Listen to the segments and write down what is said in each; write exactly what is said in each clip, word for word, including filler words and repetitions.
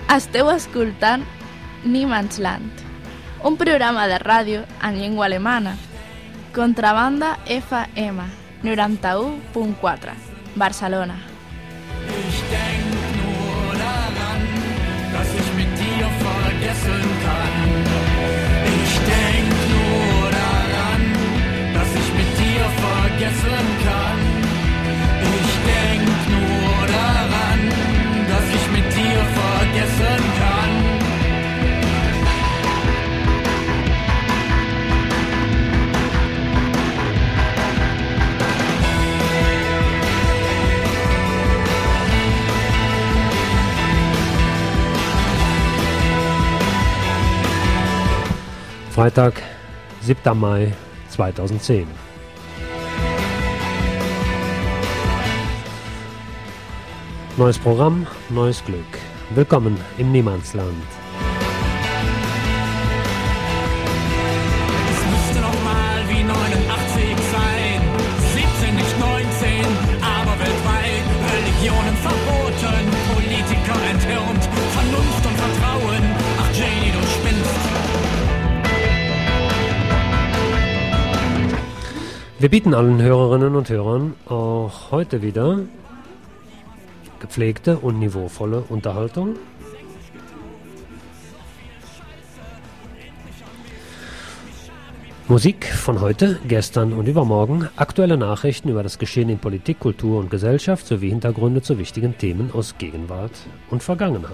Esteu escoltant Niemandsland, un programa de ràdio en llengua alemana. Contrabanda F M noranta-u punt quatre, Barcelona. Ich denk nur daran, dass ich mit dir vergessen kann. Ich denk nur daran, dass ich mit dir vergessen kann. Ich denk nur daran, dass ich mit dir vergessen kann. Freitag, siebter Mai zweitausendzehn. Neues Programm, neues Glück. Willkommen im Niemandsland. Es müsste noch mal wie neunundachtzig sein. siebzehn, nicht neunzehn, aber weltweit. Religionen verboten, Politiker enthirnt, Vernunft und Vertrauen. Ach Janie, du spinnst. Wir bieten allen Hörerinnen und Hörern auch heute wieder gepflegte und niveauvolle Unterhaltung. Musik von heute, gestern und übermorgen, aktuelle Nachrichten über das Geschehen in Politik, Kultur und Gesellschaft sowie Hintergründe zu wichtigen Themen aus Gegenwart und Vergangenheit.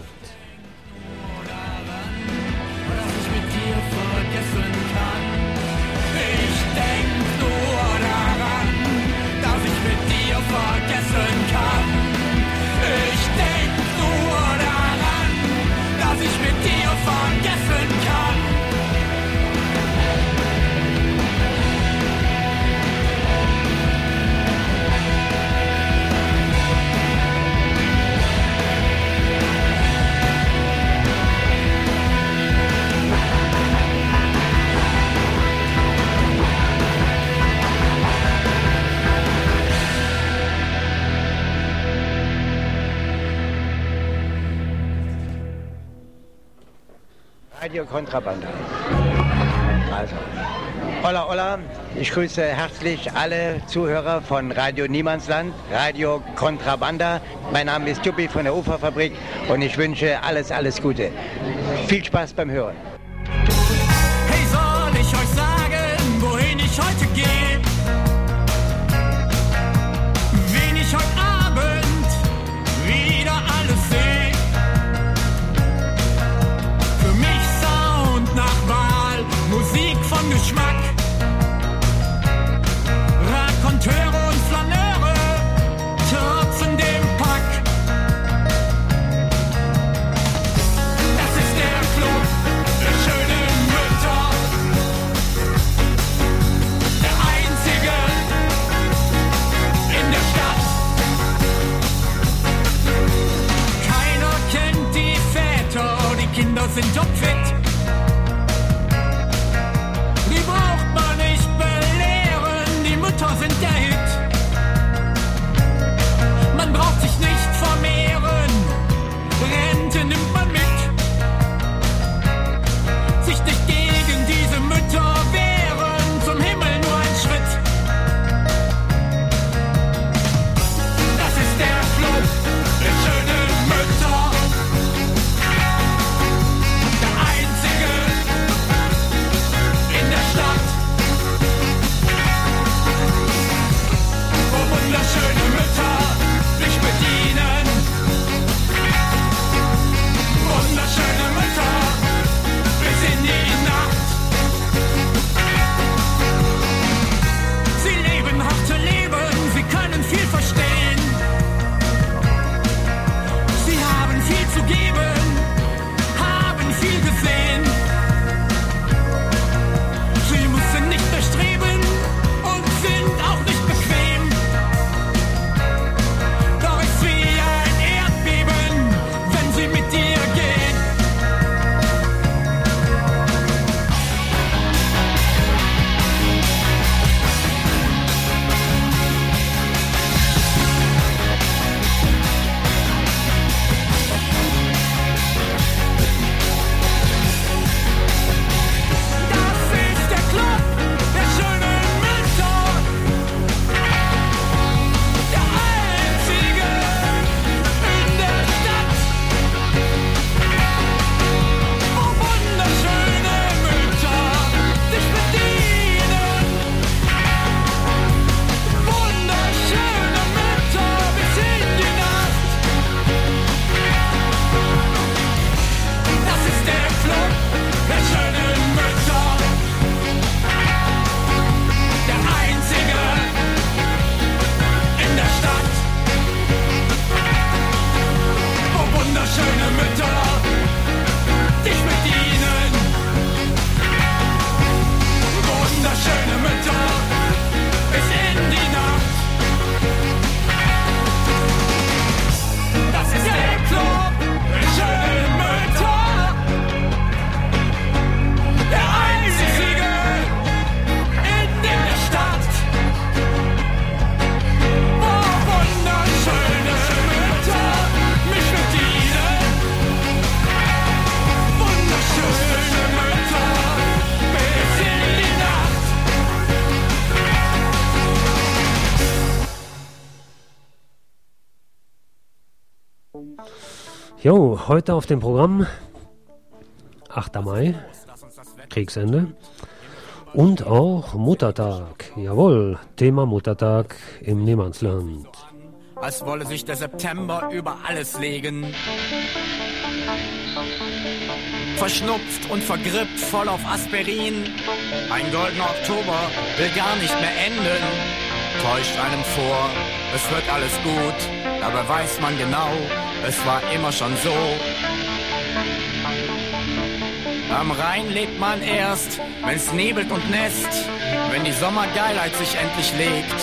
Radio Kontrabanda. Also, hola, hola. Ich grüße herzlich alle Zuhörer von Radio Niemandsland, Radio Kontrabanda. Mein Name ist Juppie von der Uferfabrik und ich wünsche alles, alles Gute. Viel Spaß beim Hören. Hey, soll ich euch sagen, wohin ich heute gehe? Wen ich heute Abend wieder alles sehe? Musik von Geschmack, Raconteure und Flaneure trotzdem dem Pack. Das ist der Club der schönen Mütter, der einzige in der Stadt. Keiner kennt die Väter, die Kinder sind topfit. Sind der Hit. Man braucht sich nicht vermehren, Rente nimmt man mit. Sich nicht gegen diese Mütter wehren, zum Himmel nur ein Schritt. Das ist der Club der schönen Mütter, der wunderschöne Mütter dich bedienen. Wunderschöne Mütter bis in die Nacht. Das ist der Club der schönen Mütter, der einzige in der Stadt, wo wunderschöne Mütter mich bedienen. Wunderschöne Mütter bis in die Nacht. Jo, heute auf dem Programm achter Mai, Kriegsende und auch Muttertag. Jawohl, Thema Muttertag im Niemandsland. Als wolle sich der September über alles legen. Verschnupft und vergrippt, voll auf Aspirin. Ein goldener Oktober will gar nicht mehr enden. Täuscht einem vor, es wird alles gut. Dabei weiß man genau, es war immer schon so. Am Rhein lebt man erst, wenn's nebelt und nässt, wenn die Sommergeilheit sich endlich legt.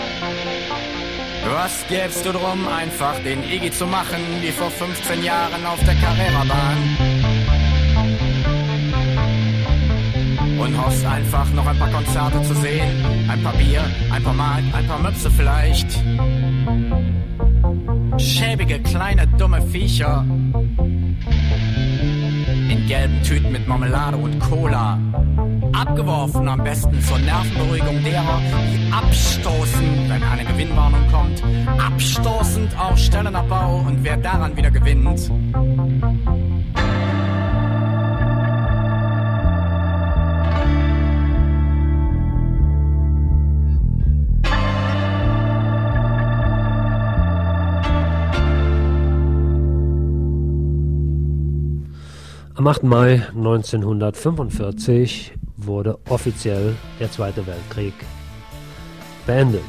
Was gäbst du drum, einfach den Iggy zu machen, wie vor fünfzehn Jahren auf der Carrera-Bahn? Und hoffst einfach noch ein paar Konzerte zu sehen, ein paar Bier, ein paar Mark, ein paar Möpse vielleicht. Schäbige, kleine, dumme Viecher in gelben Tüten mit Marmelade und Cola. Abgeworfen am besten zur Nervenberuhigung derer, die abstoßen, wenn eine Gewinnwarnung kommt. Abstoßend auf Stellenabbau und wer daran wieder gewinnt. Am achten Mai neunzehnhundertfünfundvierzig wurde offiziell der Zweite Weltkrieg beendet.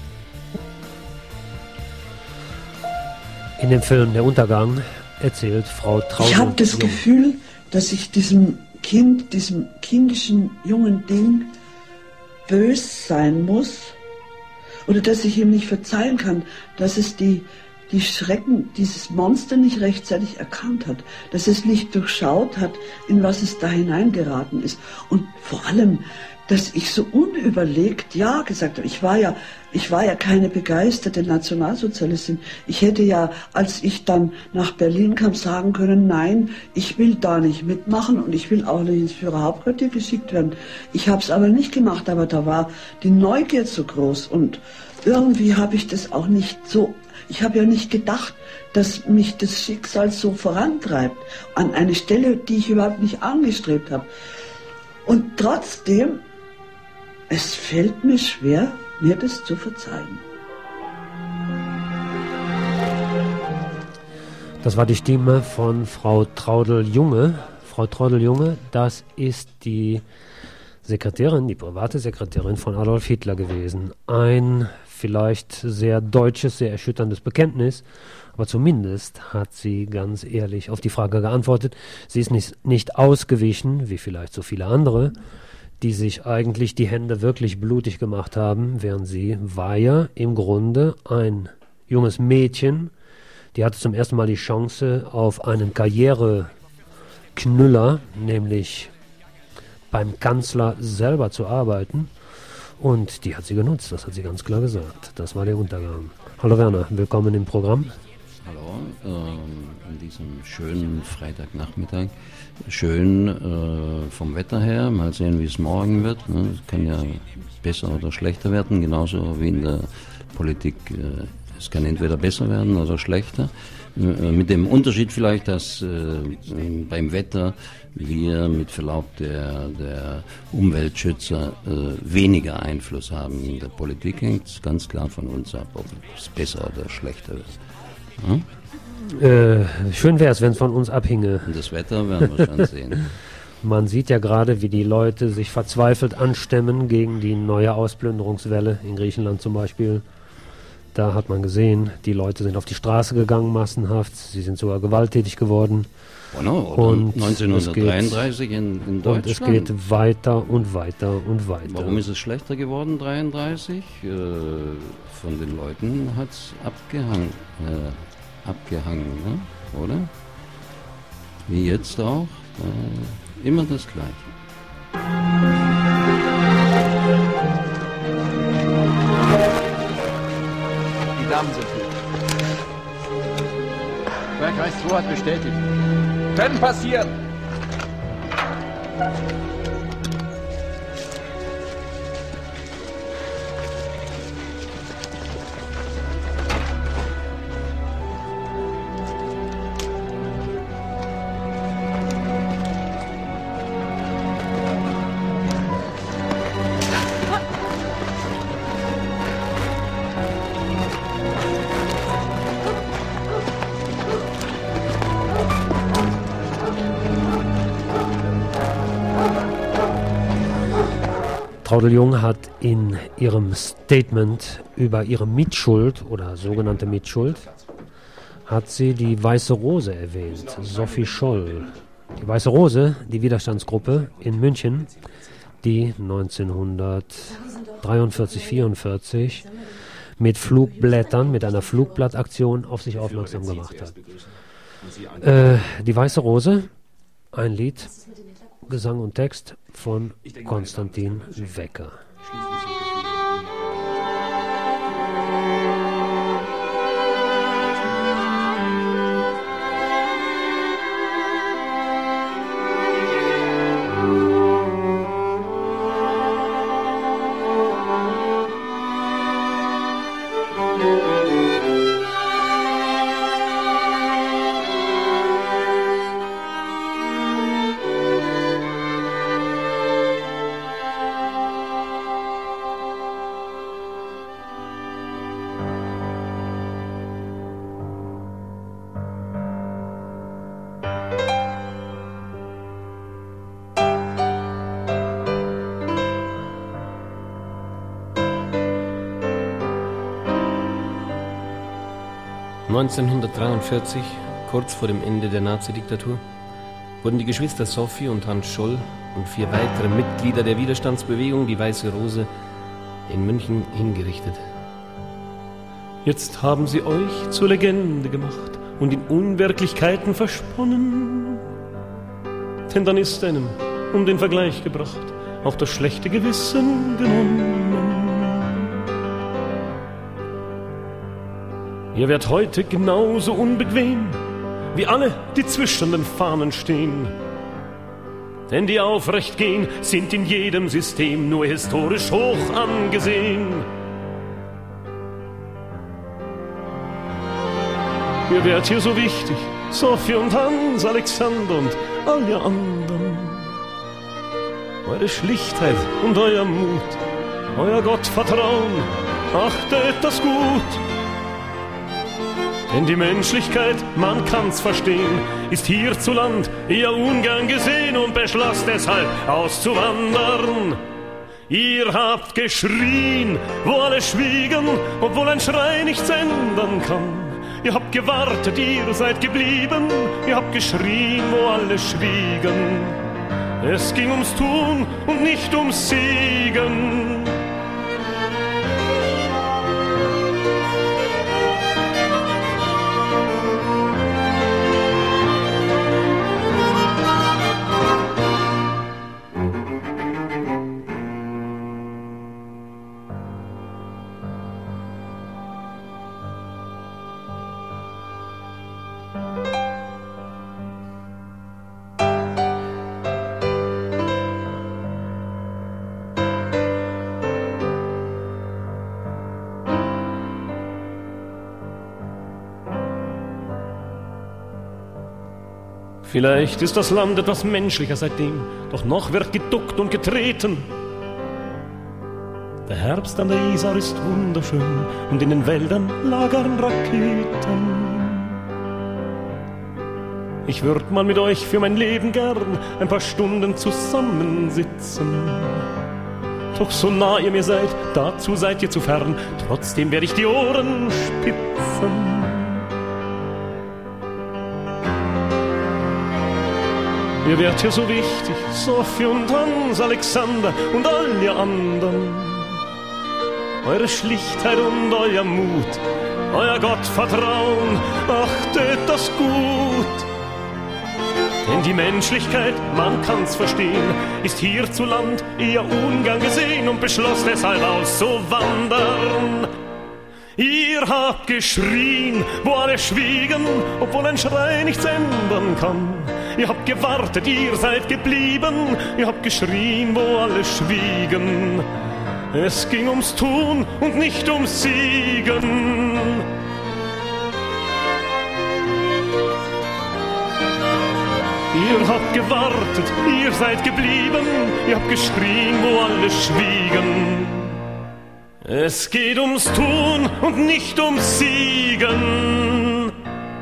In dem Film Der Untergang erzählt Frau Traudl. Ich habe das Gefühl, dass ich diesem Kind, diesem kindischen jungen Ding bös sein muss oder dass ich ihm nicht verzeihen kann, dass es die die Schrecken, dieses Monster nicht rechtzeitig erkannt hat, dass es nicht durchschaut hat, in was es da hineingeraten ist. Und vor allem, dass ich so unüberlegt Ja gesagt habe. Ich war ja, ich war ja keine begeisterte Nationalsozialistin. Ich hätte ja, als ich dann nach Berlin kam, sagen können, nein, ich will da nicht mitmachen und ich will auch nicht ins Führerhauptquartier geschickt werden. Ich habe es aber nicht gemacht, aber da war die Neugier so groß und irgendwie habe ich das auch nicht so. Ich habe ja nicht gedacht, dass mich das Schicksal so vorantreibt, an eine Stelle, die ich überhaupt nicht angestrebt habe. Und trotzdem, es fällt mir schwer, mir das zu verzeihen. Das war die Stimme von Frau Traudl-Junge. Frau Traudl-Junge, das ist die Sekretärin, die private Sekretärin von Adolf Hitler gewesen. Ein vielleicht sehr deutsches, sehr erschütterndes Bekenntnis, aber zumindest hat sie ganz ehrlich auf die Frage geantwortet. Sie ist nicht, nicht ausgewichen, wie vielleicht so viele andere, die sich eigentlich die Hände wirklich blutig gemacht haben, während sie war ja im Grunde ein junges Mädchen, die hatte zum ersten Mal die Chance auf einen Karriereknüller, nämlich beim Kanzler selber zu arbeiten. Und die hat sie genutzt, das hat sie ganz klar gesagt. Das war der Untergang. Hallo Werner, willkommen im Programm. Hallo, äh, an diesem schönen Freitagnachmittag. Schön äh, vom Wetter her, mal sehen, wie es morgen wird. Ne? Es kann ja besser oder schlechter werden, genauso wie in der Politik. Äh, es kann entweder besser werden oder schlechter. Äh, mit dem Unterschied vielleicht, dass äh, beim Wetter wir mit Verlaub der, der Umweltschützer äh, weniger Einfluss haben. In der Politik hängt es ganz klar von uns ab, ob es besser oder schlechter wird. Hm? Äh, schön wäre es, wenn es von uns abhinge. Und das Wetter werden wir schon sehen. Man sieht ja gerade, wie die Leute sich verzweifelt anstemmen gegen die neue Ausplünderungswelle in Griechenland zum Beispiel. Da hat man gesehen, die Leute sind auf die Straße gegangen, massenhaft. Sie sind sogar gewalttätig geworden. Genau, und neunzehnhundertdreiunddreißig in, in Deutschland. Und es geht weiter und weiter und weiter. Warum ist es schlechter geworden, dreiunddreißig? Äh, von den Leuten hat es abgehangen, äh, abgehangen, ne? Oder? Wie jetzt auch. Äh, immer das Gleiche. Die Damen sind hier. Bergreich zwei hat bestätigt. Können passieren. Traudl Jung hat in ihrem Statement über ihre Mitschuld oder sogenannte Mitschuld hat sie die Weiße Rose erwähnt, Sophie Scholl. Die Weiße Rose, die Widerstandsgruppe in München, die neunzehnhundertdreiundvierzig, vierundvierzig mit Flugblättern, mit einer Flugblattaktion auf sich aufmerksam gemacht hat. Äh, die Weiße Rose, ein Lied, Gesang und Text von Konstantin Wecker. neunzehnhundertdreiundvierzig, kurz vor dem Ende der Nazidiktatur, wurden die Geschwister Sophie und Hans Scholl und vier weitere Mitglieder der Widerstandsbewegung, die Weiße Rose, in München hingerichtet. Jetzt haben sie euch zur Legende gemacht und in Unwirklichkeiten versponnen. Denn dann ist einem, um den Vergleich gebracht, auch das schlechte Gewissen genommen. Ihr werdet heute genauso unbequem, wie alle, die zwischen den Fahnen stehen. Denn die aufrecht gehen, sind in jedem System nur historisch hoch angesehen. Ihr werdet hier so wichtig, Sophie und Hans, Alexander und alle anderen. Eure Schlichtheit und euer Mut, euer Gottvertrauen, achtet das gut. Denn die Menschlichkeit, man kann's verstehen, ist hierzuland eher ungern gesehen und beschloss deshalb auszuwandern. Ihr habt geschrien, wo alle schwiegen, obwohl ein Schrei nichts ändern kann. Ihr habt gewartet, ihr seid geblieben, ihr habt geschrien, wo alle schwiegen. Es ging ums Tun und nicht ums Siegen. Vielleicht ist das Land etwas menschlicher seitdem, doch noch wird geduckt und getreten. Der Herbst an der Isar ist wunderschön und in den Wäldern lagern Raketen. Ich würd mal mit euch für mein Leben gern ein paar Stunden zusammensitzen. Doch so nah ihr mir seid, dazu seid ihr zu fern. Trotzdem werde ich die Ohren spitzen. Ihr wärt hier so wichtig, Sophie und Hans, Alexander und all ihr anderen. Eure Schlichtheit und euer Mut, euer Gottvertrauen, achtet das gut. Denn die Menschlichkeit, man kann's verstehen, ist hierzuland eher ungern gesehen und beschloss deshalb auszuwandern. Ihr habt geschrien, wo alle schwiegen, obwohl ein Schrei nichts ändern kann. Ihr habt gewartet, ihr seid geblieben, ihr habt geschrien, wo alle schwiegen. Es ging ums Tun und nicht ums Siegen. Ihr habt gewartet, ihr seid geblieben, ihr habt geschrien, wo alle schwiegen. Es geht ums Tun und nicht ums Siegen.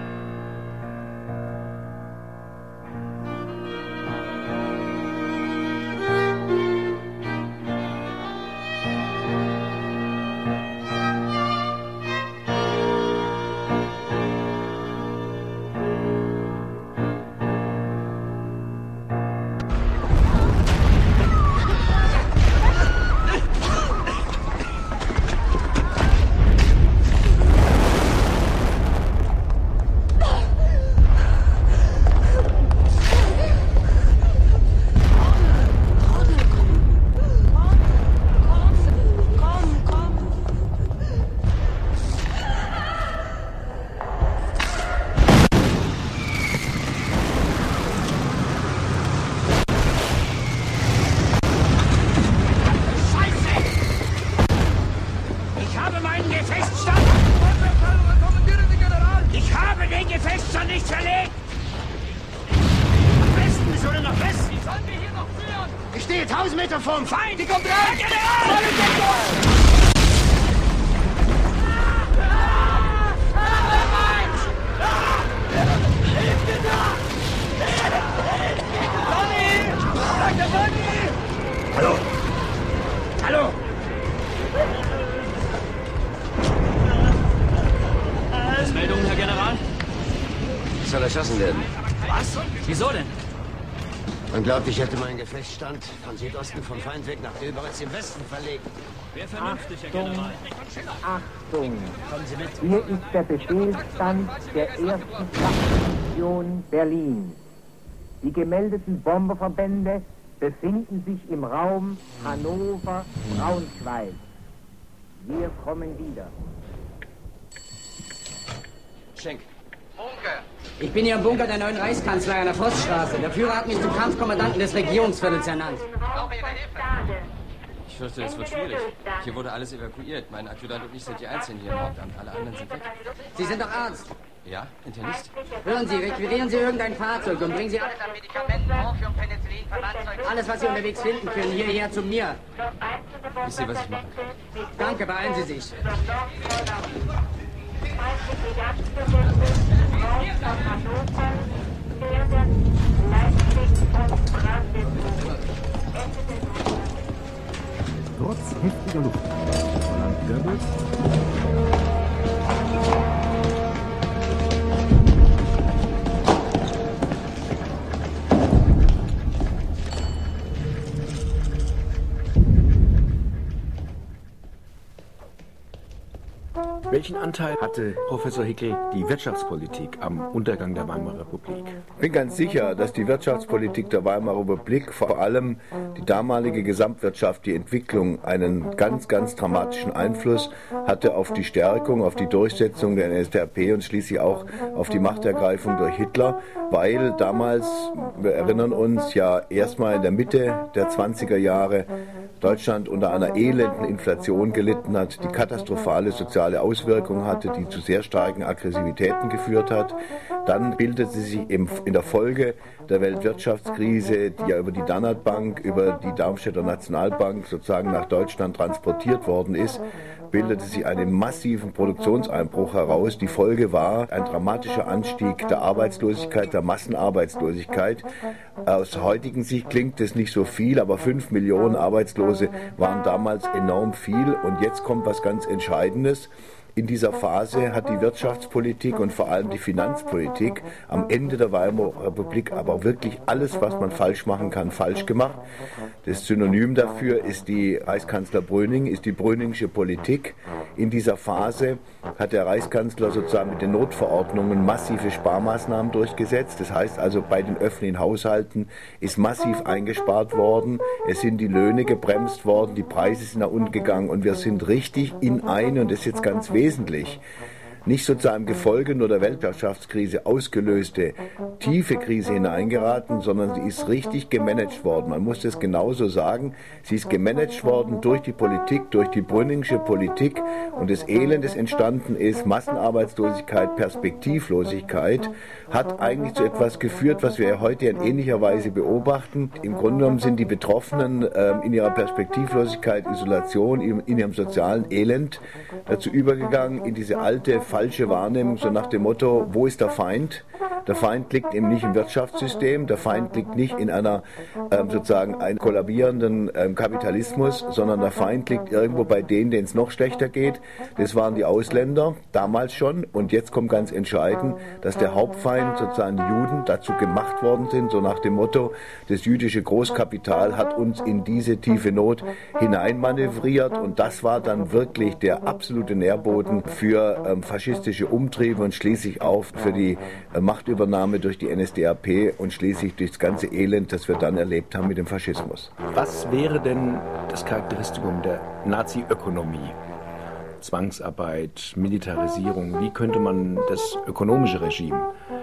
Ich hätte meinen Gefechtsstand von Südosten vom Feind weg nach Dilberitz im Westen verlegt. Wer vernünftig, Herr General? Achtung! Kommen Sie mit. Hier ist der Befehlsstand der ersten Fachdivision Berlin. Die gemeldeten Bomberverbände befinden sich im Raum Hannover-Braunschweig. Wir kommen wieder. Schenk. Bunker. Ich bin hier im Bunker der neuen Reichskanzlei an der Poststraße. Der Führer hat mich zum Kampfkommandanten des Regierungsviertels ernannt. Ich fürchte, es wird schwierig. Hier wurde alles evakuiert. Mein Adjutant und ich sind die Einzigen hier im Hauptamt. Alle anderen sind weg. Sie sind doch Arzt. Ja, Internist. Hören Sie, requirieren Sie irgendein Fahrzeug und bringen Sie alles an Medikamenten, Morphium, Penicillin, Verbandzeug. Alles, was Sie unterwegs finden können, hierher zu mir. Ich sehe, was ich machen kann. Danke, beeilen Sie sich. Trotz heftiger Luft. Roland Goebbels. Welchen Anteil hatte Professor Hickel die Wirtschaftspolitik am Untergang der Weimarer Republik? Ich bin ganz sicher, dass die Wirtschaftspolitik der Weimarer Republik, vor allem die damalige Gesamtwirtschaft, die Entwicklung, einen ganz, ganz dramatischen Einfluss hatte auf die Stärkung, auf die Durchsetzung der N S D A P und schließlich auch auf die Machtergreifung durch Hitler, weil damals, wir erinnern uns, ja erstmal in der Mitte der zwanziger Jahre Deutschland unter einer elenden Inflation gelitten hat, die katastrophale soziale Auswirkungen hatte, die zu sehr starken Aggressivitäten geführt hat. Dann bildete sich in der Folge der Weltwirtschaftskrise, die ja über die Danert Bank, über die Darmstädter Nationalbank sozusagen nach Deutschland transportiert worden ist, bildete sich einen massiven Produktionseinbruch heraus. Die Folge war ein dramatischer Anstieg der Arbeitslosigkeit, der Massenarbeitslosigkeit. Aus heutigen Sicht klingt es nicht so viel, aber fünf Millionen Arbeitslose waren damals enorm viel. Und jetzt kommt was ganz Entscheidendes. In dieser Phase hat die Wirtschaftspolitik und vor allem die Finanzpolitik am Ende der Weimarer Republik aber wirklich alles, was man falsch machen kann, falsch gemacht. Das Synonym dafür ist die Reichskanzler Brüning, ist die Brüningsche Politik. In dieser Phase hat der Reichskanzler sozusagen mit den Notverordnungen massive Sparmaßnahmen durchgesetzt. Das heißt also, bei den öffentlichen Haushalten ist massiv eingespart worden. Es sind die Löhne gebremst worden, die Preise sind nach unten gegangen und wir sind richtig in eine, und das ist jetzt ganz wesentlich, wesentlich nicht sozusagen im Gefolge nur der Weltwirtschaftskrise ausgelöste tiefe Krise hineingeraten, sondern sie ist richtig gemanagt worden. Man muss das genauso sagen. Sie ist gemanagt worden durch die Politik, durch die Brüningsche Politik, und das Elend, das entstanden ist, Massenarbeitslosigkeit, Perspektivlosigkeit, hat eigentlich zu etwas geführt, was wir heute in ähnlicher Weise beobachten. Im Grunde genommen sind die Betroffenen äh, in ihrer Perspektivlosigkeit, Isolation, in, in ihrem sozialen Elend dazu übergegangen, in diese alte, falsche Wahrnehmung, so nach dem Motto, wo ist der Feind? Der Feind liegt eben nicht im Wirtschaftssystem, der Feind liegt nicht in einer ähm, sozusagen einen kollabierenden ähm, Kapitalismus, sondern der Feind liegt irgendwo bei denen, denen es noch schlechter geht. Das waren die Ausländer, damals schon, und jetzt kommt ganz entscheidend, dass der Hauptfeind sozusagen die Juden dazu gemacht worden sind, so nach dem Motto, das jüdische Großkapital hat uns in diese tiefe Not hineinmanövriert, und das war dann wirklich der absolute Nährboden für ähm, faschistische Umtriebe und schließlich auch für die äh, Machtübernahme durch die N S D A P und schließlich durch das ganze Elend, das wir dann erlebt haben mit dem Faschismus. Was wäre denn das Charakteristikum der Nazi-Ökonomie? Zwangsarbeit, Militarisierung, wie könnte man das ökonomische Regime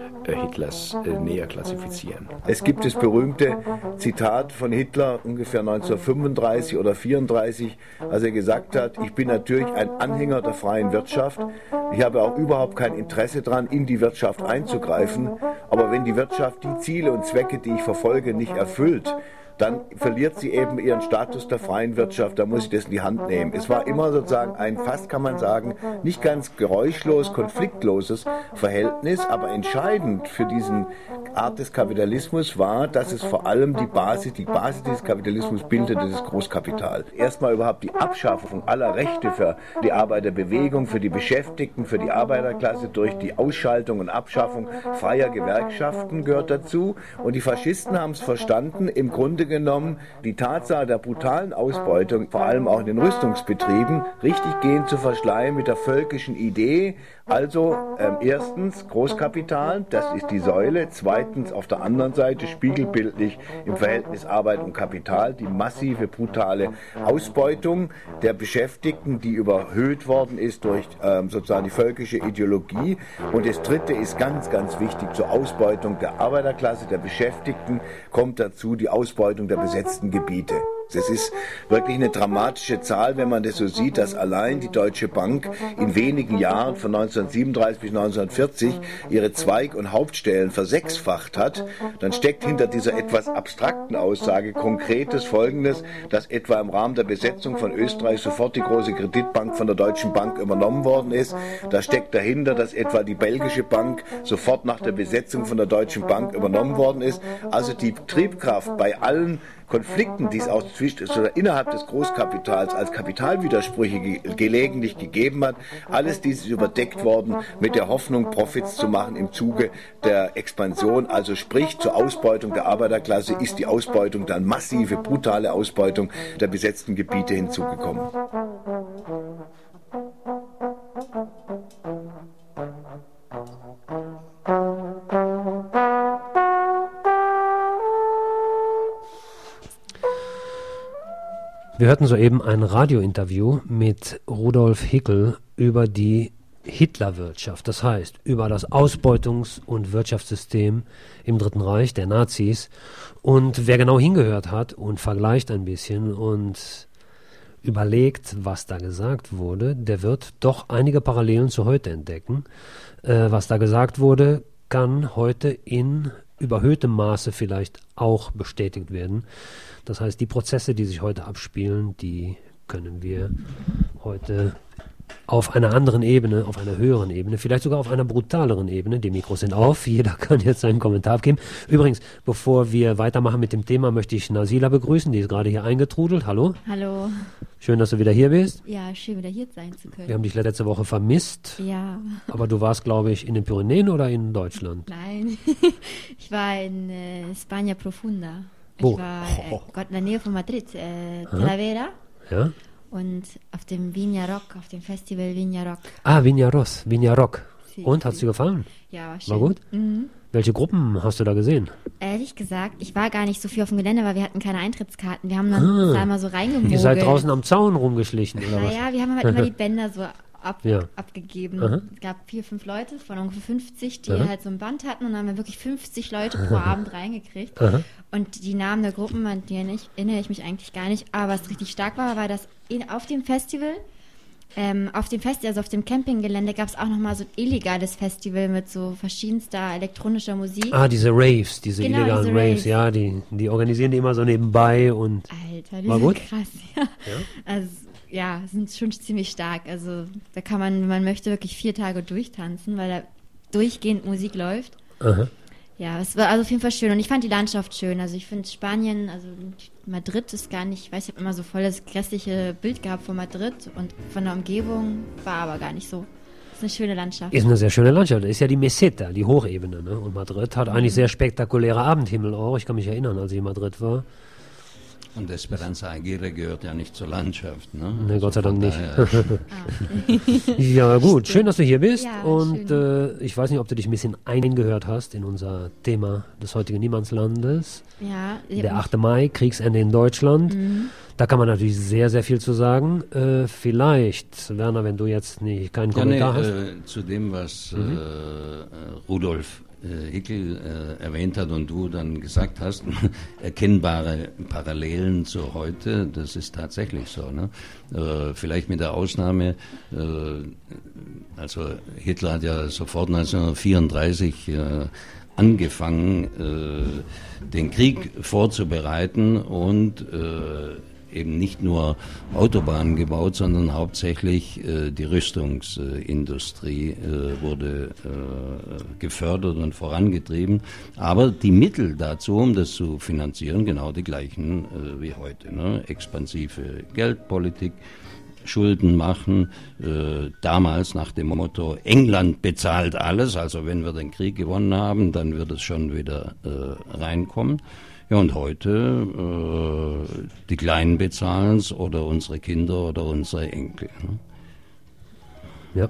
Hitlers äh, näher klassifizieren? Es gibt das berühmte Zitat von Hitler ungefähr neunzehnhundertfünfunddreißig oder vierunddreißig, als er gesagt hat, ich bin natürlich ein Anhänger der freien Wirtschaft. Ich habe auch überhaupt kein Interesse daran, in die Wirtschaft einzugreifen. Aber wenn die Wirtschaft die Ziele und Zwecke, die ich verfolge, nicht erfüllt, dann verliert sie eben ihren Status der freien Wirtschaft, da muss ich das in die Hand nehmen. Es war immer sozusagen ein, fast kann man sagen, nicht ganz geräuschlos, konfliktloses Verhältnis, aber entscheidend für diesen Art des Kapitalismus war, dass es vor allem die Basis, die Basis dieses Kapitalismus bildete, das Großkapital. Erstmal überhaupt die Abschaffung aller Rechte für die Arbeiterbewegung, für die Beschäftigten, für die Arbeiterklasse durch die Ausschaltung und Abschaffung freier Gewerkschaften gehört dazu, und die Faschisten haben es verstanden, im Grunde genommen die Tatsache der brutalen Ausbeutung, vor allem auch in den Rüstungsbetrieben, richtig gehend zu verschleiern mit der völkischen Idee. Also ähm, erstens Großkapital, das ist die Säule. Zweitens auf der anderen Seite spiegelbildlich im Verhältnis Arbeit und Kapital die massive, brutale Ausbeutung der Beschäftigten, die überhöht worden ist durch ähm, sozusagen die völkische Ideologie. Und das Dritte ist ganz, ganz wichtig, zur Ausbeutung der Arbeiterklasse, der Beschäftigten kommt dazu die Ausbeutung der besetzten Gebiete. Das ist wirklich eine dramatische Zahl, wenn man das so sieht, dass allein die Deutsche Bank in wenigen Jahren von neunzehnhundertsiebenunddreißig bis neunzehnhundertvierzig ihre Zweig- und Hauptstellen versechsfacht hat. Dann steckt hinter dieser etwas abstrakten Aussage Konkretes Folgendes, dass etwa im Rahmen der Besetzung von Österreich sofort die große Kreditbank von der Deutschen Bank übernommen worden ist. Da steckt dahinter, dass etwa die belgische Bank sofort nach der Besetzung von der Deutschen Bank übernommen worden ist. Also die Triebkraft bei allen Konflikten, die es auch zwischen, oder innerhalb des Großkapitals als Kapitalwidersprüche ge gelegentlich gegeben hat, alles dies ist überdeckt worden mit der Hoffnung, Profits zu machen im Zuge der Expansion. Also sprich, zur Ausbeutung der Arbeiterklasse ist die Ausbeutung, dann massive, brutale Ausbeutung der besetzten Gebiete hinzugekommen. Wir hörten soeben ein Radiointerview mit Rudolf Hickel über die Hitlerwirtschaft, das heißt über das Ausbeutungs- und Wirtschaftssystem im Dritten Reich der Nazis. Und wer genau hingehört hat und vergleicht ein bisschen und überlegt, was da gesagt wurde, der wird doch einige Parallelen zu heute entdecken. Äh, was da gesagt wurde, kann heute in überhöhtem Maße vielleicht auch bestätigt werden. Das heißt, die Prozesse, die sich heute abspielen, die können wir heute auf einer anderen Ebene, auf einer höheren Ebene, vielleicht sogar auf einer brutaleren Ebene. Die Mikros sind auf, jeder kann jetzt seinen Kommentar abgeben. Übrigens, bevor wir weitermachen mit dem Thema, möchte ich Nasila begrüßen, die ist gerade hier eingetrudelt. Hallo. Hallo. Schön, dass du wieder hier bist. Ja, schön, wieder hier sein zu können. Wir haben dich letzte Woche vermisst. Ja. Aber du warst, glaube ich, in den Pyrenäen oder in Deutschland? Nein, ich war in äh, Spagna Profunda. Wo? Ich war äh, Gott, in der Nähe von Madrid, äh, Talavera. Ja. Und auf dem Viña Rock, auf dem Festival Viña Rock. Ah, Viña Ros, Viña Rock. Sie, Und, hat es dir gefallen? Ja, war schön. War gut? Mhm. Welche Gruppen hast du da gesehen? Ehrlich gesagt, ich war gar nicht so viel auf dem Gelände, weil wir hatten keine Eintrittskarten. Wir haben dann Ah. da mal so reingemogelt. Ihr seid draußen am Zaun rumgeschlichen, oder was? Naja, wir haben halt immer die Bänder so ab, Ja. abgegeben. Aha. Es gab vier, fünf Leute von ungefähr fünfzig, die Aha. halt so ein Band hatten und dann haben wir wirklich fünfzig Leute pro Abend reingekriegt. Aha. Und die Namen der Gruppen, an die erinnere ich, erinnere ich mich eigentlich gar nicht. Aber was richtig stark war, war, dass in, auf dem Festival, ähm, auf dem Festival, also auf dem Campinggelände, gab es auch nochmal so ein illegales Festival mit so verschiedenster elektronischer Musik. Ah, diese Raves, diese Genau, illegalen diese Raves, Raves. ja, die, die organisieren die immer so nebenbei und Alter, die war sind gut? krass, ja. Also, ja, sind schon ziemlich stark. Also, da kann man, wenn man möchte, wirklich vier Tage durchtanzen, weil da durchgehend Musik läuft. Aha. Ja, es war also auf jeden Fall schön. Und ich fand die Landschaft schön. Also, ich finde Spanien, also Madrid ist gar nicht, ich weiß, ich habe immer so voll das grässliche Bild gehabt von Madrid und von der Umgebung, war aber gar nicht so. Es ist eine schöne Landschaft. Ist eine sehr schöne Landschaft. Das ist ja die Meseta, die Hochebene. Ne? Und Madrid hat eigentlich sehr spektakuläre Abendhimmel auch. Ich kann mich erinnern, als ich in Madrid war. Und Esperanza Aguirre gehört ja nicht zur Landschaft. Ne, Ne, Gott sei Dank nicht. Daher- Ja gut, schön, dass du hier bist. Ja, und äh, ich weiß nicht, ob du dich ein bisschen eingehört hast in unser Thema des heutigen Niemandslandes. Ja, ich hab Der mich- achte Mai, Kriegsende in Deutschland. Mhm. Da kann man natürlich sehr, sehr viel zu sagen. Äh, vielleicht, Werner, wenn du jetzt nicht keinen Ja, nee, Kommentar hast. äh, zu dem, was Mhm. äh, Rudolf äh, Hickel äh, erwähnt hat und du dann gesagt hast, erkennbare Parallelen zu heute, das ist tatsächlich so. Ne? Äh, vielleicht mit der Ausnahme, äh, also Hitler hat ja sofort neunzehnhundertvierunddreißig äh, angefangen, äh, den Krieg vorzubereiten und äh, eben nicht nur Autobahnen gebaut, sondern hauptsächlich äh, die Rüstungsindustrie äh, wurde äh, gefördert und vorangetrieben. Aber die Mittel dazu, um das zu finanzieren, genau die gleichen äh, wie heute. Ne? Expansive Geldpolitik, Schulden machen, äh, damals nach dem Motto, England bezahlt alles, also wenn wir den Krieg gewonnen haben, dann wird es schon wieder äh, reinkommen. Ja, und heute äh, die Kleinen bezahlen es oder unsere Kinder oder unsere Enkel. Ne? Ja.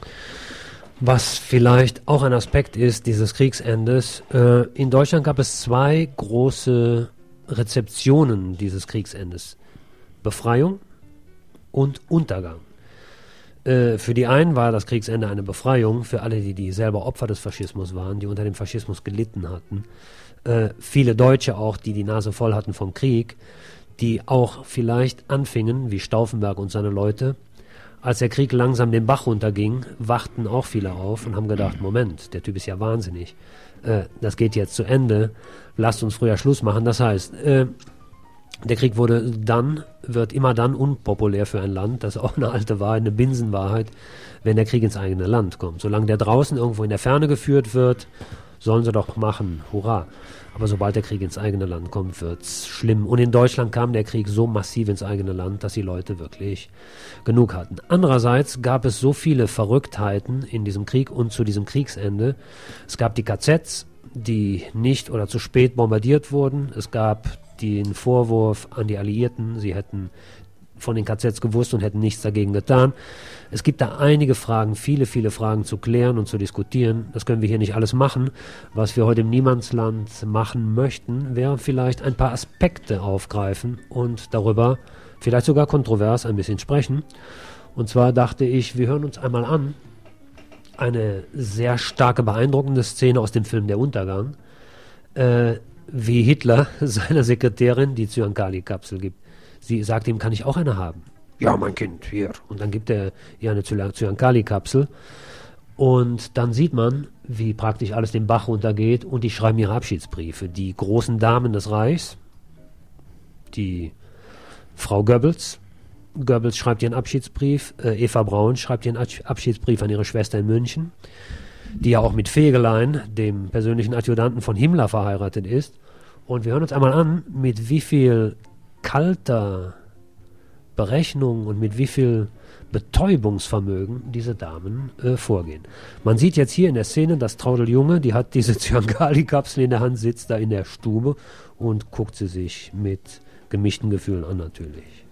Was vielleicht auch ein Aspekt ist dieses Kriegsendes, äh, in Deutschland gab es zwei große Rezeptionen dieses Kriegsendes. Befreiung und Untergang. Äh, für die einen war das Kriegsende eine Befreiung, für alle, die, die selber Opfer des Faschismus waren, die unter dem Faschismus gelitten hatten. Äh, viele Deutsche auch, die die Nase voll hatten vom Krieg, die auch vielleicht anfingen, wie Stauffenberg und seine Leute, als der Krieg langsam den Bach runterging, wachten auch viele auf und haben gedacht, Moment, der Typ ist ja wahnsinnig, äh, das geht jetzt zu Ende, lasst uns früher Schluss machen. Das heißt, äh, der Krieg wurde dann, wird immer dann unpopulär für ein Land, das ist auch eine alte Wahrheit, eine Binsenwahrheit, wenn der Krieg ins eigene Land kommt. Solange der draußen irgendwo in der Ferne geführt wird, sollen sie doch machen, hurra. Aber sobald der Krieg ins eigene Land kommt, wird's schlimm. Und in Deutschland kam der Krieg so massiv ins eigene Land, dass die Leute wirklich genug hatten. Andererseits gab es so viele Verrücktheiten in diesem Krieg und zu diesem Kriegsende. Es gab die K Zs, die nicht oder zu spät bombardiert wurden. Es gab den Vorwurf an die Alliierten, sie hätten von den K Zs gewusst und hätten nichts dagegen getan. Es gibt da einige Fragen, viele, viele Fragen zu klären und zu diskutieren. Das können wir hier nicht alles machen. Was wir heute im Niemandsland machen möchten, wäre vielleicht ein paar Aspekte aufgreifen und darüber vielleicht sogar kontrovers ein bisschen sprechen. Und zwar dachte ich, wir hören uns einmal an eine sehr starke, beeindruckende Szene aus dem Film Der Untergang, äh, wie Hitler seiner Sekretärin die Zyankali-Kapsel gibt. Sie sagt ihm, kann ich auch eine haben? Ja, mein Kind, hier. Und dann gibt er ihr eine Zyankali-Kapsel. Und dann sieht man, wie praktisch alles den Bach runtergeht und die schreiben ihre Abschiedsbriefe. Die großen Damen des Reichs, die Frau Goebbels, Goebbels schreibt ihren Abschiedsbrief, äh, Eva Braun schreibt ihren Abschiedsbrief an ihre Schwester in München, die ja auch mit Fegelein, dem persönlichen Adjutanten von Himmler, verheiratet ist. Und wir hören uns einmal an, mit wie viel kalter Berechnung und mit wie viel Betäubungsvermögen diese Damen äh, vorgehen. Man sieht jetzt hier in der Szene, dass Traudl Junge, die hat diese Cyangali-Kapsel in der Hand, sitzt da in der Stube und guckt sie sich mit gemischten Gefühlen an natürlich.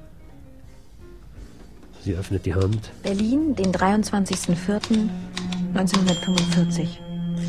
Sie öffnet die Hand. Berlin, den dreiundzwanzigsten vierten neunzehnhundertfünfundvierzig.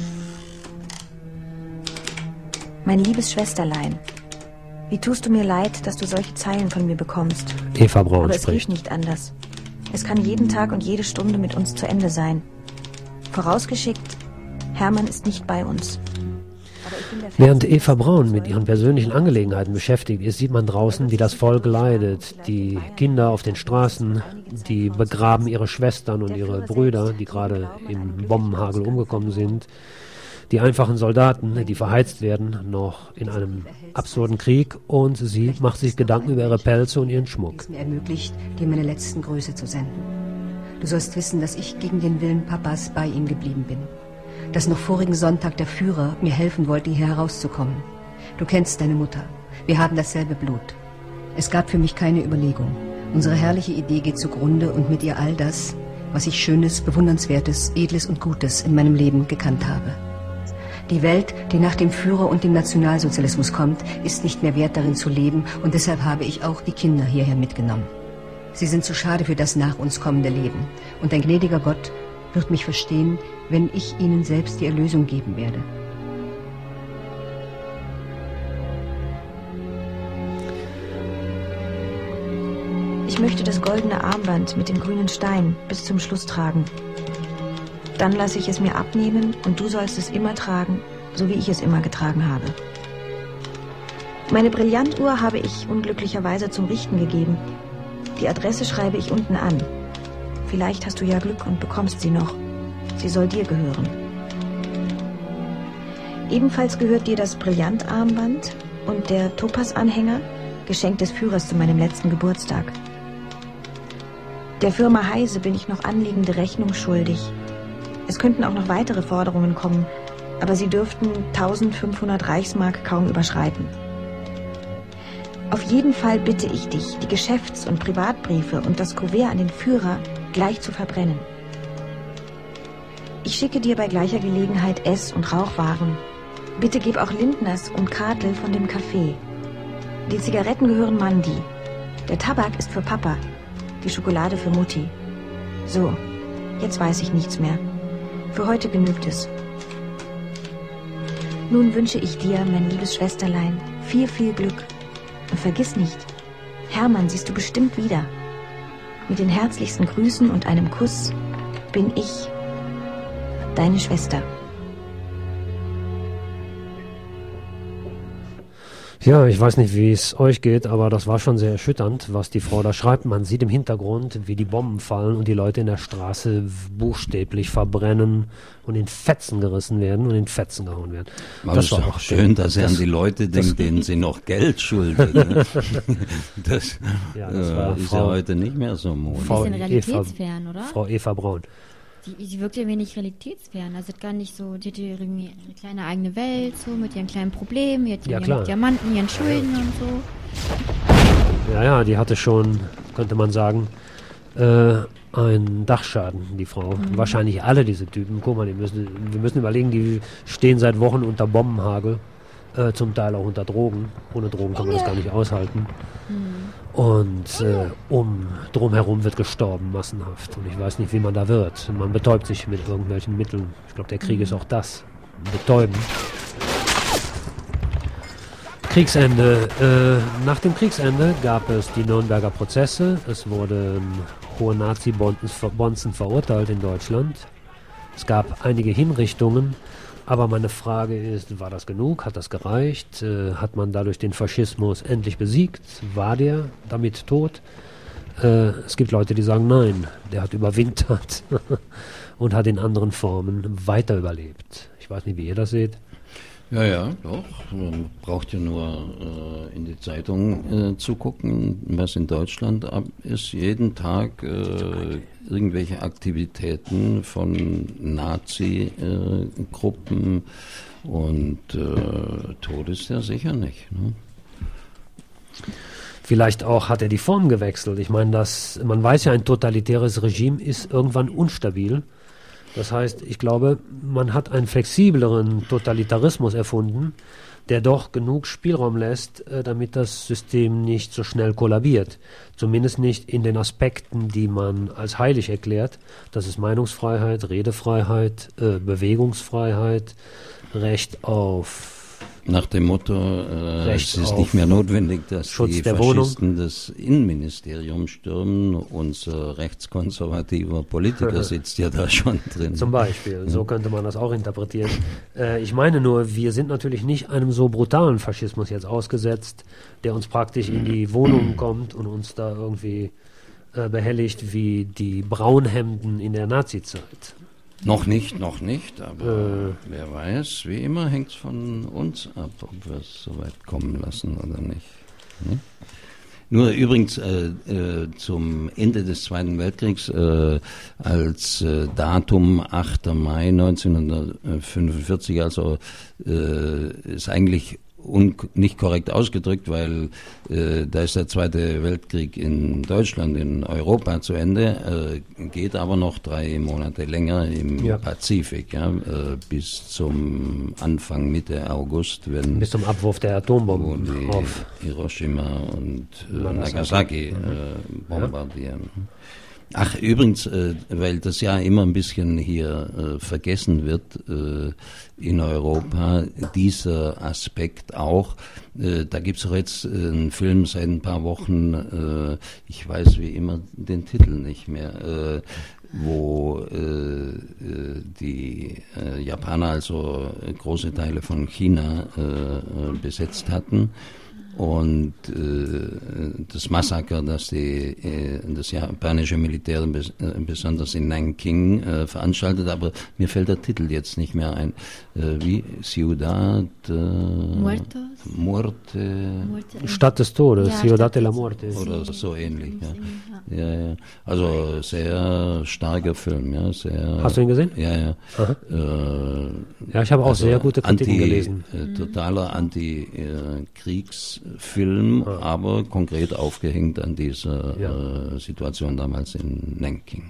Mein liebes Schwesterlein, wie tust du mir leid, dass du solche Zeilen von mir bekommst. Eva Braun Aber es spricht. geht nicht anders. Es kann jeden Tag und jede Stunde mit uns zu Ende sein. Vorausgeschickt, Hermann ist nicht bei uns. Während Eva Braun mit ihren persönlichen Angelegenheiten beschäftigt ist, sieht man draußen, wie das Volk leidet. Die Kinder auf den Straßen, die begraben ihre Schwestern und ihre Brüder, die gerade im Bombenhagel umgekommen sind. Die einfachen Soldaten, die verheizt werden, noch in einem absurden Krieg, und sie macht sich Gedanken über ihre Pelze und ihren Schmuck. Es mir ermöglicht, dir meine letzten Grüße zu senden. Du sollst wissen, dass ich gegen den Willen Papas bei ihm geblieben bin. Dass noch vorigen Sonntag der Führer mir helfen wollte, hier herauszukommen. Du kennst deine Mutter. Wir haben dasselbe Blut. Es gab für mich keine Überlegung. Unsere herrliche Idee geht zugrunde und mit ihr all das, was ich Schönes, Bewundernswertes, Edles und Gutes in meinem Leben gekannt habe. Die Welt, die nach dem Führer und dem Nationalsozialismus kommt, ist nicht mehr wert, darin zu leben, und deshalb habe ich auch die Kinder hierher mitgenommen. Sie sind zu schade für das nach uns kommende Leben, und ein gnädiger Gott wird mich verstehen, wenn ich ihnen selbst die Erlösung geben werde. Ich möchte das goldene Armband mit dem grünen Stein bis zum Schluss tragen. Dann lasse ich es mir abnehmen und du sollst es immer tragen, so wie ich es immer getragen habe. Meine Brillantuhr habe ich unglücklicherweise zum Richten gegeben. Die Adresse schreibe ich unten an. Vielleicht hast du ja Glück und bekommst sie noch. Sie soll dir gehören. Ebenfalls gehört dir das Brillantarmband und der Topaz-Anhänger, Geschenk des Führers zu meinem letzten Geburtstag. Der Firma Heise bin ich noch anliegende Rechnung schuldig. Es könnten auch noch weitere Forderungen kommen, aber sie dürften eintausendfünfhundert Reichsmark kaum überschreiten. Auf jeden Fall bitte ich dich, die Geschäfts- und Privatbriefe und das Kuvert an den Führer gleich zu verbrennen. Ich schicke dir bei gleicher Gelegenheit Ess- und Rauchwaren. Bitte gib auch Lindners und Kadel von dem Kaffee. Die Zigaretten gehören Mandi. Der Tabak ist für Papa, die Schokolade für Mutti. So, jetzt weiß ich nichts mehr. Für heute genügt es. Nun wünsche ich dir, mein liebes Schwesterlein, viel, viel Glück. Und vergiss nicht, Hermann siehst du bestimmt wieder. Mit den herzlichsten Grüßen und einem Kuss bin ich, deine Schwester. Ja, ich weiß nicht, wie es euch geht, aber das war schon sehr erschütternd, was die Frau da schreibt. Man sieht im Hintergrund, wie die Bomben fallen und die Leute in der Straße buchstäblich verbrennen und in Fetzen gerissen werden und in Fetzen gehauen werden. Aber das war auch schön, dass er an die Leute denkt, denen sie noch Geld schulden. Ne? Das, ja, das äh, war ist Frau, ja heute nicht mehr so modisch. Ein bisschen realitätsfern, Eva, oder? Frau Eva Braun. Die, sie wirkt ja wenig realitätsfern, also gar nicht so, die hat ihre, ihre kleine eigene Welt, so mit ihren kleinen Problemen, die hat Ja, ihren klar. Diamanten, ihren Schulden und so. Ja, ja, die hatte schon, könnte man sagen, äh, einen Dachschaden, die Frau. Mhm. Wahrscheinlich alle diese Typen. Guck mal, die müssen, wir müssen überlegen, die stehen seit Wochen unter Bombenhagel, äh, zum Teil auch unter Drogen. Ohne Drogen kann man das gar nicht aushalten. Mhm. Und äh, um drumherum wird gestorben, massenhaft. Und ich weiß nicht, wie man da wird. Man betäubt sich mit irgendwelchen Mitteln. Ich glaube, der Krieg Mhm. ist auch das. Betäuben. Kriegsende. Äh, nach dem Kriegsende gab es die Nürnberger Prozesse. Es wurden hohe Nazi-Bonzen verurteilt in Deutschland. Es gab einige Hinrichtungen. Aber meine Frage ist, war das genug? Hat das gereicht? Äh, hat man dadurch den Faschismus endlich besiegt? War der damit tot? Äh, es gibt Leute, die sagen, nein, der hat überwintert und hat in anderen Formen weiter überlebt. Ich Ich weiß nicht, wie ihr das seht. Ja, ja, doch. Man braucht ja nur äh, in die Zeitung äh, zu gucken, was in Deutschland ab ist. Jeden Tag äh, irgendwelche Aktivitäten von Nazi-Gruppen äh, und äh, Tod ist ja sicher nicht. Ne? Vielleicht auch hat er die Form gewechselt. Ich meine, dass man weiß ja, ein totalitäres Regime ist irgendwann unstabil. Das heißt, ich glaube, man hat einen flexibleren Totalitarismus erfunden, der doch genug Spielraum lässt, äh, damit das System nicht so schnell kollabiert. Zumindest nicht in den Aspekten, die man als heilig erklärt. Das ist Meinungsfreiheit, Redefreiheit, äh, Bewegungsfreiheit, Recht auf... Nach dem Motto, äh, Recht es ist nicht mehr notwendig, dass Schutz die der Faschisten Wohnung. das Innenministerium stürmen. Unser rechtskonservativer Politiker sitzt ja da schon drin. Zum Beispiel, so könnte man das auch interpretieren. Äh, ich meine nur, wir sind natürlich nicht einem so brutalen Faschismus jetzt ausgesetzt, der uns praktisch in die Wohnung kommt und uns da irgendwie äh, behelligt wie die Braunhemden in der Nazizeit. Noch nicht, noch nicht, aber Äh. wer weiß, wie immer hängt es von uns ab, ob wir es so weit kommen lassen oder nicht. Ne? Nur übrigens äh, äh, zum Ende des Zweiten Weltkriegs äh, als äh, Datum achter Mai neunzehnhundertfünfundvierzig, also äh, ist eigentlich un nicht korrekt ausgedrückt, weil äh, da ist der Zweite Weltkrieg in Deutschland, in Europa zu Ende, äh, geht aber noch drei Monate länger im Ja. Pazifik, ja, äh, bis zum Anfang, Mitte August, wenn Bis zum Abwurf der Atombomben wo die auf Hiroshima und äh, Nagasaki. Nagasaki äh, bombardieren. Ach, übrigens, äh, weil das ja immer ein bisschen hier äh, vergessen wird äh, in Europa, dieser Aspekt auch. Äh, da gibt's auch jetzt äh, einen Film seit ein paar Wochen, äh, ich weiß wie immer den Titel nicht mehr, äh, wo äh, die äh, Japaner also große Teile von China äh, besetzt hatten. Und äh, das Massaker, das die, äh, das japanische Militär bes äh, besonders in Nanking äh, veranstaltet, aber mir fällt der Titel jetzt nicht mehr ein. Äh, wie? Ciudad äh, Muertos? Muerte. Stadt des Todes, Ja, Ciudad Stadt de la des- Muerte. Oder so ähnlich, ja. Ja, ja. Also sehr starker Film, ja. Sehr, Hast du ihn gesehen? Ja, ja. Aha. Äh, Ja, ich habe auch sehr gute Kritiken Anti, gelesen. Äh, totaler Anti-Kriegsfilm, äh, aber konkret aufgehängt an dieser Ja. äh, Situation damals in Nanking.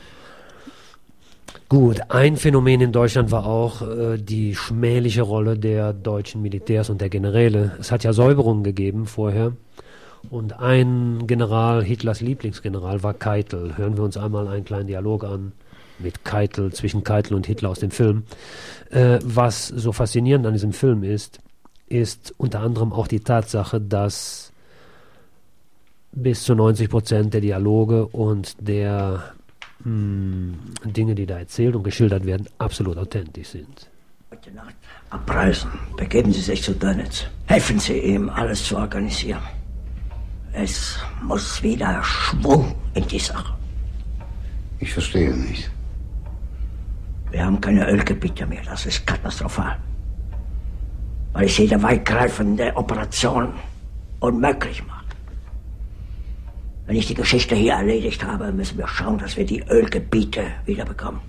Gut, ein Phänomen in Deutschland war auch äh, die schmähliche Rolle der deutschen Militärs und der Generäle. Es hat ja Säuberungen gegeben vorher. Und ein General, Hitlers Lieblingsgeneral, war Keitel. Hören wir uns einmal einen kleinen Dialog an mit Keitel, zwischen Keitel und Hitler aus dem Film. Äh, was so faszinierend an diesem Film ist, ist unter anderem auch die Tatsache, dass bis zu neunzig Prozent der Dialoge und der mh, Dinge, die da erzählt und geschildert werden, absolut authentisch sind. Heute Nacht abreisen. Begeben Sie sich zu Dönitz. Helfen Sie ihm, alles zu organisieren. Es muss wieder Schwung in die Sache. Ich verstehe nicht. Wir haben keine Ölgebiete mehr. Das ist katastrophal. Weil es jede weitgreifende Operation unmöglich macht. Wenn ich die Geschichte hier erledigt habe, müssen wir schauen, dass wir die Ölgebiete wiederbekommen.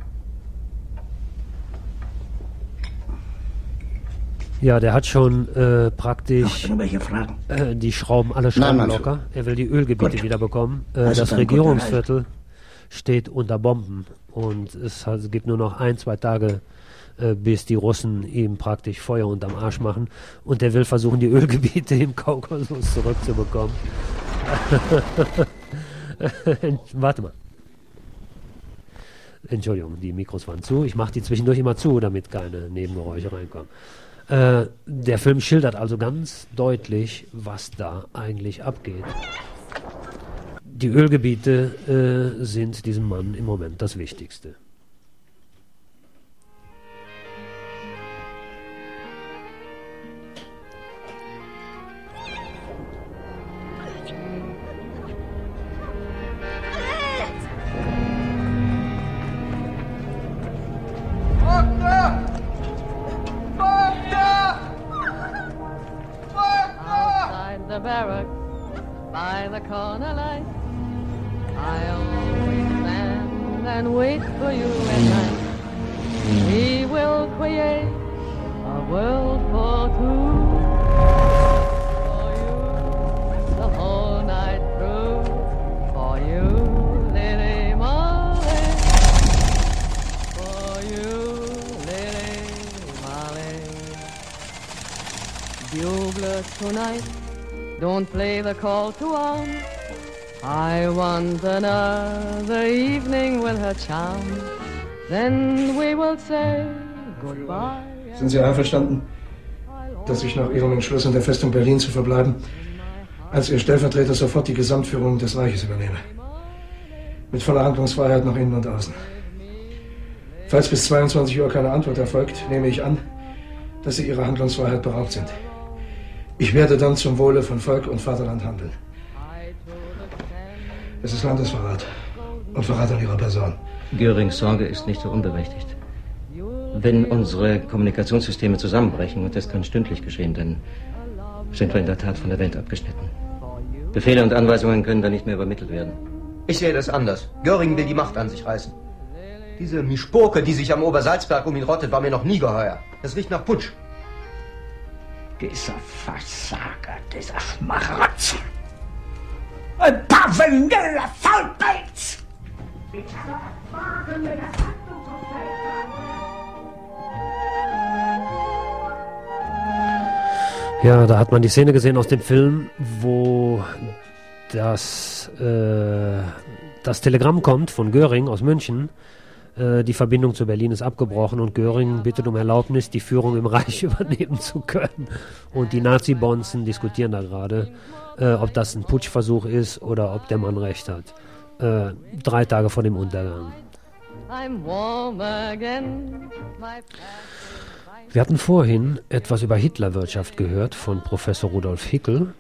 Ja, der hat schon äh, praktisch irgendwelche Fragen? Äh, die Schrauben, alle Schrauben Nein, nein, locker. Er will die Ölgebiete Gut. wiederbekommen. Äh, Also das dann gut, Regierungsviertel steht unter Bomben und es, hat, es gibt nur noch ein, zwei Tage, äh, bis die Russen ihm praktisch Feuer unterm Arsch machen und er will versuchen, die Ölgebiete im Kaukasus zurückzubekommen. Warte mal. Entschuldigung, die Mikros waren zu. Ich mache die zwischendurch immer zu, damit keine Nebengeräusche reinkommen. Äh, der Film schildert also ganz deutlich, was da eigentlich abgeht. Die Ölgebiete äh, sind diesem Mann im Moment das Wichtigste. Wagner! barracks by the corner light. I always stand and wait for you at night. We will create a world for two. For you, the whole night through. For you, Lily Marley. For you, Lily Marley. Buglers tonight, don't play the call to arms. I want another evening with her charm. Then we will say goodbye. Sind Sie einverstanden, dass ich nach Ihrem Entschluss in der Festung Berlin zu verbleiben, als Ihr Stellvertreter sofort die Gesamtführung des Reiches übernehme? Mit voller Handlungsfreiheit nach innen und außen. Falls bis zweiundzwanzig Uhr keine Antwort erfolgt, nehme ich an, dass Sie Ihrer Handlungsfreiheit beraubt sind. Ich werde dann zum Wohle von Volk und Vaterland handeln. Es ist Landesverrat und Verrat an Ihrer Person. Görings Sorge ist nicht so unberechtigt. Wenn unsere Kommunikationssysteme zusammenbrechen, und das kann stündlich geschehen, dann sind wir in der Tat von der Welt abgeschnitten. Befehle und Anweisungen können dann nicht mehr übermittelt werden. Ich sehe das anders. Göring will die Macht an sich reißen. Diese Mischpoke, die sich am Obersalzberg um ihn rottet, war mir noch nie geheuer. Das riecht nach Putsch. Dieser Versager, dieser Schmarotzer. Ein paveneller Faulpelz! Ja, da hat man die Szene gesehen aus dem Film, wo das, äh, das Telegramm kommt von Göring aus München. Äh, die Verbindung zu Berlin ist abgebrochen und Göring bittet um Erlaubnis, die Führung im Reich übernehmen zu können. Und die Nazi-Bonzen diskutieren da gerade, äh, ob das ein Putschversuch ist oder ob der Mann recht hat. Äh, drei Tage vor dem Untergang. Wir hatten vorhin etwas über Hitlerwirtschaft gehört von Professor Rudolf Hickel.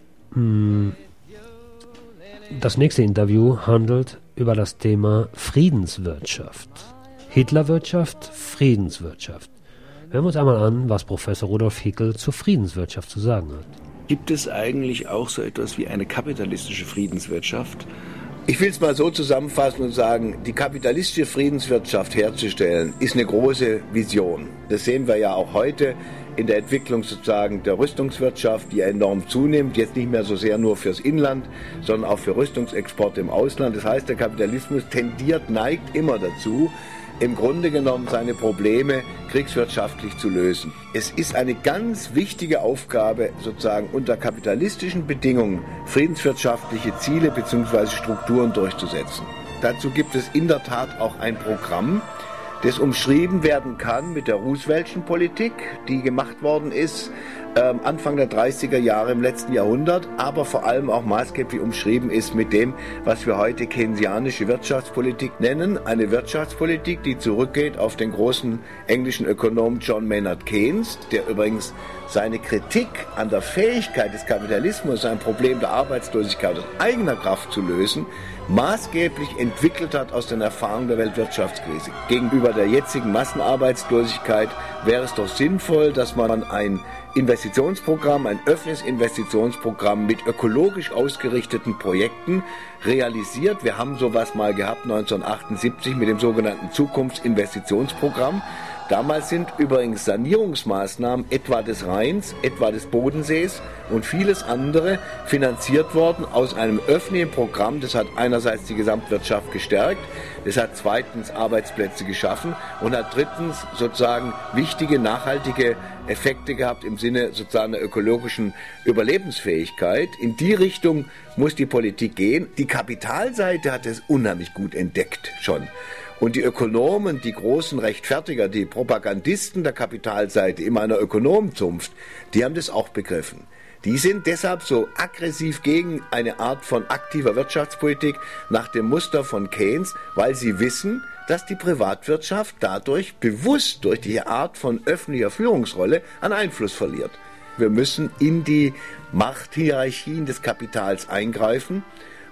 Das nächste Interview handelt über das Thema Friedenswirtschaft. Hitlerwirtschaft, Friedenswirtschaft. Hören wir uns einmal an, was Professor Rudolf Hickel zur Friedenswirtschaft zu sagen hat. Gibt es eigentlich auch so etwas wie eine kapitalistische Friedenswirtschaft? Ich will es mal so zusammenfassen und sagen, die kapitalistische Friedenswirtschaft herzustellen, ist eine große Vision. Das sehen wir ja auch heute in der Entwicklung sozusagen der Rüstungswirtschaft, die enorm zunimmt, jetzt nicht mehr so sehr nur fürs Inland, sondern auch für Rüstungsexporte im Ausland. Das heißt, der Kapitalismus tendiert, neigt immer dazu, im Grunde genommen seine Probleme kriegswirtschaftlich zu lösen. Es ist eine ganz wichtige Aufgabe, sozusagen unter kapitalistischen Bedingungen friedenswirtschaftliche Ziele bzw. Strukturen durchzusetzen. Dazu gibt es in der Tat auch ein Programm, das umschrieben werden kann mit der Rooseveltschen Politik, die gemacht worden ist ähm, Anfang der dreißiger Jahre im letzten Jahrhundert, aber vor allem auch maßgeblich umschrieben ist mit dem, was wir heute keynesianische Wirtschaftspolitik nennen. Eine Wirtschaftspolitik, die zurückgeht auf den großen englischen Ökonomen John Maynard Keynes, der übrigens seine Kritik an der Fähigkeit des Kapitalismus, ein Problem der Arbeitslosigkeit aus eigener Kraft zu lösen, maßgeblich entwickelt hat aus den Erfahrungen der Weltwirtschaftskrise. Gegenüber der jetzigen Massenarbeitslosigkeit wäre es doch sinnvoll, dass man ein Investitionsprogramm, ein öffentliches Investitionsprogramm mit ökologisch ausgerichteten Projekten realisiert. Wir haben sowas mal gehabt neunzehnhundertachtundsiebzig mit dem sogenannten Zukunftsinvestitionsprogramm. Damals sind übrigens Sanierungsmaßnahmen etwa des Rheins, etwa des Bodensees und vieles andere finanziert worden aus einem öffentlichen Programm. Das hat einerseits die Gesamtwirtschaft gestärkt, das hat zweitens Arbeitsplätze geschaffen und hat drittens sozusagen wichtige, nachhaltige Effekte gehabt im Sinne sozusagen der ökologischen Überlebensfähigkeit. In die Richtung muss die Politik gehen. Die Kapitalseite hat es unheimlich gut entdeckt schon. Und die Ökonomen, die großen Rechtfertiger, die Propagandisten der Kapitalseite in einer Ökonomenzunft, die haben das auch begriffen. Die sind deshalb so aggressiv gegen eine Art von aktiver Wirtschaftspolitik nach dem Muster von Keynes, weil sie wissen, dass die Privatwirtschaft dadurch bewusst durch die Art von öffentlicher Führungsrolle an Einfluss verliert. Wir müssen in die Machthierarchien des Kapitals eingreifen.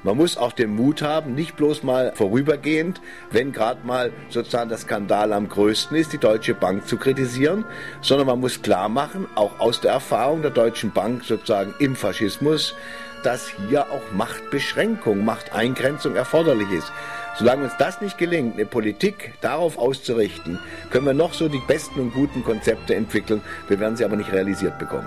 Man muss auch den Mut haben, nicht bloß mal vorübergehend, wenn gerade mal sozusagen der Skandal am größten ist, die Deutsche Bank zu kritisieren, sondern man muss klar machen, auch aus der Erfahrung der Deutschen Bank sozusagen im Faschismus, dass hier auch Machtbeschränkung, Machteingrenzung erforderlich ist. Solange uns das nicht gelingt, eine Politik darauf auszurichten, können wir noch so die besten und guten Konzepte entwickeln, wir werden sie aber nicht realisiert bekommen.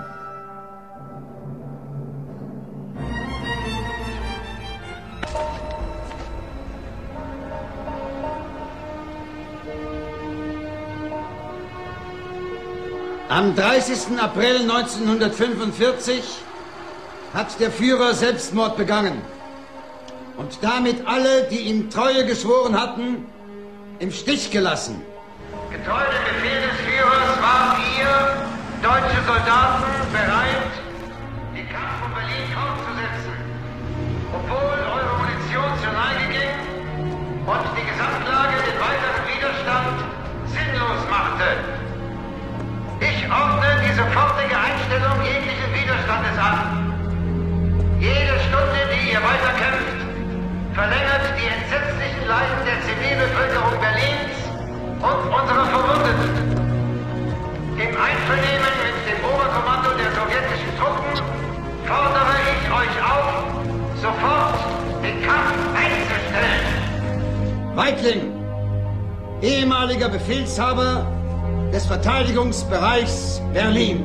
Am dreißigsten April neunzehnhundertfünfundvierzig hat der Führer Selbstmord begangen und damit alle, die ihm Treue geschworen hatten, im Stich gelassen. Getreu dem Befehl des Führers wart ihr, deutsche Soldaten, bereit, den Kampf um Berlin fortzusetzen, obwohl eure Munition zur Neige ging und die Gesamtlage den weiteren Widerstand sinnlos machte. Ich ordne die sofortige Einstellung jeglichen Widerstandes an. Jede Stunde, die ihr weiterkämpft, verlängert die entsetzlichen Leiden der Zivilbevölkerung Berlins und unserer Verwundeten. Im Einvernehmen mit dem Oberkommando der sowjetischen Truppen fordere ich euch auf, sofort den Kampf einzustellen. Weitling, ehemaliger Befehlshaber des Verteidigungsbereichs Berlin.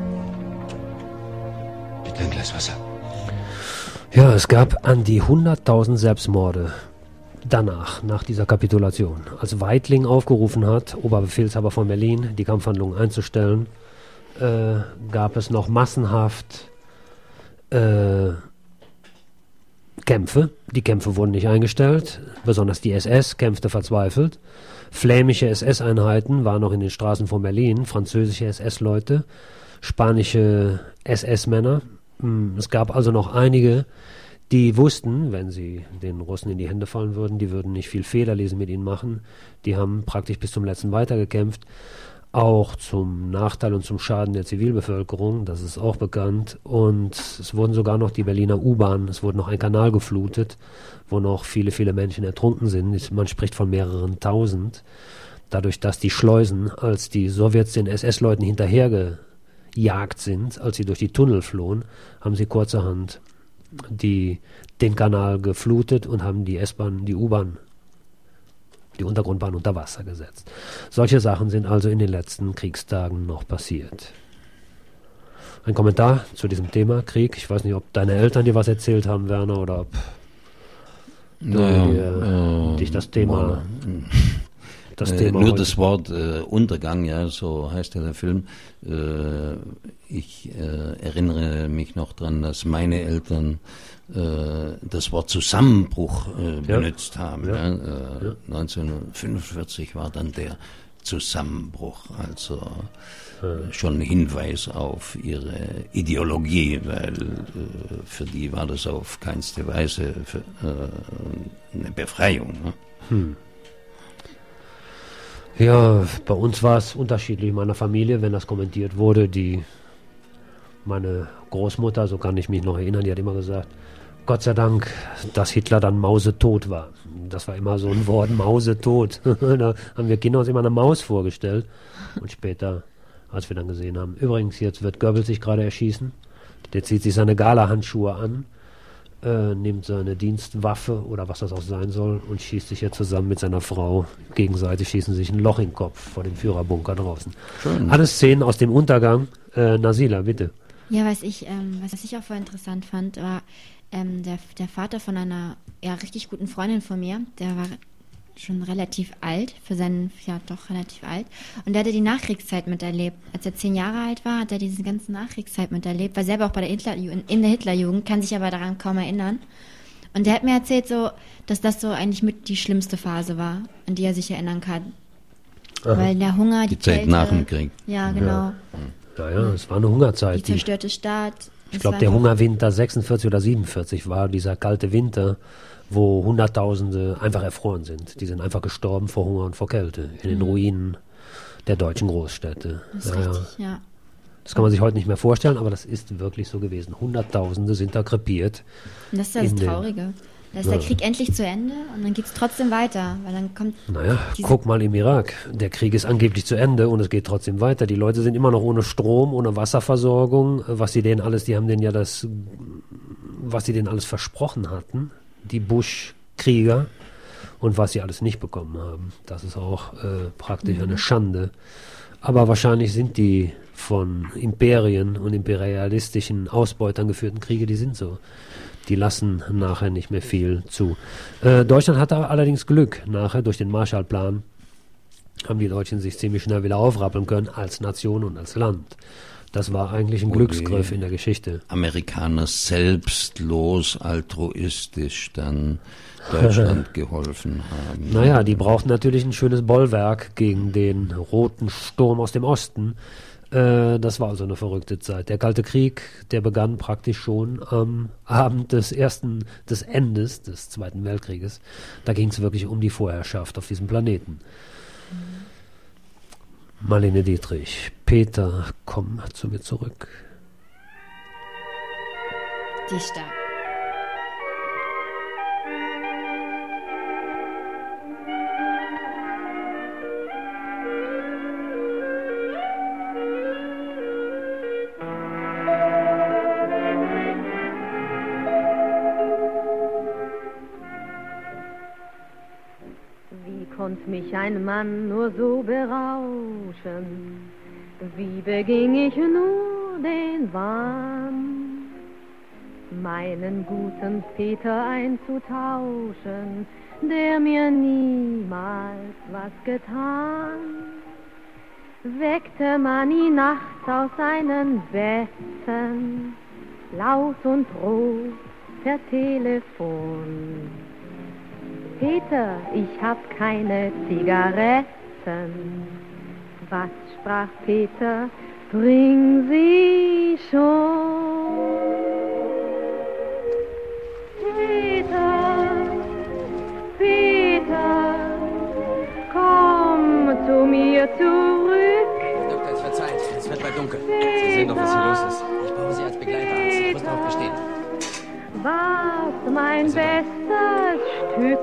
Bitte ein Glas Wasser. Ja, es gab an die hunderttausend Selbstmorde danach, nach dieser Kapitulation. Als Weitling aufgerufen hat, Oberbefehlshaber von Berlin, die Kampfhandlungen einzustellen, äh, gab es noch massenhaft äh, Kämpfe. Die Kämpfe wurden nicht eingestellt, besonders die S S kämpfte verzweifelt. Flämische S S-Einheiten waren noch in den Straßen von Berlin, französische S S-Leute, spanische S S-Männer. Es gab also noch einige, die wussten, wenn sie den Russen in die Hände fallen würden, die würden nicht viel Federlesen mit ihnen machen. Die haben praktisch bis zum letzten weitergekämpft, auch zum Nachteil und zum Schaden der Zivilbevölkerung, das ist auch bekannt. Und es wurden sogar noch die Berliner U-Bahn, es wurde noch ein Kanal geflutet, wo noch viele, viele Menschen ertrunken sind. Man spricht von mehreren tausend. Dadurch, dass die Schleusen, als die Sowjets den S S-Leuten hinterhergejagt sind, als sie durch die Tunnel flohen, haben sie kurzerhand die, den Kanal geflutet und haben die S-Bahn, die U-Bahn, die Untergrundbahn unter Wasser gesetzt. Solche Sachen sind also in den letzten Kriegstagen noch passiert. Ein Kommentar zu diesem Thema Krieg. Ich weiß nicht, ob deine Eltern dir was erzählt haben, Werner, oder ob du naja, dir, äh, dich das Thema... Das äh, Thema nur heute. das Wort äh, Untergang, ja, so heißt ja der Film. Äh, ich äh, erinnere mich noch dran, dass meine Eltern äh, das Wort Zusammenbruch äh, benutzt ja. haben. Ja. Ja. Äh, Ja. neunzehnhundertfünfundvierzig war dann der Zusammenbruch, also äh, schon ein Hinweis auf ihre Ideologie, weil äh, für die war das auf keinste Weise für, äh, eine Befreiung. Ne? Hm. Ja, bei uns war es unterschiedlich in meiner Familie, wenn das kommentiert wurde. Die, meine Großmutter, so kann ich mich noch erinnern, die hat immer gesagt, Gott sei Dank, dass Hitler dann mausetot war. Das war immer so ein Wort, mausetot. Da haben wir Kinder uns immer eine Maus vorgestellt. Und später, als wir dann gesehen haben, übrigens, jetzt wird Goebbels sich gerade erschießen. Der zieht sich seine Gala-Handschuhe an, äh, nimmt seine Dienstwaffe oder was das auch sein soll und schießt sich jetzt zusammen mit seiner Frau. Gegenseitig schießen sich ein Loch in den Kopf vor dem Führerbunker draußen. Schön. Alle Szenen aus dem Untergang. Äh, Nasila, bitte. Ja, was ich, ähm, was ich auch voll interessant fand, war ähm, der, der Vater von einer ja, richtig guten Freundin von mir. Der war schon relativ alt, für seinen, ja doch relativ alt. Und der hatte die Nachkriegszeit miterlebt. Als er zehn Jahre alt war, hat er diese ganze Nachkriegszeit miterlebt, war selber auch bei der Hitler, in der Hitlerjugend, kann sich aber daran kaum erinnern. Und der hat mir erzählt, so, dass das so eigentlich mit die schlimmste Phase war, an die er sich erinnern kann. Aha. Weil der Hunger, die, Die Zeit Kälte, nach dem Krieg. Ja, genau. Ja, ja, ja es war eine Hungerzeit. Die zerstörte Stadt. Ich glaube, der Hungerwinter sechsundvierzig oder siebenundvierzig war dieser kalte Winter, wo Hunderttausende einfach erfroren sind. Die sind einfach gestorben vor Hunger und vor Kälte in den Ruinen der deutschen Großstädte. Das ist ja, richtig, ja. Das kann man sich heute nicht mehr vorstellen, aber das ist wirklich so gewesen. Hunderttausende sind da krepiert. Und das ist das in den- Traurige. Da ist Ja. der Krieg endlich zu Ende und dann geht es trotzdem weiter, weil dann kommt Naja, diese- guck mal im Irak. Der Krieg ist angeblich zu Ende und es geht trotzdem weiter. Die Leute sind immer noch ohne Strom, ohne Wasserversorgung. Was sie denen alles, die haben denen ja das, was sie denen alles versprochen hatten, die Bush-Krieger, und was sie alles nicht bekommen haben. Das ist auch äh, praktisch Mhm. eine Schande. Aber wahrscheinlich sind die von Imperien und imperialistischen Ausbeutern geführten Kriege, die sind so. Die lassen nachher nicht mehr viel zu. Äh, Deutschland hatte allerdings Glück. Nachher durch den Marshallplan haben die Deutschen sich ziemlich schnell wieder aufrappeln können als Nation und als Land. Das war eigentlich ein Wo Glücksgriff die in der Geschichte. Amerikaner selbstlos, altruistisch dann Deutschland geholfen haben. Naja, die brauchten natürlich ein schönes Bollwerk gegen den roten Sturm aus dem Osten. Äh, das war also eine verrückte Zeit. Der Kalte Krieg, der begann praktisch schon am Abend des ersten, des Endes des Zweiten Weltkrieges. Da ging es wirklich um die Vorherrschaft auf diesem Planeten. Marlene Dietrich, Peter, komm zu mir zurück. Dichter. Wie konnt mich ein Mann nur so berauschen? Wie beging ich nur den Wahn, meinen guten Peter einzutauschen, der mir niemals was getan? Weckte man ihn nachts aus seinen Betten, laut und rot per Telefon. Peter, ich hab keine Zigaretten. Was sprach Peter? Bring sie schon. Peter, Peter, komm zu mir zurück. Doktor, es wird Zeit. Es wird bald dunkel. Sie sehen doch, was hier los ist. Ich brauche Sie als Begleitarzt. Ich muss darauf bestehen. Was mein bestes Stück.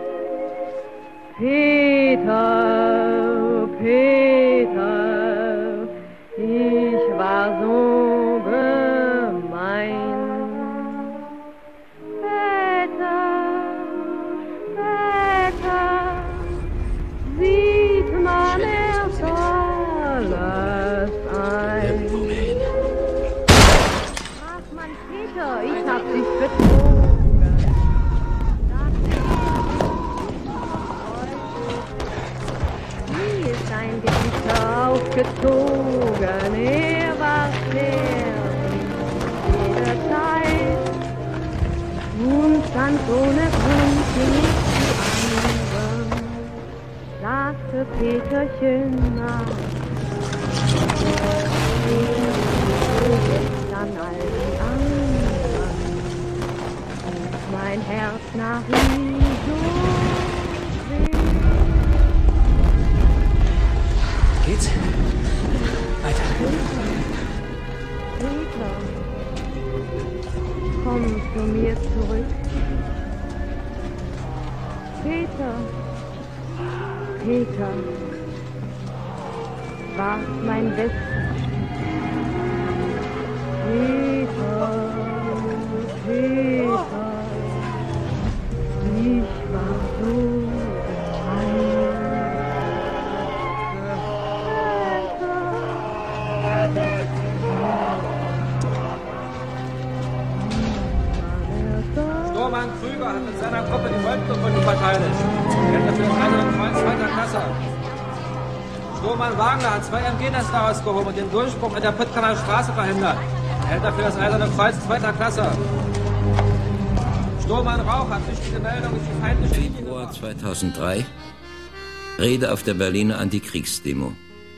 Peter, Peter, ich war so gemein. Peter, Peter, sieht man erst alles ein. Ach, mein Peter, ich hab dich betrogen. Wie ist ein Gesichter aufgezogen? Er war fertig jederzeit und stand ohne Grund nicht die anderen, sagte Peterchen nach. Dann all die anderen, mein Herz nach ihm so. Geht's? Weiter. Peter, komm zu mir zurück. Peter, Peter, war mein Bestes. Peter, Peter, ich war so gemein. Sturmann Krüger hat mit seiner Gruppe die Volksgruppe verteidigt. Kennt dafür das Eisernen Kreuz zweiter Klasse. Sturmann Wagner hat zwei M G-Nester ausgehoben und den Durchbruch in der Puttkamer Straße verhindert. Er hält dafür das Eiserne Kreuz zweiter Klasse. Sturmann Rauch hat wichtige Meldungen, die feindliche Linie. Februar zweitausenddrei. Rede auf der Berliner Antikriegsdemo.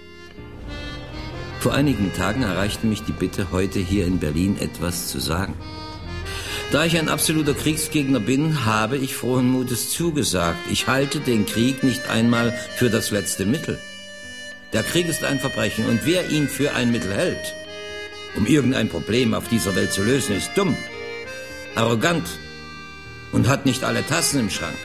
Vor einigen Tagen erreichte mich die Bitte, heute hier in Berlin etwas zu sagen. Da ich ein absoluter Kriegsgegner bin, habe ich frohen Mutes zugesagt. Ich halte den Krieg nicht einmal für das letzte Mittel. Der Krieg ist ein Verbrechen und wer ihn für ein Mittel hält, um irgendein Problem auf dieser Welt zu lösen, ist dumm, arrogant und hat nicht alle Tassen im Schrank.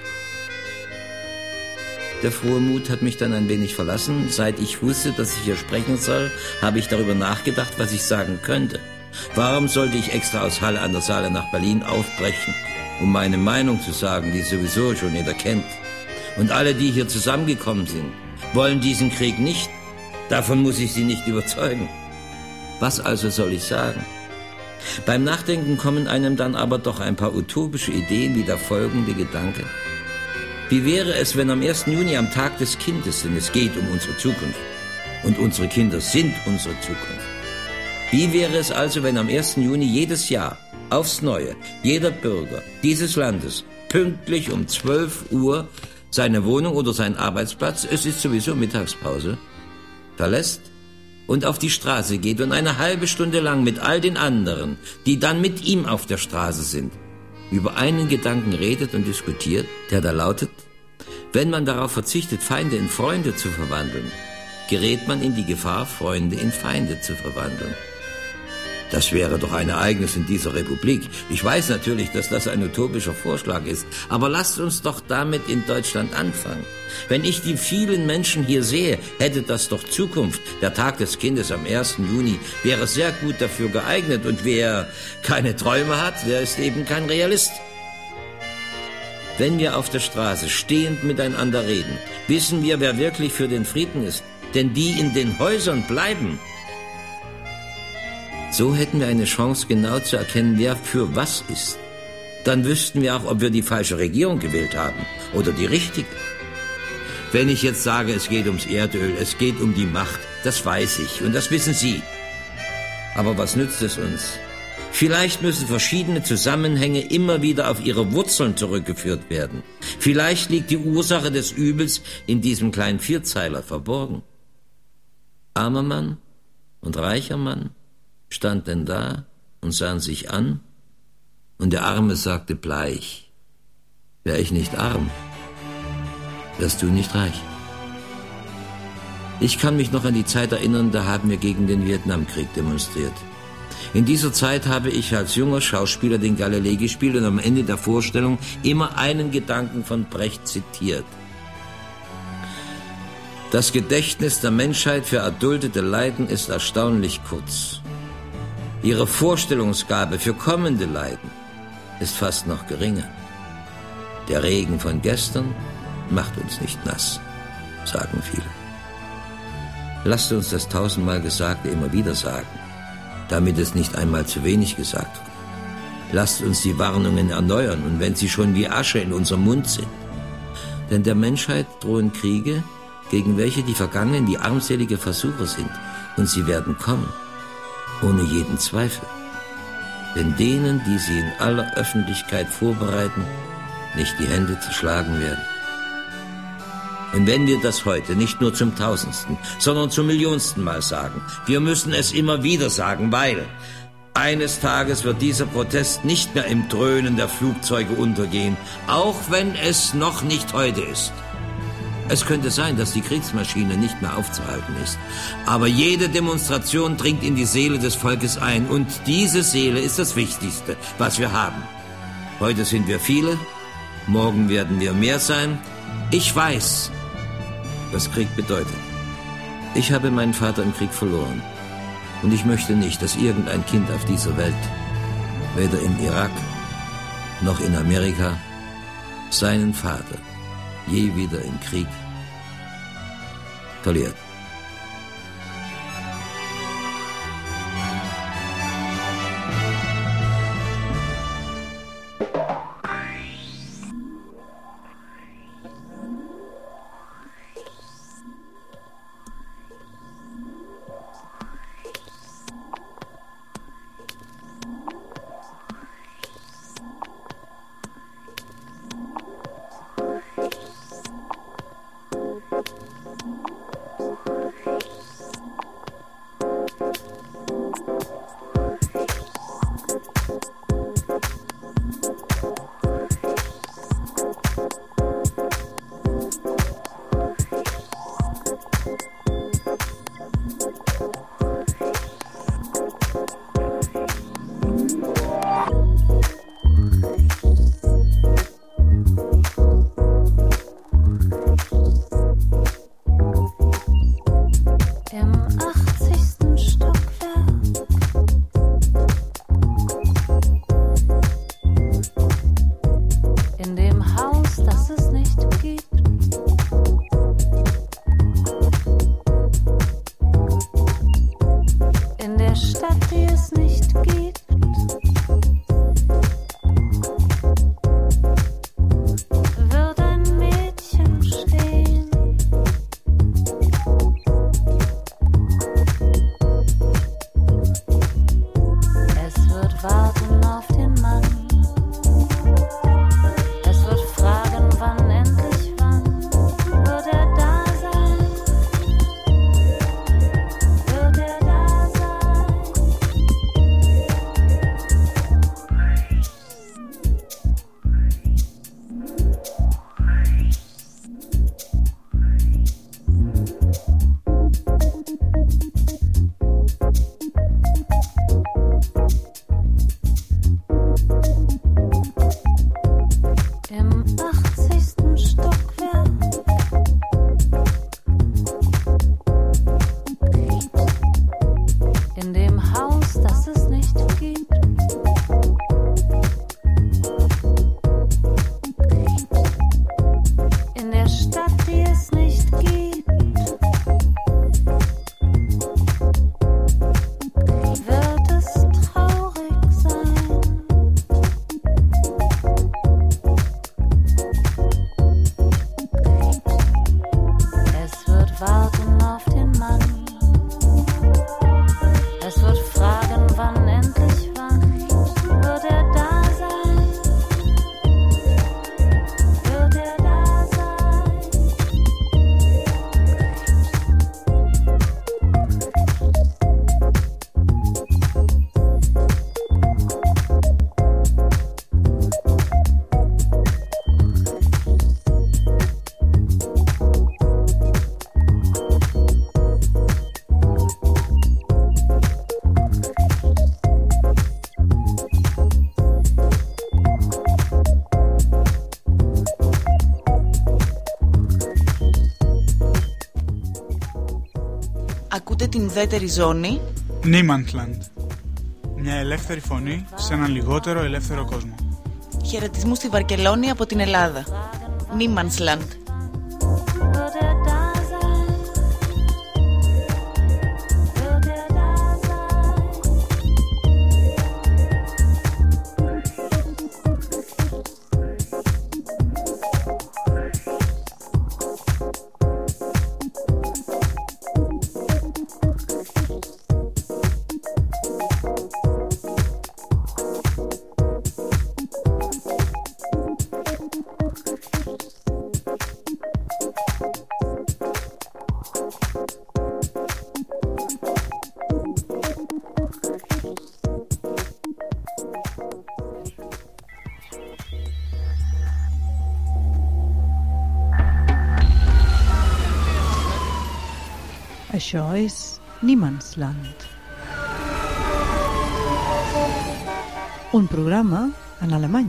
Der frohe Mut hat mich dann ein wenig verlassen. Seit ich wusste, dass ich hier sprechen soll, habe ich darüber nachgedacht, was ich sagen könnte. Warum sollte ich extra aus Halle an der Saale nach Berlin aufbrechen, um meine Meinung zu sagen, die sowieso schon jeder kennt? Und alle, die hier zusammengekommen sind, wollen diesen Krieg nicht. Davon muss ich sie nicht überzeugen. Was also soll ich sagen? Beim Nachdenken kommen einem dann aber doch ein paar utopische Ideen, wie der folgende Gedanke. Wie wäre es, wenn am ersten Juni, am Tag des Kindes, denn es geht um unsere Zukunft, und unsere Kinder sind unsere Zukunft. Wie wäre es also, wenn am ersten Juni jedes Jahr, aufs Neue, jeder Bürger dieses Landes pünktlich um zwölf Uhr seine Wohnung oder seinen Arbeitsplatz, es ist sowieso Mittagspause, verlässt und auf die Straße geht und eine halbe Stunde lang mit all den anderen, die dann mit ihm auf der Straße sind, über einen Gedanken redet und diskutiert, der da lautet: Wenn man darauf verzichtet, Feinde in Freunde zu verwandeln, gerät man in die Gefahr, Freunde in Feinde zu verwandeln. Das wäre doch ein Ereignis in dieser Republik. Ich weiß natürlich, dass das ein utopischer Vorschlag ist, aber lasst uns doch damit in Deutschland anfangen. Wenn ich die vielen Menschen hier sehe, hätte das doch Zukunft. Der Tag des Kindes am ersten Juni wäre sehr gut dafür geeignet, und wer keine Träume hat, der ist eben kein Realist. Wenn wir auf der Straße stehend miteinander reden, wissen wir, wer wirklich für den Frieden ist, denn die in den Häusern bleiben. So hätten wir eine Chance, genau zu erkennen, wer für was ist. Dann wüssten wir auch, ob wir die falsche Regierung gewählt haben oder die richtige. Wenn ich jetzt sage, es geht ums Erdöl, es geht um die Macht, das weiß ich und das wissen Sie. Aber was nützt es uns? Vielleicht müssen verschiedene Zusammenhänge immer wieder auf ihre Wurzeln zurückgeführt werden. Vielleicht liegt die Ursache des Übels in diesem kleinen Vierzeiler verborgen. Armer Mann und reicher Mann standen da und sahen sich an, und der Arme sagte bleich: Wär ich nicht arm, wärst du nicht reich. Ich kann mich noch an die Zeit erinnern, da haben wir gegen den Vietnamkrieg demonstriert. In dieser Zeit habe ich als junger Schauspieler den Galilei gespielt und am Ende der Vorstellung immer einen Gedanken von Brecht zitiert. Das Gedächtnis der Menschheit für erduldete Leiden ist erstaunlich kurz. Ihre Vorstellungsgabe für kommende Leiden ist fast noch geringer. Der Regen von gestern macht uns nicht nass, sagen viele. Lasst uns das tausendmal Gesagte immer wieder sagen, damit es nicht einmal zu wenig gesagt wird. Lasst uns die Warnungen erneuern, und wenn sie schon wie Asche in unserem Mund sind. Denn der Menschheit drohen Kriege, gegen welche die Vergangenen wie armselige Versuche sind, und sie werden kommen. Ohne jeden Zweifel, wenn denen, die sie in aller Öffentlichkeit vorbereiten, nicht die Hände zerschlagen werden. Und wenn wir das heute nicht nur zum tausendsten, sondern zum millionsten Mal sagen, wir müssen es immer wieder sagen, weil eines Tages wird dieser Protest nicht mehr im Dröhnen der Flugzeuge untergehen, auch wenn es noch nicht heute ist. Es könnte sein, dass die Kriegsmaschine nicht mehr aufzuhalten ist. Aber jede Demonstration dringt in die Seele des Volkes ein. Und diese Seele ist das Wichtigste, was wir haben. Heute sind wir viele, morgen werden wir mehr sein. Ich weiß, was Krieg bedeutet. Ich habe meinen Vater im Krieg verloren. Und ich möchte nicht, dass irgendein Kind auf dieser Welt, weder im Irak noch in Amerika, seinen Vater je wieder im Krieg verliert. In der Stadt, die es nicht gibt. Wird ein Mädchen stehen. Es wird warten auf den Mann. Es wird fragen, wann endlich wann. Wird er da sein? Wird er da sein? Im achtzigsten Stockwerk in dem Haus, das es nicht gibt. In der Stadt, die es nicht gibt. Wird es traurig sein? Es wird warten auf den Mann. Es wird fragen, wann endlich wann. Wird er da sein? Wird er da sein? Ακούτε την ουδέτερη ζώνη. Niemandland. Μια ελεύθερη φωνή σε έναν λιγότερο ελεύθερο κόσμο. Χαιρετισμού στη Βαρκελόνη από την Ελλάδα. Niemandsland. Wird er da sein? Wird er da sein? Això és Niemandsland. Un programa en alemany.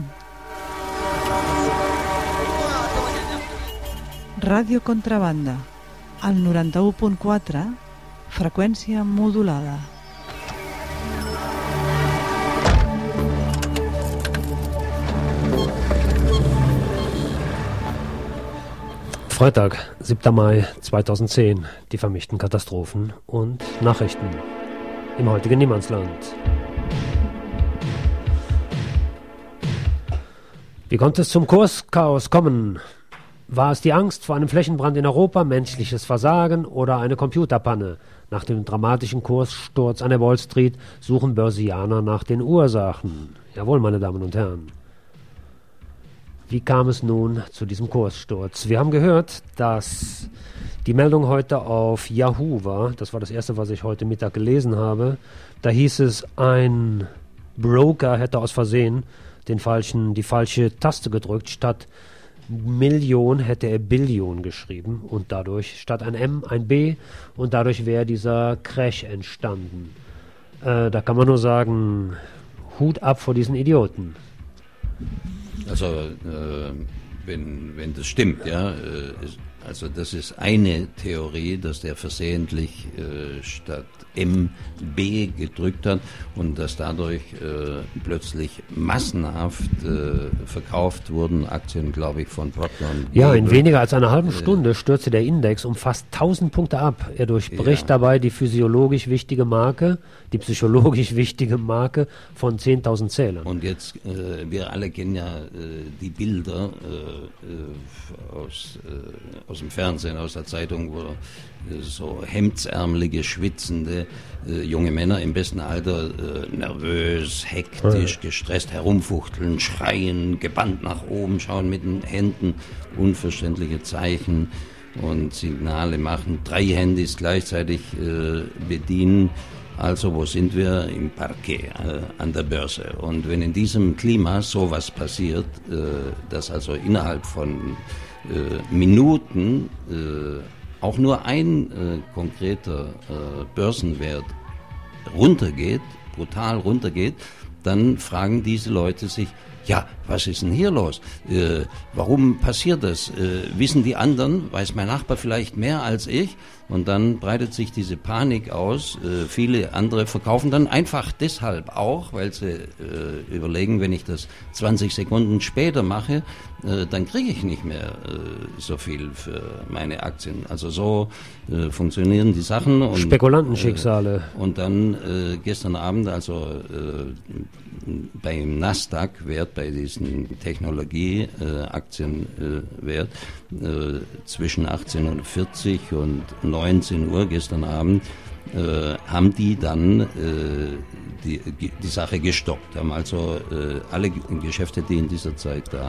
Ràdio Contrabanda, al noranta-u punt quatre, freqüència modulada. Freitag, siebter Mai zweitausendzehn, die vermischten Katastrophen und Nachrichten im heutigen Niemandsland. Wie konnte es zum Kurschaos kommen? War es die Angst vor einem Flächenbrand in Europa, menschliches Versagen oder eine Computerpanne? Nach dem dramatischen Kurssturz an der Wall Street suchen Börsianer nach den Ursachen. Jawohl, meine Damen und Herren. Wie kam es nun zu diesem Kurssturz? Wir haben gehört, dass die Meldung heute auf Yahoo war. Das war das erste, was ich heute Mittag gelesen habe. Da hieß es, ein Broker hätte aus Versehen den falschen, die falsche Taste gedrückt. Statt Million hätte er Billion geschrieben und dadurch statt ein M ein B und dadurch wäre dieser Crash entstanden. Äh, da kann man nur sagen, Hut ab vor diesen Idioten. Also, äh, wenn, wenn das stimmt, ja, äh, ist, also das ist eine Theorie, dass der versehentlich äh, statt M B gedrückt hat und dass dadurch äh, plötzlich massenhaft äh, verkauft wurden Aktien, glaube ich, von Procter und Gamble. Ja, in weniger als einer halben Stunde stürzte der Index um fast tausend Punkte ab. Er durchbricht ja. dabei die physiologisch wichtige Marke, die psychologisch wichtige Marke von zehntausend Zählern. Und jetzt, äh, wir alle kennen ja äh, die Bilder äh, aus, äh, aus dem Fernsehen, aus der Zeitung, wo äh, so hemdsärmelige, schwitzende äh, junge Männer im besten Alter äh, nervös, hektisch, ja. gestresst herumfuchteln, schreien, gebannt nach oben, schauen mit den Händen, unverständliche Zeichen und Signale machen, drei Handys gleichzeitig äh, bedienen. Also wo sind wir? Im Parquet, äh, an der Börse. Und wenn in diesem Klima sowas passiert, äh, dass also innerhalb von äh, Minuten äh, auch nur ein äh, konkreter äh, Börsenwert runtergeht, brutal runtergeht, dann fragen diese Leute sich, ja, was ist denn hier los? Äh, warum passiert das? Äh, wissen die anderen, weiß mein Nachbar vielleicht mehr als ich? Und dann breitet sich diese Panik aus. Äh, viele andere verkaufen dann einfach deshalb auch, weil sie äh, überlegen, wenn ich das zwanzig Sekunden später mache, äh, dann kriege ich nicht mehr äh, so viel für meine Aktien. Also so äh, funktionieren die Sachen. Und, Spekulantenschicksale. Äh, und dann äh, gestern Abend, also äh, beim Nasdaq-Wert, bei diesen Technologie-Aktienwert, äh, äh, zwischen achtzehnhundertvierzig und neunzehn Uhr gestern Abend, äh, haben die dann äh, die, die Sache gestoppt, haben also äh, alle Geschäfte, die in dieser Zeit da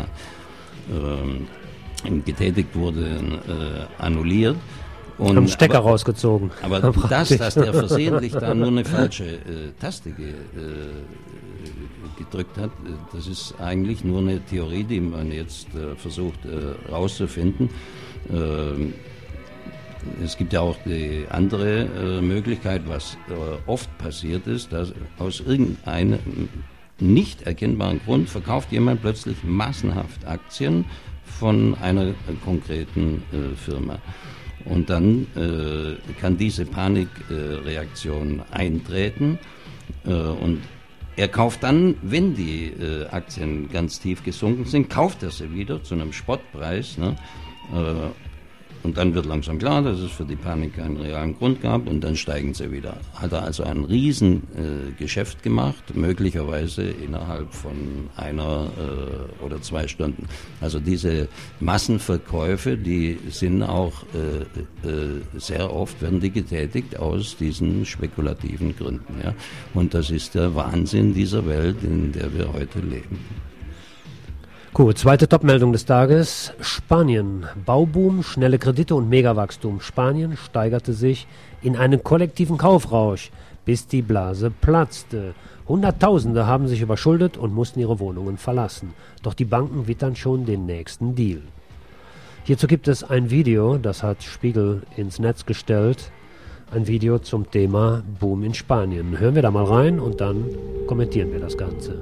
äh, getätigt wurden, äh, annulliert. Und haben Stecker aber, rausgezogen. Aber das, dass der versehentlich da nur eine falsche äh, Taste ge, äh, gedrückt hat, das ist eigentlich nur eine Theorie, die man jetzt äh, versucht äh, rauszufinden. Äh, es gibt ja auch die andere äh, Möglichkeit, was äh, oft passiert ist, dass aus irgendeinem nicht erkennbaren Grund verkauft jemand plötzlich massenhaft Aktien von einer äh, konkreten äh, Firma. Und dann äh, kann diese Panikreaktion äh, eintreten äh, und er kauft dann, wenn die äh, Aktien ganz tief gesunken sind, kauft er sie wieder zu einem Spottpreis. Ne? Äh, und dann wird langsam klar, dass es für die Panik keinen realen Grund gab und dann steigen sie wieder. Hat er also ein Riesengeschäft äh, gemacht, möglicherweise innerhalb von einer äh, oder zwei Stunden. Also diese Massenverkäufe, die sind auch äh, äh, sehr oft, werden die getätigt aus diesen spekulativen Gründen. Ja? Und das ist der Wahnsinn dieser Welt, in der wir heute leben. Gut, zweite Topmeldung des Tages. Spanien. Bauboom, schnelle Kredite und Megawachstum. Spanien steigerte sich in einen kollektiven Kaufrausch, bis die Blase platzte. Hunderttausende haben sich überschuldet und mussten ihre Wohnungen verlassen. Doch die Banken wittern schon den nächsten Deal. Hierzu gibt es ein Video, das hat Spiegel ins Netz gestellt. Ein Video zum Thema Boom in Spanien. Hören wir da mal rein und dann kommentieren wir das Ganze.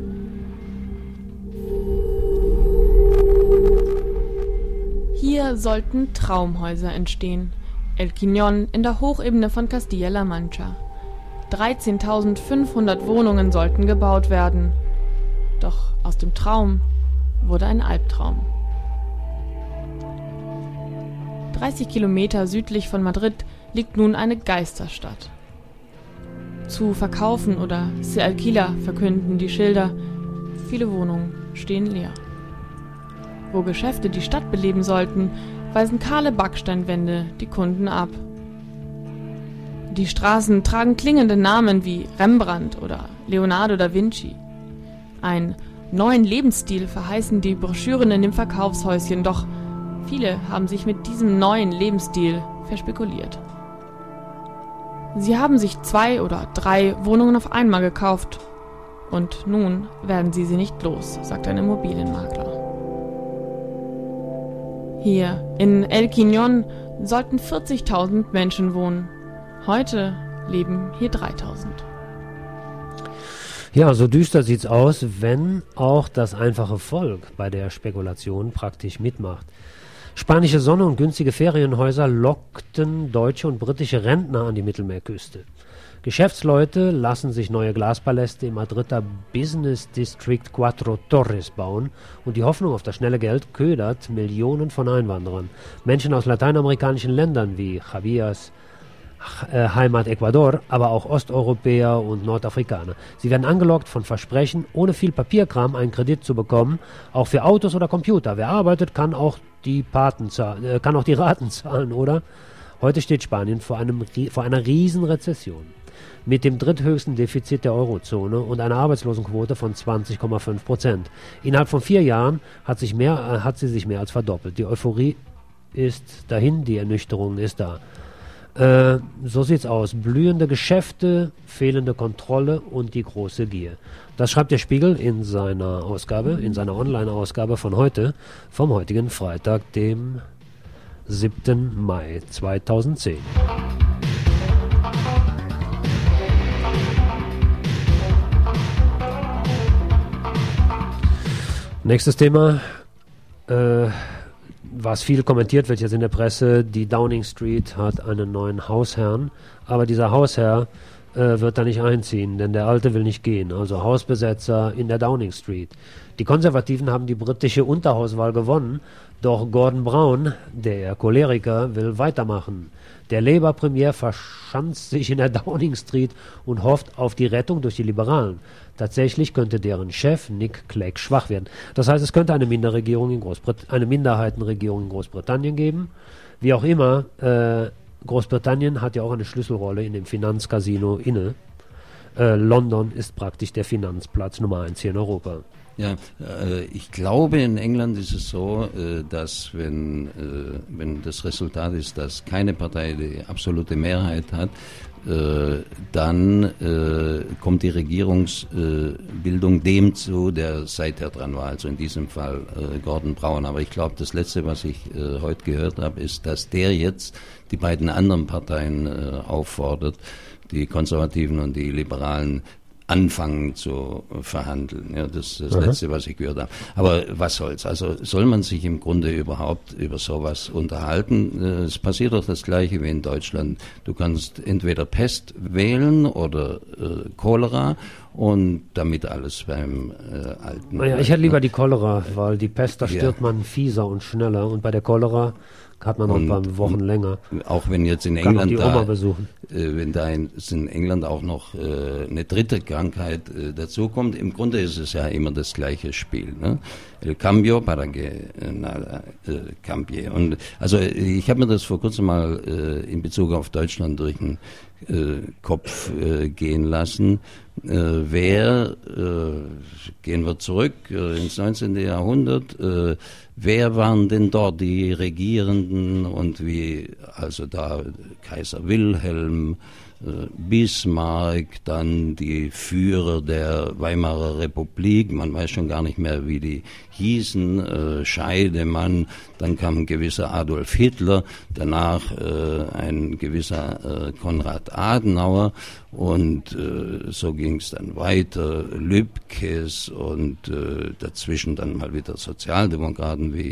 Hier sollten Traumhäuser entstehen. El Quiñón in der Hochebene von Castilla-La Mancha. dreizehntausendfünfhundert Wohnungen sollten gebaut werden. Doch aus dem Traum wurde ein Albtraum. dreißig Kilometer südlich von Madrid liegt nun eine Geisterstadt. Zu verkaufen oder se alquila verkünden die Schilder. Viele Wohnungen stehen leer. Wo Geschäfte die Stadt beleben sollten, weisen kahle Backsteinwände die Kunden ab. Die Straßen tragen klingende Namen wie Rembrandt oder Leonardo da Vinci. Einen neuen Lebensstil verheißen die Broschüren in dem Verkaufshäuschen, doch viele haben sich mit diesem neuen Lebensstil verspekuliert. Sie haben sich zwei oder drei Wohnungen auf einmal gekauft und nun werden sie sie nicht los, sagt ein Immobilienmakler. Hier in El Quiñón sollten vierzigtausend Menschen wohnen. Heute leben hier dreitausend. Ja, so düster sieht's aus, wenn auch das einfache Volk bei der Spekulation praktisch mitmacht. Spanische Sonne und günstige Ferienhäuser lockten deutsche und britische Rentner an die Mittelmeerküste. Geschäftsleute lassen sich neue Glaspaläste im Madrider Business District Cuatro Torres bauen und die Hoffnung auf das schnelle Geld ködert Millionen von Einwanderern. Menschen aus lateinamerikanischen Ländern wie Javiers äh, Heimat Ecuador, aber auch Osteuropäer und Nordafrikaner. Sie werden angelockt von Versprechen, ohne viel Papierkram einen Kredit zu bekommen, auch für Autos oder Computer. Wer arbeitet, kann auch die, Paten zahlen, äh, kann auch die Raten zahlen, oder? Heute steht Spanien vor, einem, vor einer Riesenrezession. Mit dem dritthöchsten Defizit der Eurozone und einer Arbeitslosenquote von zwanzig Komma fünf Prozent. Innerhalb von vier Jahren hat, sich mehr, äh, hat sie sich mehr als verdoppelt. Die Euphorie ist dahin, die Ernüchterung ist da. Äh, so sieht's aus. Blühende Geschäfte, fehlende Kontrolle und die große Gier. Das schreibt der Spiegel in seiner Ausgabe, in seiner Online-Ausgabe von heute, vom heutigen Freitag, dem siebten Mai zweitausendzehn. Nächstes Thema, äh, was viel kommentiert wird jetzt in der Presse, die Downing Street hat einen neuen Hausherrn, aber dieser Hausherr äh, wird da nicht einziehen, denn der Alte will nicht gehen, also Hausbesetzer in der Downing Street. Die Konservativen haben die britische Unterhauswahl gewonnen, doch Gordon Brown, der Choleriker, will weitermachen. Der Labour-Premier verschanzt sich in der Downing Street und hofft auf die Rettung durch die Liberalen. Tatsächlich könnte deren Chef Nick Clegg schwach werden. Das heißt, es könnte eine, Minderregierung in Großbrit- eine Minderheitenregierung in Großbritannien geben. Wie auch immer, äh, Großbritannien hat ja auch eine Schlüsselrolle in dem Finanzcasino inne. Äh, London ist praktisch der Finanzplatz Nummer eins hier in Europa. Ja, äh, ich glaube, in England ist es so, äh, dass wenn, äh, wenn das Resultat ist, dass keine Partei die absolute Mehrheit hat, äh, dann äh, kommt die Regierungsbildung äh, dem zu, der seither dran war, also in diesem Fall äh, Gordon Brown. Aber ich glaube, das Letzte, was ich äh, heute gehört habe, ist, dass der jetzt die beiden anderen Parteien äh, auffordert, die Konservativen und die Liberalen, anfangen zu verhandeln. Ja, das ist das Aha. Letzte, was ich gehört habe. Aber was soll's? Also soll man sich im Grunde überhaupt über sowas unterhalten? Es passiert doch das Gleiche wie in Deutschland. Du kannst entweder Pest wählen oder äh, Cholera und damit alles beim äh, Alten. Naja, ich hätte lieber die Cholera, weil die Pest, da stirbt ja. man fieser und schneller und bei der Cholera hat man noch ein paar Wochen länger. Auch wenn jetzt in England die Oma da, besuchen. Äh, wenn da in, in England auch noch äh, eine dritte Krankheit äh, dazukommt, im Grunde ist es ja immer das gleiche Spiel. Ne? El cambio para que nada äh, cambie. Und also ich habe mir das vor kurzem mal äh, in Bezug auf Deutschland durch den äh, Kopf äh, gehen lassen. Äh, wer, äh, gehen wir zurück äh, ins neunzehnten Jahrhundert, äh, wer waren denn dort die Regierenden und wie, also da Kaiser Wilhelm, äh, Bismarck, dann die Führer der Weimarer Republik, man weiß schon gar nicht mehr, wie die hießen, äh, Scheidemann, dann kam ein gewisser Adolf Hitler, danach äh, ein gewisser äh, Konrad Adenauer und äh, so ging es dann weiter, Lübkes und äh, dazwischen dann mal wieder Sozialdemokraten wie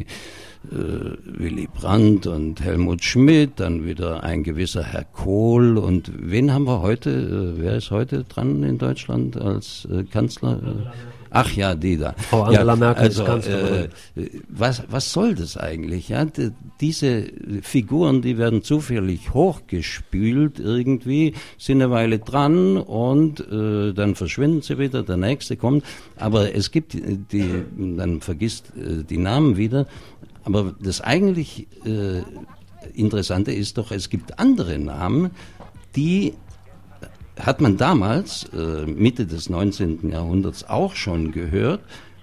äh, Willy Brandt und Helmut Schmidt, dann wieder ein gewisser Herr Kohl und wen haben wir heute, äh, wer ist heute dran in Deutschland als äh, Kanzler? Ach ja, die da. Frau Angela ja, Merkel also, ist Kanzlerin. Äh, was, was soll das eigentlich? Ja? Die, diese Figuren, die werden zufällig hochgespült irgendwie, sind eine Weile dran und äh, dann verschwinden sie wieder, der nächste kommt. Aber es gibt, die, dann vergisst äh, die Namen wieder. Aber das eigentlich äh, Interessante ist doch, es gibt andere Namen, die hat man damals, äh, Mitte des neunzehnten Jahrhunderts, auch schon gehört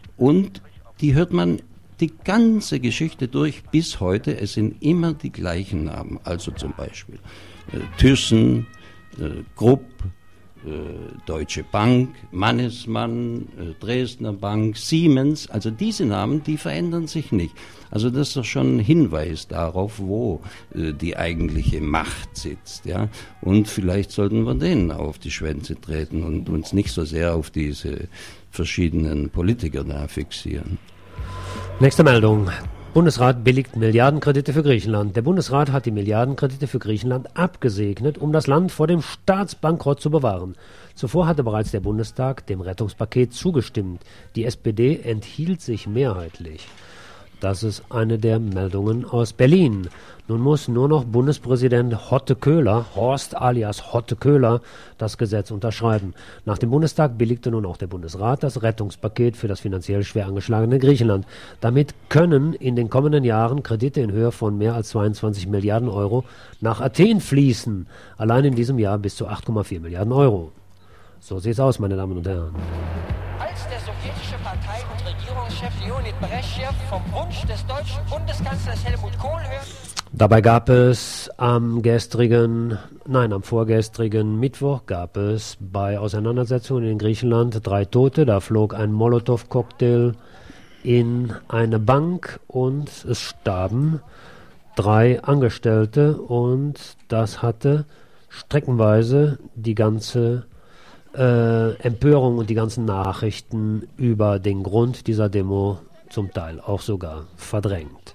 und die hört man die ganze Geschichte durch bis heute. Es sind immer die gleichen Namen, also zum Beispiel äh, Thyssen, äh, Krupp, äh, Deutsche Bank, Mannesmann, äh, Dresdner Bank, Siemens, also diese Namen, die verändern sich nicht. Also das ist doch schon ein Hinweis darauf, wo äh, die eigentliche Macht sitzt, ja. Und vielleicht sollten wir denen auf die Schwänze treten und uns nicht so sehr auf diese verschiedenen Politiker da fixieren. Nächste Meldung. Bundesrat billigt Milliardenkredite für Griechenland. Der Bundesrat hat die Milliardenkredite für Griechenland abgesegnet, um das Land vor dem Staatsbankrott zu bewahren. Zuvor hatte bereits der Bundestag dem Rettungspaket zugestimmt. Die S P D enthielt sich mehrheitlich. Das ist eine der Meldungen aus Berlin. Nun muss nur noch Bundespräsident Hotte Köhler, Horst alias Hotte Köhler, das Gesetz unterschreiben. Nach dem Bundestag billigte nun auch der Bundesrat das Rettungspaket für das finanziell schwer angeschlagene Griechenland. Damit können in den kommenden Jahren Kredite in Höhe von mehr als zweiundzwanzig Milliarden Euro nach Athen fließen. Allein in diesem Jahr bis zu acht Komma vier Milliarden Euro. So sieht's aus, meine Damen und Herren. Als der sowjetische Partei- und Regierungschef Leonid Breschjew vom Wunsch des deutschen Bundeskanzlers Helmut Kohl hört. Dabei gab es am gestrigen, nein, am vorgestrigen Mittwoch gab es bei Auseinandersetzungen in Griechenland drei Tote. Da flog ein Molotow-Cocktail in eine Bank und es starben drei Angestellte und das hatte streckenweise die ganze Äh, Empörung und die ganzen Nachrichten über den Grund dieser Demo zum Teil auch sogar verdrängt.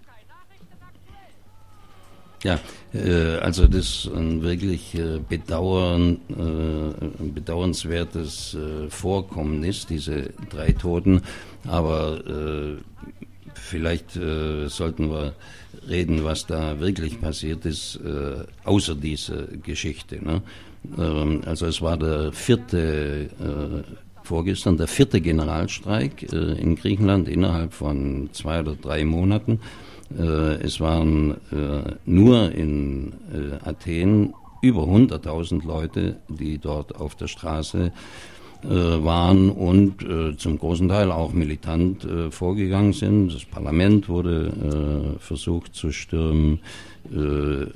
Ja, äh, also das ist ein wirklich äh, bedauern, äh, ein bedauernswertes äh, Vorkommnis, diese drei Toten, aber äh, vielleicht äh, sollten wir reden, was da wirklich passiert ist, äh, außer dieser Geschichte, ne? Also es war der vierte, äh, vorgestern, der vierte Generalstreik äh, in Griechenland innerhalb von zwei oder drei Monaten. Äh, es waren äh, nur in äh, Athen über hunderttausend Leute, die dort auf der Straße äh, waren und äh, zum großen Teil auch militant äh, vorgegangen sind. Das Parlament wurde äh, versucht zu stürmen. Äh,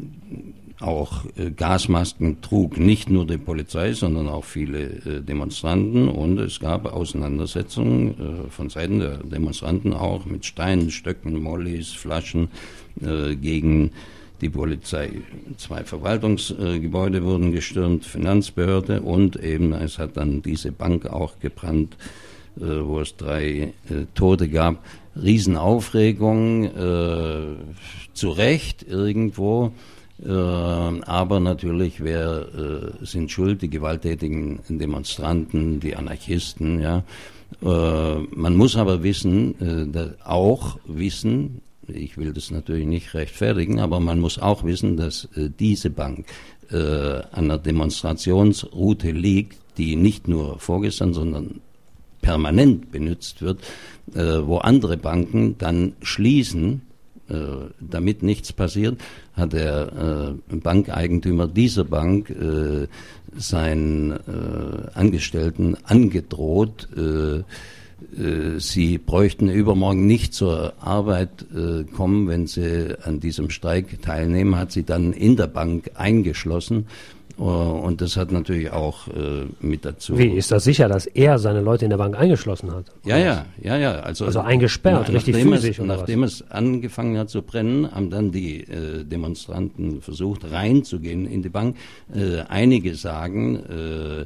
Auch äh, Gasmasken trug nicht nur die Polizei, sondern auch viele äh, Demonstranten und es gab Auseinandersetzungen äh, von Seiten der Demonstranten auch mit Steinen, Stöcken, Mollys, Flaschen äh, gegen die Polizei. Zwei Verwaltungsgebäude äh, wurden gestürmt, Finanzbehörde und eben es hat dann diese Bank auch gebrannt, äh, wo es drei äh, Tote gab. Riesenaufregung, äh, zu Recht irgendwo. Äh, aber natürlich, wer äh, sind schuld? Die gewalttätigen Demonstranten, die Anarchisten, ja. Äh, man muss aber wissen, äh, auch wissen, ich will das natürlich nicht rechtfertigen, aber man muss auch wissen, dass äh, diese Bank äh, an einer Demonstrationsroute liegt, die nicht nur vorgestern, sondern permanent benutzt wird, äh, wo andere Banken dann schließen, äh, damit nichts passiert, hat der äh, Bankeigentümer dieser Bank äh, seinen äh, Angestellten angedroht, äh, äh, sie bräuchten übermorgen nicht zur Arbeit äh, kommen, wenn sie an diesem Streik teilnehmen, hat sie dann in der Bank eingeschlossen. Und das hat natürlich auch äh, mit dazu... Wie, ist das sicher, dass er seine Leute in der Bank eingeschlossen hat? Ja, ja, ja, ja. Also, also eingesperrt, na, richtig nachdem physisch es, oder Nachdem was? es angefangen hat zu brennen, haben dann die äh, Demonstranten versucht, reinzugehen in die Bank. Äh, einige sagen, äh,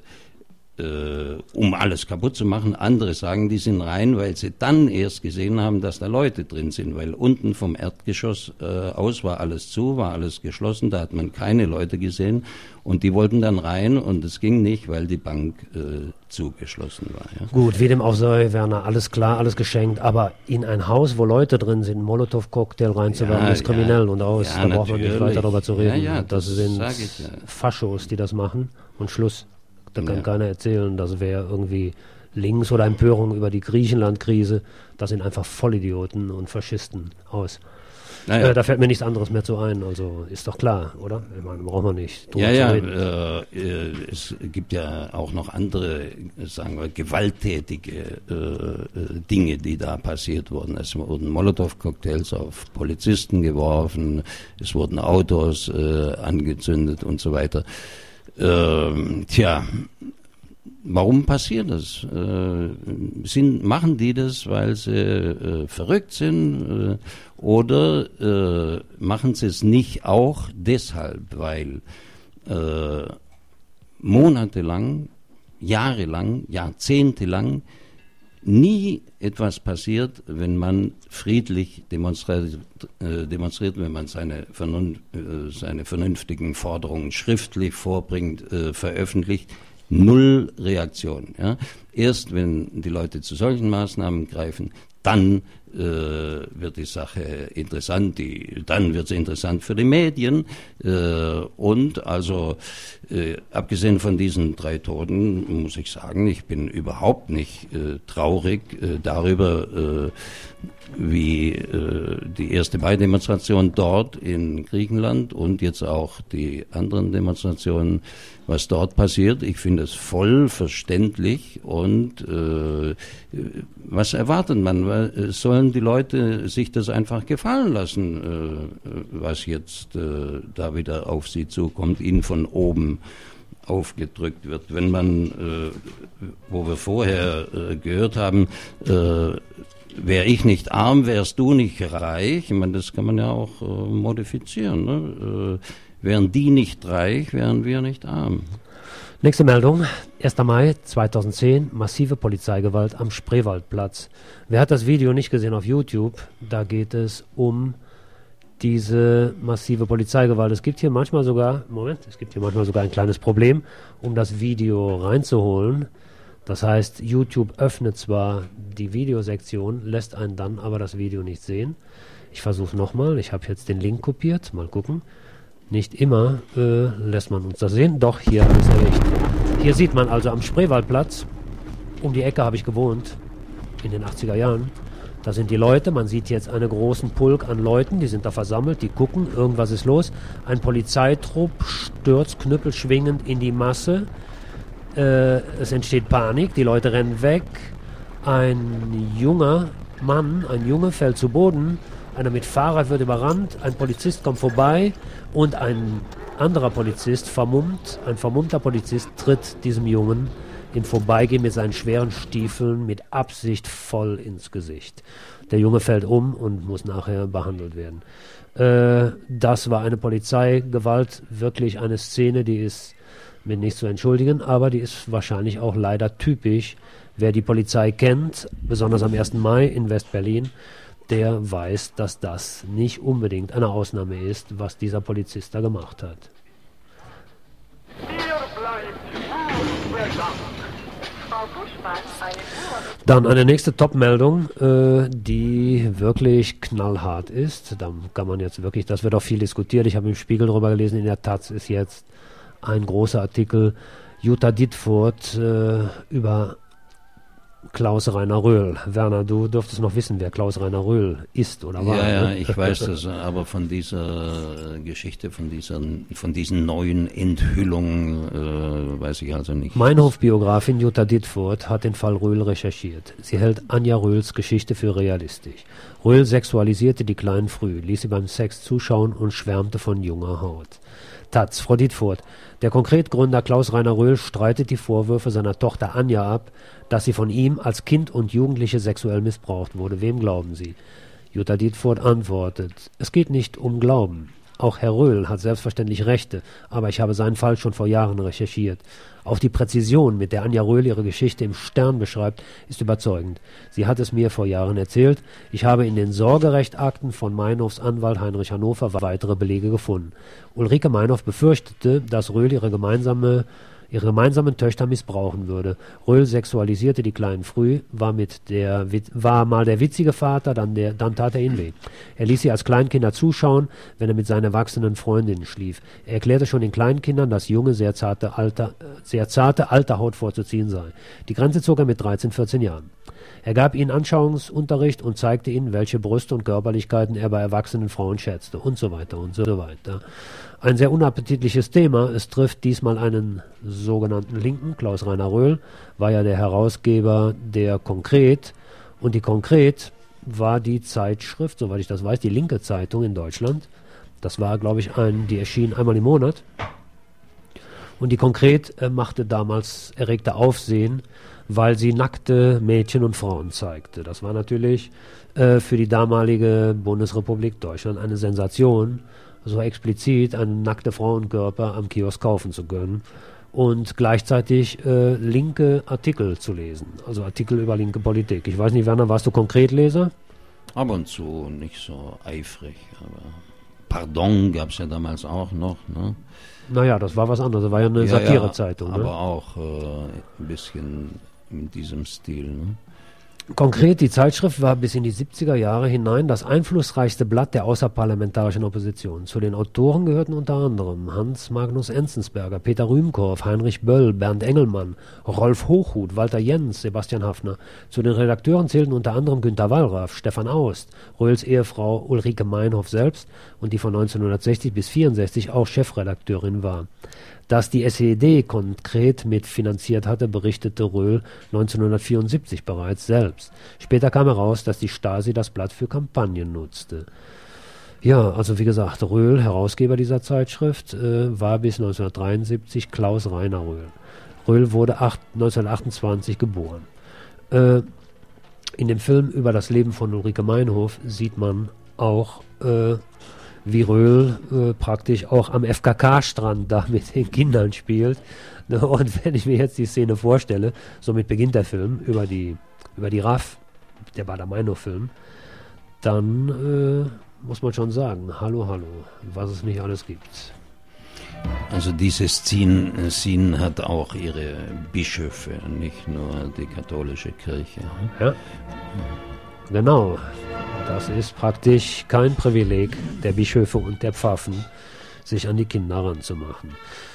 äh, um alles kaputt zu machen. Andere sagen, die sind rein, weil sie dann erst gesehen haben, dass da Leute drin sind, weil unten vom Erdgeschoss äh, aus war alles zu, war alles geschlossen, da hat man keine Leute gesehen und die wollten dann rein und es ging nicht, weil die Bank äh, zugeschlossen war. Ja. Gut, wie dem auch sei, Werner, alles klar, alles geschenkt, aber in ein Haus, wo Leute drin sind, einen Molotow-Cocktail reinzuwerfen, Ja, ist kriminell ja. und aus, Ja, da braucht man nicht natürlich. weiter darüber zu reden. Ja, ja, das, das sind sag ich ja. Faschos, die das machen und Schluss. Da kann Ja. keiner erzählen, das wäre irgendwie links oder Empörung über die Griechenland-Krise. Das sind einfach Vollidioten und Faschisten aus. Naja. Äh, da fällt mir nichts anderes mehr zu ein, also ist doch klar, oder? Ich meine, braucht man nicht drüber Ja, zu ja, reden. äh, äh, es gibt ja auch noch andere, sagen wir, gewalttätige äh, äh, Dinge, die da passiert wurden. Es wurden Molotow-Cocktails auf Polizisten geworfen, es wurden Autos äh, angezündet und so weiter. Ähm, tja, warum passiert das? Äh, sind, machen die das, weil sie äh, verrückt sind äh, oder äh, machen sie es nicht auch deshalb, weil äh, monatelang, jahrelang, jahrzehntelang nie etwas passiert, wenn man friedlich demonstriert, äh, demonstriert wenn man seine, Vernun- äh, seine vernünftigen Forderungen schriftlich vorbringt, äh, veröffentlicht. Null Reaktion. Ja? Erst wenn die Leute zu solchen Maßnahmen greifen, dann äh, wird die Sache interessant, die, dann wird sie interessant für die Medien äh, und also äh, abgesehen von diesen drei Toten muss ich sagen, ich bin überhaupt nicht äh, traurig äh, darüber, äh, wie äh, die erste Mai-Demonstration dort in Griechenland und jetzt auch die anderen Demonstrationen, was dort passiert. Ich finde es voll verständlich und äh, was erwartet man? Sollen die Leute sich das einfach gefallen lassen, äh, was jetzt äh, da wieder auf sie zukommt, ihnen von oben aufgedrückt wird? Wenn man, äh, wo wir vorher äh, gehört haben, äh, wäre ich nicht arm, wärst du nicht reich. Ich meine, das kann man ja auch äh, modifizieren. Ne? Äh, wären die nicht reich, wären wir nicht arm. Nächste Meldung, erster Mai zweitausendzehn, massive Polizeigewalt am Spreewaldplatz. Wer hat das Video nicht gesehen auf YouTube? Da geht es um diese massive Polizeigewalt. Es gibt hier manchmal sogar, Moment, es gibt hier manchmal sogar ein kleines Problem, um das Video reinzuholen. Das heißt, YouTube öffnet zwar die Videosektion, lässt einen dann aber das Video nicht sehen. Ich versuche nochmal, ich habe jetzt den Link kopiert, mal gucken. Nicht immer äh, lässt man uns das sehen, doch hier habe ich es erreicht. Hier sieht man also am Spreewaldplatz, um die Ecke habe ich gewohnt, in den achtziger Jahren. Da sind die Leute, man sieht jetzt einen großen Pulk an Leuten, die sind da versammelt, die gucken, irgendwas ist los. Ein Polizeitrupp stürzt knüppelschwingend in die Masse. Äh, es entsteht Panik, die Leute rennen weg. Ein junger Mann, ein Junge fällt zu Boden. Einer mit Fahrrad wird überrannt, ein Polizist kommt vorbei und ein anderer Polizist, vermummt, ein vermummter Polizist tritt diesem Jungen im Vorbeigehen mit seinen schweren Stiefeln mit Absicht voll ins Gesicht. Der Junge fällt um und muss nachher behandelt werden. Äh, das war eine Polizeigewalt, wirklich eine Szene, die ist mit nicht zu entschuldigen, aber die ist wahrscheinlich auch leider typisch. Wer die Polizei kennt, besonders am ersten Mai in West-Berlin, der weiß, dass das nicht unbedingt eine Ausnahme ist, was dieser Polizist da gemacht hat. Dann eine nächste Top-Meldung, äh, die wirklich knallhart ist. Da kann man jetzt wirklich, das wird auch viel diskutiert. Ich habe im Spiegel drüber gelesen, in der Taz ist jetzt ein großer Artikel, Jutta Dittfurt äh, über Klaus-Rainer Röhl. Werner, du dürftest noch wissen, wer Klaus-Rainer Röhl ist oder war. Ja, ja, ne? ich weiß das, aber von dieser Geschichte, von, dieser, von diesen neuen Enthüllungen äh, weiß ich also nicht. Meinhof-Biografin Jutta Dittfurt hat den Fall Röhl recherchiert. Sie hält Anja Röhls Geschichte für realistisch. Röhl sexualisierte die Kleinen früh, ließ sie beim Sex zuschauen und schwärmte von junger Haut. Taz, Frau Dittfurt. Der Konkretgründer Klaus-Rainer Röhl streitet die Vorwürfe seiner Tochter Anja ab, dass sie von ihm als Kind und Jugendliche sexuell missbraucht wurde. Wem glauben Sie? Jutta Dittfurt antwortet, es geht nicht um Glauben. Auch Herr Röhl hat selbstverständlich Rechte, aber ich habe seinen Fall schon vor Jahren recherchiert. Auch die Präzision, mit der Anja Röhl ihre Geschichte im Stern beschreibt, ist überzeugend. Sie hat es mir vor Jahren erzählt. Ich habe in den Sorgerechtakten von Meinhofs Anwalt Heinrich Hannover weitere Belege gefunden. Ulrike Meinhof befürchtete, dass Röhl ihre gemeinsame ihre gemeinsamen Töchter missbrauchen würde. Röhl sexualisierte die Kleinen früh, war, mit der, war mal der witzige Vater, dann, der, dann tat er ihnen weh. Er ließ sie als Kleinkinder zuschauen, wenn er mit seinen erwachsenen Freundinnen schlief. Er erklärte schon den Kleinkindern, dass junge, sehr zarte, alter, sehr zarte, alte Haut vorzuziehen sei. Die Grenze zog er mit dreizehn, vierzehn Jahren. Er gab ihnen Anschauungsunterricht und zeigte ihnen, welche Brüste und Körperlichkeiten er bei erwachsenen Frauen schätzte und so weiter und so weiter. Ein sehr unappetitliches Thema. Es trifft diesmal einen sogenannten Linken. Klaus-Rainer Röhl war ja der Herausgeber der Konkret. Und die Konkret war die Zeitschrift, soweit ich das weiß, die linke Zeitung in Deutschland. Das war, glaube ich, ein, die erschien einmal im Monat. Und die Konkret äh, machte damals erregte Aufsehen, weil sie nackte Mädchen und Frauen zeigte. Das war natürlich äh, für die damalige Bundesrepublik Deutschland eine Sensation, so explizit einen nackten Frauenkörper am Kiosk kaufen zu können. und gleichzeitig äh, linke Artikel zu lesen, also Artikel über linke Politik. Ich weiß nicht, Werner, warst du Konkretleser? Ab und zu, nicht so eifrig, aber Pardon gab es ja damals auch noch, ne? Naja, das war was anderes, das war ja eine ja, Satirezeitung. Ja, aber ne? auch äh, ein bisschen in diesem Stil, ne? Konkret, die Zeitschrift war bis in die siebziger Jahre hinein das einflussreichste Blatt der außerparlamentarischen Opposition. Zu den Autoren gehörten unter anderem Hans Magnus Enzensberger, Peter Rühmkorff, Heinrich Böll, Bernd Engelmann, Rolf Hochhuth, Walter Jens, Sebastian Haffner. Zu den Redakteuren zählten unter anderem Günter Wallraff, Stefan Aust, Röhls Ehefrau Ulrike Meinhof selbst und die von neunzehnhundertsechzig bis vierundsechzig auch Chefredakteurin war. Dass die S E D konkret mitfinanziert hatte, berichtete Röhl neunzehnhundertvierundsiebzig bereits selbst. Später kam heraus, dass die Stasi das Blatt für Kampagnen nutzte. Ja, also wie gesagt, Röhl, Herausgeber dieser Zeitschrift, äh, war bis neunzehnhundertdreiundsiebzig Klaus Rainer Röhl. Röhl wurde acht, neunzehnhundertachtundzwanzig geboren. Äh, in dem Film über das Leben von Ulrike Meinhof sieht man auch äh, wie Röhl äh, praktisch auch am F K K-Strand da mit den Kindern spielt. Und wenn ich mir jetzt die Szene vorstelle, somit beginnt der Film über die, über die R A F, der Baader-Meinhof-Film, dann äh, muss man schon sagen, hallo, hallo, was es nicht alles gibt. Also diese Szene, Szene hat auch ihre Bischöfe, nicht nur die katholische Kirche. Ja, genau. Das ist praktisch kein Privileg der Bischöfe und der Pfaffen, sich an die Kinder ranzumachen.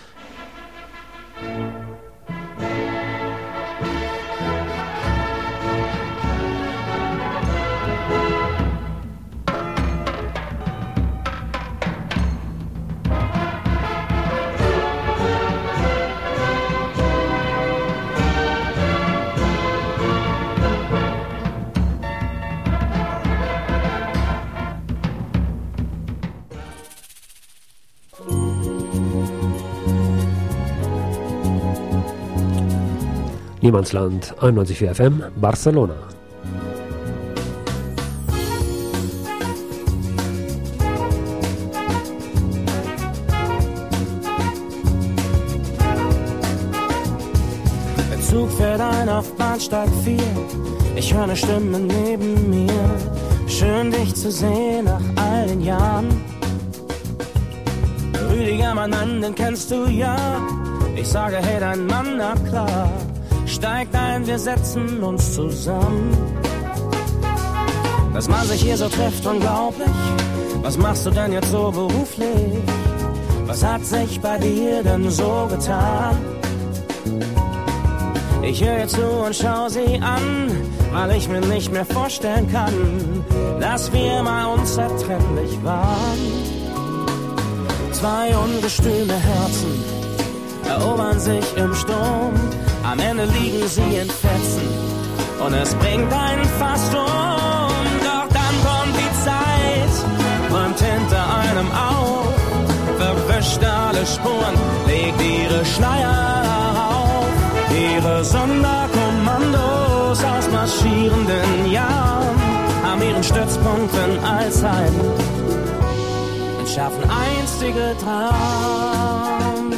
Niemandsland, einundneunzig Komma vier F M, Barcelona. Der Zug fährt ein auf Bahnsteig vier, ich höre eine Stimme neben mir. Schön dich zu sehen nach all den Jahren. Rüdiger, mein Mann, den kennst du ja. Ich sage, hey, dein Mann, na klar. Steigt ein, wir setzen uns zusammen. Dass man sich hier so trifft, unglaublich. Was machst du denn jetzt so beruflich? Was hat sich bei dir denn so getan? Ich höre ihr zu und schau sie an, weil ich mir nicht mehr vorstellen kann, dass wir mal unzertrennlich waren. Zwei ungestüme Herzen erobern sich im Sturm. Am Ende liegen sie in Fetzen und es bringt einen fast um. Doch dann kommt die Zeit, räumt hinter einem auf, verwischt alle Spuren, legt ihre Schleier auf. Ihre Sonderkommandos aus marschierenden Jahren haben ihren Stützpunkt in Allzeiten und schaffen einstige Traum.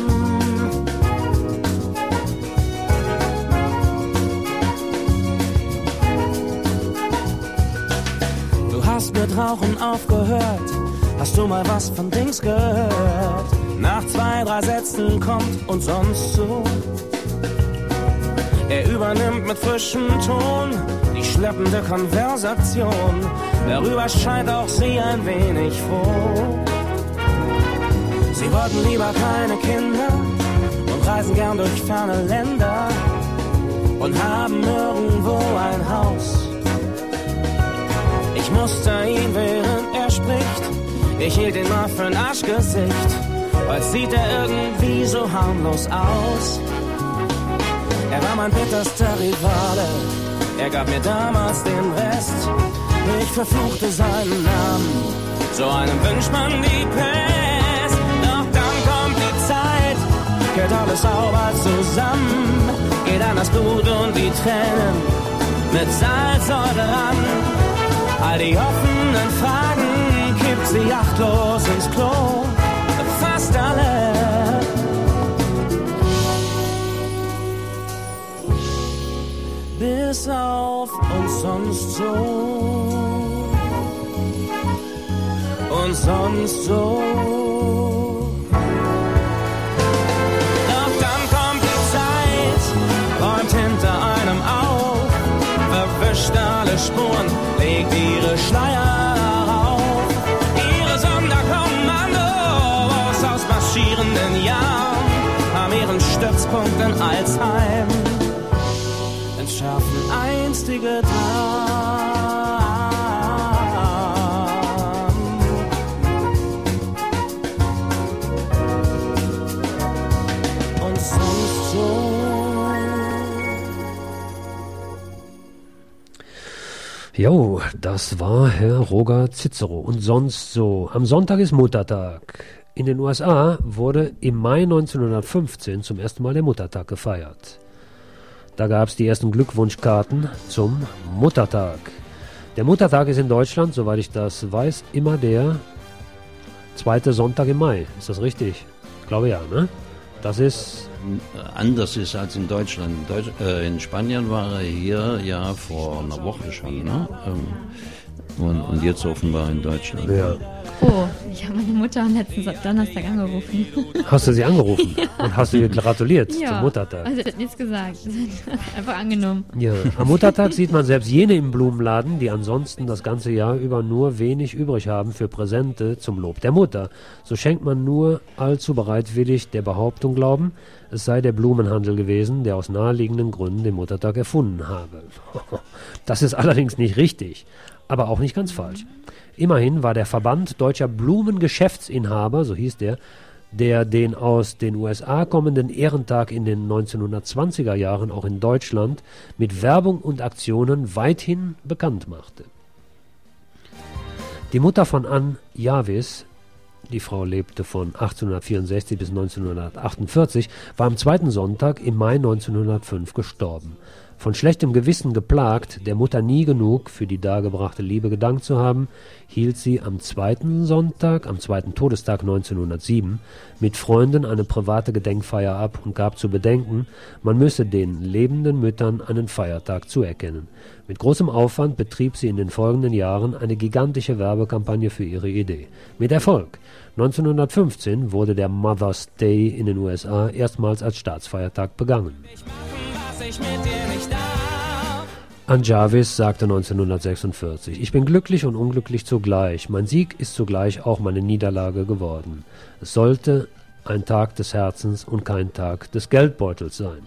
Hast mit Rauchen aufgehört, hast du mal was von Dings gehört? Nach zwei, drei Sätzen kommt und sonst so. Er übernimmt mit frischem Ton die schleppende Konversation. Darüber scheint auch sie ein wenig froh. Sie wollten lieber keine Kinder und reisen gern durch ferne Länder und haben irgendwo ein Haus. Ich muster ihn, während er spricht. Ich hielt ihn mal für ein Arschgesicht. Heute sieht er irgendwie so harmlos aus. Er war mein bitterster Rivale. Er gab mir damals den Rest. Ich verfluchte seinen Namen. So einem wünscht man die Pest. Doch dann kommt die Zeit, geht alles sauber zusammen. Geht an das Blut und die Tränen mit Salzsäure ran. All die offenen Fragen kippt sie achtlos ins Klo. Fast alle. bis auf und sonst so. Und sonst so. Doch dann kommt die Zeit, räumt hinter einem auf, verwischt alle Spuren, legt ihre Schleier auf. Ihre Sonderkommandos aus marschierenden Jahren haben ihren Stützpunkt in Alzheim, entschärfen einstige Dramen. Und sonst so. Jo, das war Herr Roger Cicero. Und sonst so. Am Sonntag ist Muttertag. In den U S A wurde im Mai neunzehnhundertfünfzehn zum ersten Mal der Muttertag gefeiert. Da gab es die ersten Glückwunschkarten zum Muttertag. Der Muttertag ist in Deutschland, soweit ich das weiß, immer der zweite Sonntag im Mai. Ist das richtig? Ich glaube ja, ne? Das ist... Anders ist als in Deutschland. In, Deutsch, äh, in Spanien war er hier ja vor einer Woche schon, ne? Ähm, und, und jetzt offenbar in Deutschland. Ja. Oh, ich habe meine Mutter am letzten Donnerstag angerufen. Hast du sie angerufen? Ja. Und hast du ihr gratuliert Ja, zum Muttertag? Also, das hat nichts gesagt. Einfach angenommen. Ja, am Muttertag sieht man selbst jene im Blumenladen, die ansonsten das ganze Jahr über nur wenig übrig haben für Präsente zum Lob der Mutter. So schenkt man nur allzu bereitwillig der Behauptung Glauben, es sei der Blumenhandel gewesen, der aus naheliegenden Gründen den Muttertag erfunden habe. Das ist allerdings nicht richtig, aber auch nicht ganz falsch. Immerhin war der Verband Deutscher Blumengeschäftsinhaber, so hieß der, der den aus den U S A kommenden Ehrentag in den neunzehnhundertzwanziger Jahren auch in Deutschland mit Werbung und Aktionen weithin bekannt machte. Die Mutter von Ann Jarvis, die Frau lebte von achtzehnhundertvierundsechzig bis neunzehnhundertachtundvierzig, war am zweiten Sonntag im Mai neunzehnhundertfünf gestorben. Von schlechtem Gewissen geplagt, der Mutter nie genug für die dargebrachte Liebe gedankt zu haben, hielt sie am zweiten Sonntag, am zweiten Todestag neunzehnhundertsieben, mit Freunden eine private Gedenkfeier ab und gab zu bedenken, man müsse den lebenden Müttern einen Feiertag zuerkennen. Mit großem Aufwand betrieb sie in den folgenden Jahren eine gigantische Werbekampagne für ihre Idee. Mit Erfolg. neunzehnhundertfünfzehn wurde der Mother's Day in den U S A erstmals als Staatsfeiertag begangen. Ann Jarvis sagte neunzehnhundertsechsundvierzig, ich bin glücklich und unglücklich zugleich. Mein Sieg ist zugleich auch meine Niederlage geworden. Es sollte ein Tag des Herzens und kein Tag des Geldbeutels sein.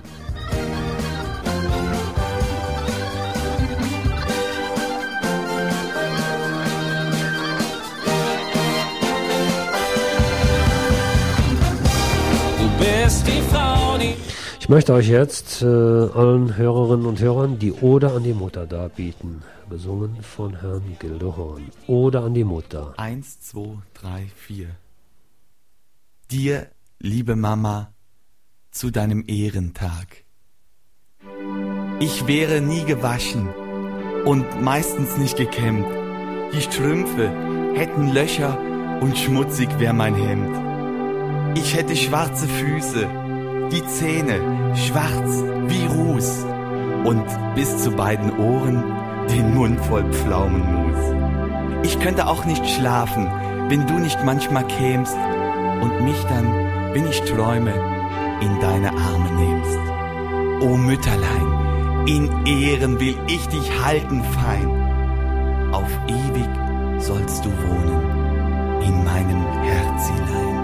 Du bist die Frau, die... Ich möchte euch jetzt äh, allen Hörerinnen und Hörern die Ode an die Mutter darbieten. Gesungen von Herrn Gildehorn. Ode an die Mutter. Eins, zwei, drei, vier. Dir, liebe Mama, zu deinem Ehrentag. Ich wäre nie gewaschen und meistens nicht gekämmt. Die Strümpfe hätten Löcher und schmutzig wär mein Hemd. Ich hätte schwarze Füße, die Zähne schwarz wie Ruß und bis zu beiden Ohren den Mund voll Pflaumenmus. Ich könnte auch nicht schlafen, wenn du nicht manchmal kämst und mich dann, wenn ich träume, in deine Arme nimmst. O Mütterlein, in Ehren will ich dich halten fein. Auf ewig sollst du wohnen in meinem Herzilein.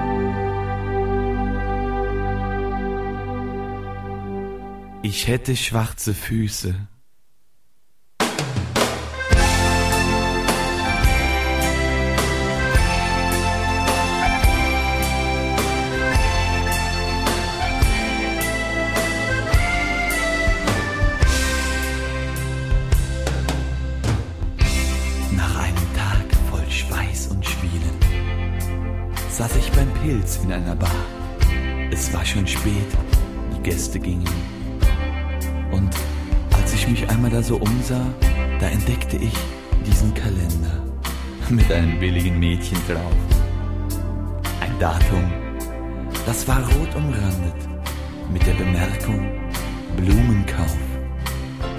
Ich hätte schwarze Füße. Nach einem Tag voll Schweiß und Schwielen saß ich beim Pilz in einer Bar. Es war schon spät, die Gäste gingen. Und als ich mich einmal da so umsah, da entdeckte ich diesen Kalender mit einem billigen Mädchen drauf. Ein Datum, das war rot umrandet mit der Bemerkung Blumenkauf.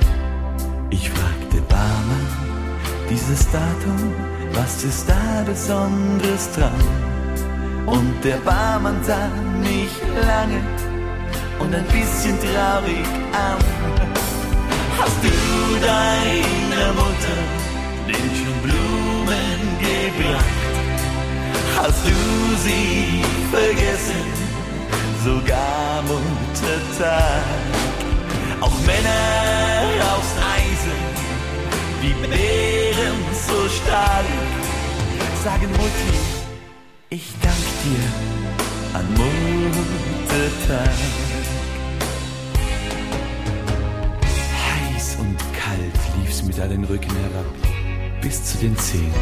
dieses Datum, was ist da Besonderes dran? Und der Barmann sah mich lange und ein bisschen traurig an. Hast du deiner Mutter denn schon Blumen gebracht? Hast du sie vergessen, sogar Muttertag? Auch Männer aus Eisen, wie Bären so stark, sagen Mutti, ich dank dir an Muttertag. Heiß und kalt lief's mir da den Rücken herab, bis zu den Zehen.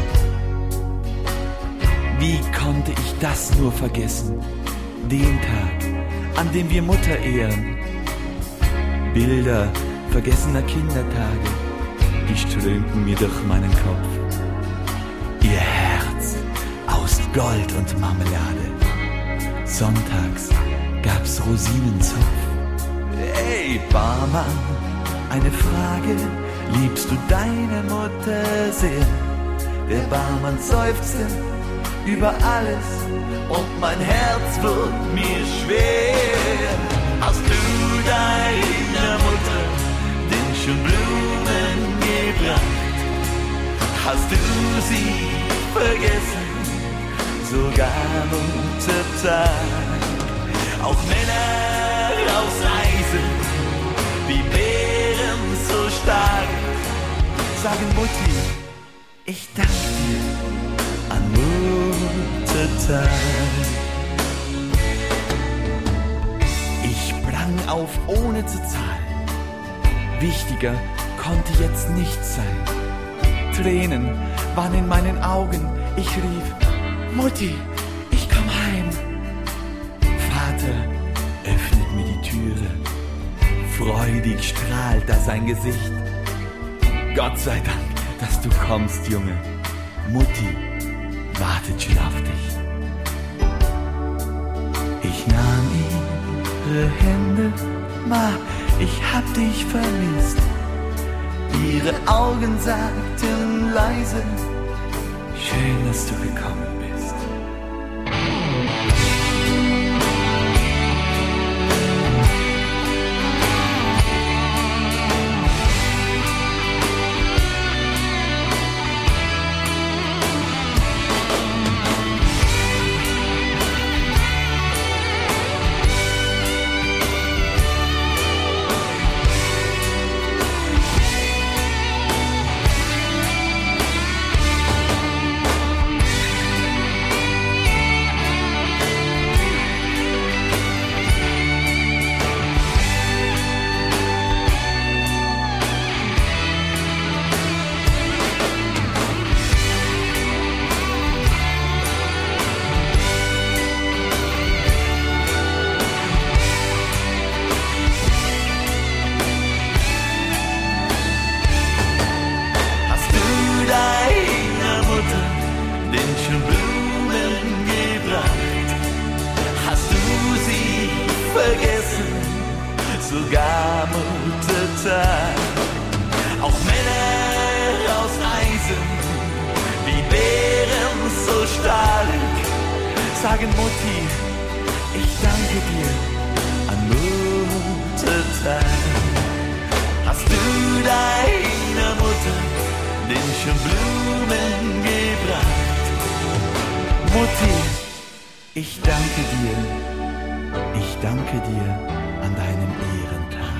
Wie konnte ich das nur vergessen? Den Tag, an dem wir Mutter ehren. Bilder vergessener Kindertage, die strömten mir durch meinen Kopf. Ihr Herz aus Gold und Marmelade. Sonntags gab's Rosinenzopf. Hey Barmann, eine Frage, liebst du deine Mutter sehr? Der Barmann seufzte über alles und mein Herz wird mir schwer. Hast du deiner Mutter denn schon Blumen gebracht? Hast du sie vergessen, sogar Muttertag? Auch Männer aus Eisen, wie Bären so stark, sagen Mutti, ich danke dir an Muttertag. Ich sprang auf, ohne zu zahlen. Wichtiger konnte jetzt nichts sein. Tränen waren in meinen Augen. Ich rief, Mutti, ich komm heim. Vater öffnet mir die Türe. Freudig strahlt da sein Gesicht. Gott sei Dank, dass du kommst, Junge. Mutti wartet schon auf dich. Ich nahm ihre Hände, Ma, ich hab dich vermisst. Ihre Augen sagten leise, schön, dass du gekommen bist. Sogar Muttertag. Auch Männer aus Eisen, wie Bären so stark, sagen Mutti, ich danke dir an Muttertag. Hast du deiner Mutter denn schon Blumen gebracht? Mutti, ich danke dir, ich danke dir an deinem Ehrentag.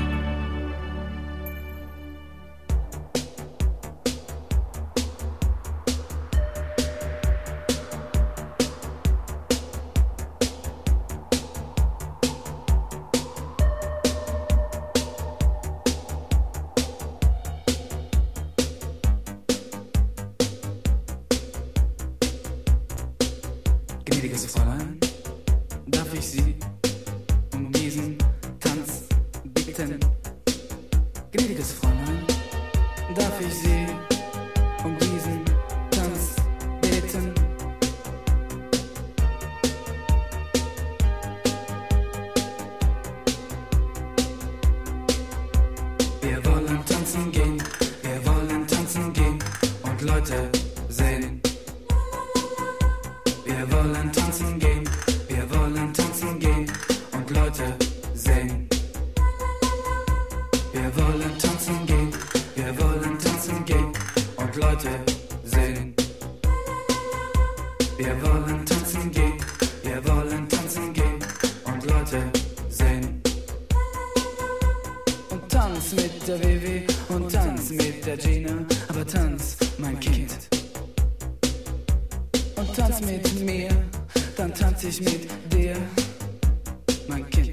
Gnädiges Fräulein, darf ich Sie um diesen Tanz bitten? Gnädiges Fräulein, darf ich Sie um diesen Tanz bitten? Wir wollen tanzen gehen, wir wollen tanzen gehen und Leute, Leute sehen. Wir wollen tanzen gehen, wir wollen tanzen gehen und Leute sehen. Und tanz mit der Vivi und tanz mit der Gina, aber tanz, mein Kind. Und tanz mit mir, dann tanz ich mit dir, mein Kind.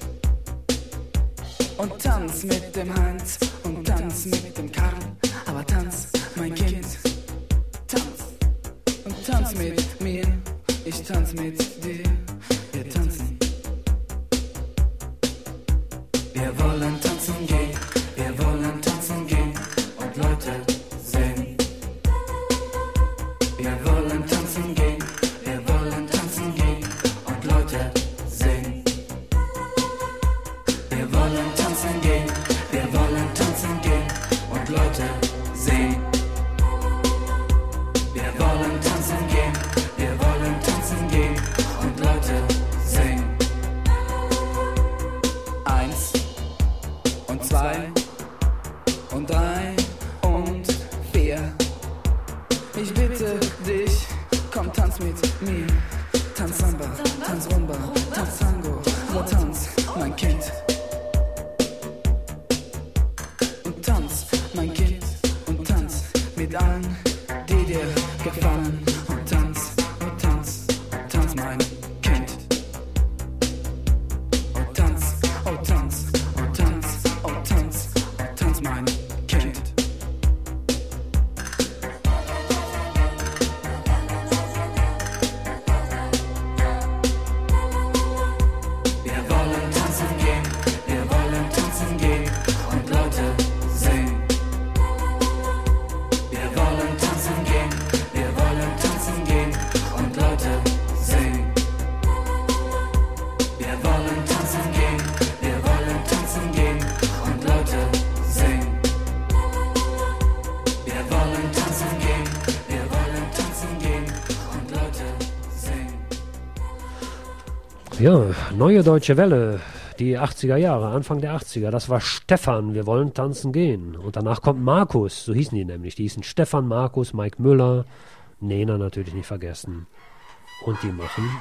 Und tanz mit dem Heinz und tanz mit dem Karl, aber tanz, mein Kind. Tanz und tanz mit mir, ich tanz mit dir, wir tanzen. Wir wollen tanzen gehen, wir wollen tanzen gehen und Leute sehen. Wir wollen tanzen gehen, wir wollen tanzen gehen und Leute sehen. Wir wollen tanzen gehen, wir wollen tanzen gehen und Leute sehen. Wir wollen tanzen gehen, wir wollen tanzen gehen und Leute sehen. Eins und zwei und drei und vier. Ich bitte dich, komm tanz mit mir. Tanz Samba, tanz Rumba, tanz Tango, aber tanz, mein Kind. Und tanz, mein Kind, und tanz mit allen, die dir gefallen. Und tanz, und tanz, tanz, mein Kind. Und tanz, oh tanz, oh tanz, oh tanz, oh tanz, mein Kind. Wir wollen tanzen gehen, wir wollen tanzen gehen und Leute sehen. Wir wollen tanzen gehen, wir wollen tanzen gehen und Leute sehen. Wir wollen tanzen gehen, wir wollen tanzen gehen und Leute sehen. Wir wollen tanzen gehen, wir wollen tanzen gehen und Leute sehen. Ja, neue deutsche Welle, die achtziger Jahre, Anfang der achtziger, das war Stefan, wir wollen tanzen gehen. Und danach kommt Markus, so hießen die nämlich. Die hießen Stefan, Markus, Mike Müller, Nena natürlich nicht vergessen. Und die machen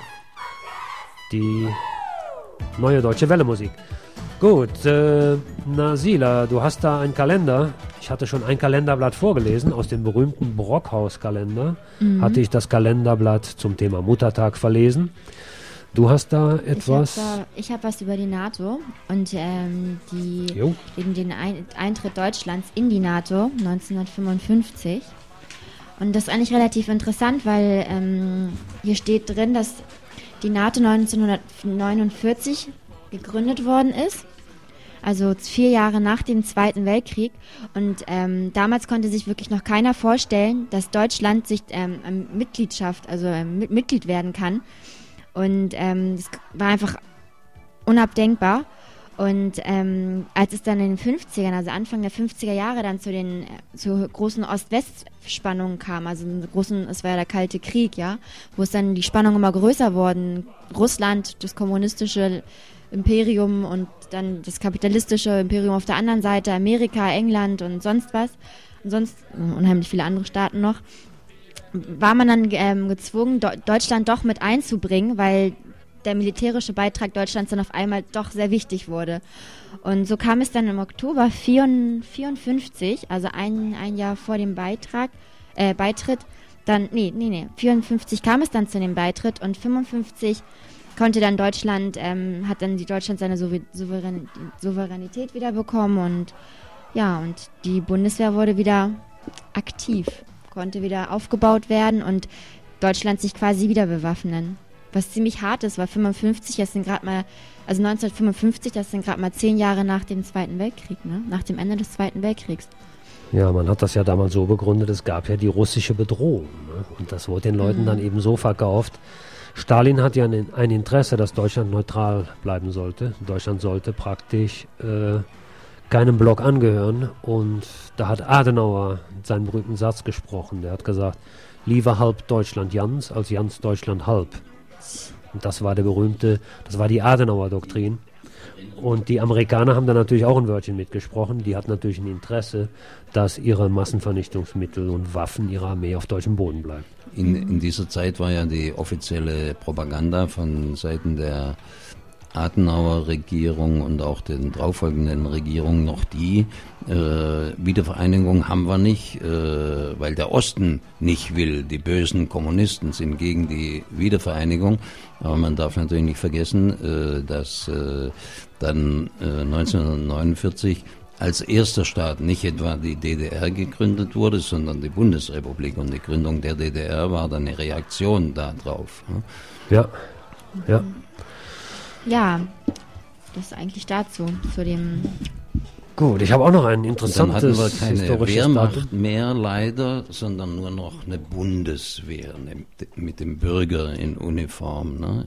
die neue deutsche Welle Musik. Gut, äh, Nasila, du hast da einen Kalender. Ich hatte schon ein Kalenderblatt vorgelesen aus dem berühmten Brockhaus-Kalender. Mhm. Hatte ich das Kalenderblatt zum Thema Muttertag verlesen. Du hast da etwas... Ich habe ich hab was über die NATO und ähm, die, Jo. eben den Ein Eintritt Deutschlands in die NATO neunzehnhundertfünfundfünfzig. Und das ist eigentlich relativ interessant, weil ähm, hier steht drin, dass die NATO neunzehnhundertneunundvierzig gegründet worden ist. Also vier Jahre nach dem Zweiten Weltkrieg. Und ähm, damals konnte sich wirklich noch keiner vorstellen, dass Deutschland sich ähm, Mitgliedschaft, also ähm, mit Mitglied werden kann. Und ähm, das war einfach unabdenkbar. Und ähm, als es dann in den fünfzigern, also Anfang der fünfziger Jahre, dann zu den zu großen Ost-West-Spannungen kam, also einen großen, es war ja der Kalte Krieg, ja, wo es dann die Spannungen immer größer wurden. Russland, das kommunistische Imperium und dann das kapitalistische Imperium auf der anderen Seite, Amerika, England und sonst was, und sonst unheimlich viele andere Staaten noch, war man dann ähm, gezwungen, Do- Deutschland doch mit einzubringen, weil der militärische Beitrag Deutschlands dann auf einmal doch sehr wichtig wurde. Und so kam es dann im Oktober vierundfünfzig, also ein, ein Jahr vor dem Beitrag, äh, Beitritt, dann, nee, nee, nee, vierundfünfzig kam es dann zu dem Beitritt und fünfundfünfzig konnte dann Deutschland, ähm, hat dann die Deutschland seine Souver- Souverän- Souveränität wieder bekommen und ja, und die Bundeswehr wurde wieder aktiv, konnte wieder aufgebaut werden und Deutschland sich quasi wieder bewaffnen. Was ziemlich hart ist, weil fünfundfünfzig, das sind gerade mal, also neunzehnhundertfünfundfünfzig, das sind gerade mal zehn Jahre nach dem Zweiten Weltkrieg, ne? Nach dem Ende des Zweiten Weltkriegs. Ja, man hat das ja damals so begründet, es gab ja die russische Bedrohung. Ne? Und das wurde den Leuten Mhm. dann eben so verkauft. Stalin hat ja ein, ein Interesse, dass Deutschland neutral bleiben sollte. Deutschland sollte praktisch äh, keinem Block angehören. Und da hat Adenauer seinen berühmten Satz gesprochen. Der hat gesagt, lieber halb Deutschland Jans als Jans Deutschland halb. Und das war der berühmte, das war die Adenauer-Doktrin. Und die Amerikaner haben da natürlich auch ein Wörtchen mitgesprochen. Die hatten natürlich ein Interesse, dass ihre Massenvernichtungsmittel und Waffen ihrer Armee auf deutschem Boden bleiben. In, in dieser Zeit war ja die offizielle Propaganda von Seiten der Adenauer-Regierung und auch den darauffolgenden Regierungen noch die, äh, Wiedervereinigung haben wir nicht, äh, weil der Osten nicht will. Die bösen Kommunisten sind gegen die Wiedervereinigung. Aber man darf natürlich nicht vergessen, äh, dass äh, dann äh, neunzehnhundertneunundvierzig als erster Staat nicht etwa die D D R gegründet wurde, sondern die Bundesrepublik. Und die Gründung der D D R war dann eine Reaktion darauf. Ja, ja. Ja, das ist eigentlich dazu, zu dem... Gut, ich habe auch noch ein interessantes dann hatten wir keine historisches Wehrmacht Datum. mehr leider, sondern nur noch eine Bundeswehr ne, mit dem Bürger in Uniform. Ne?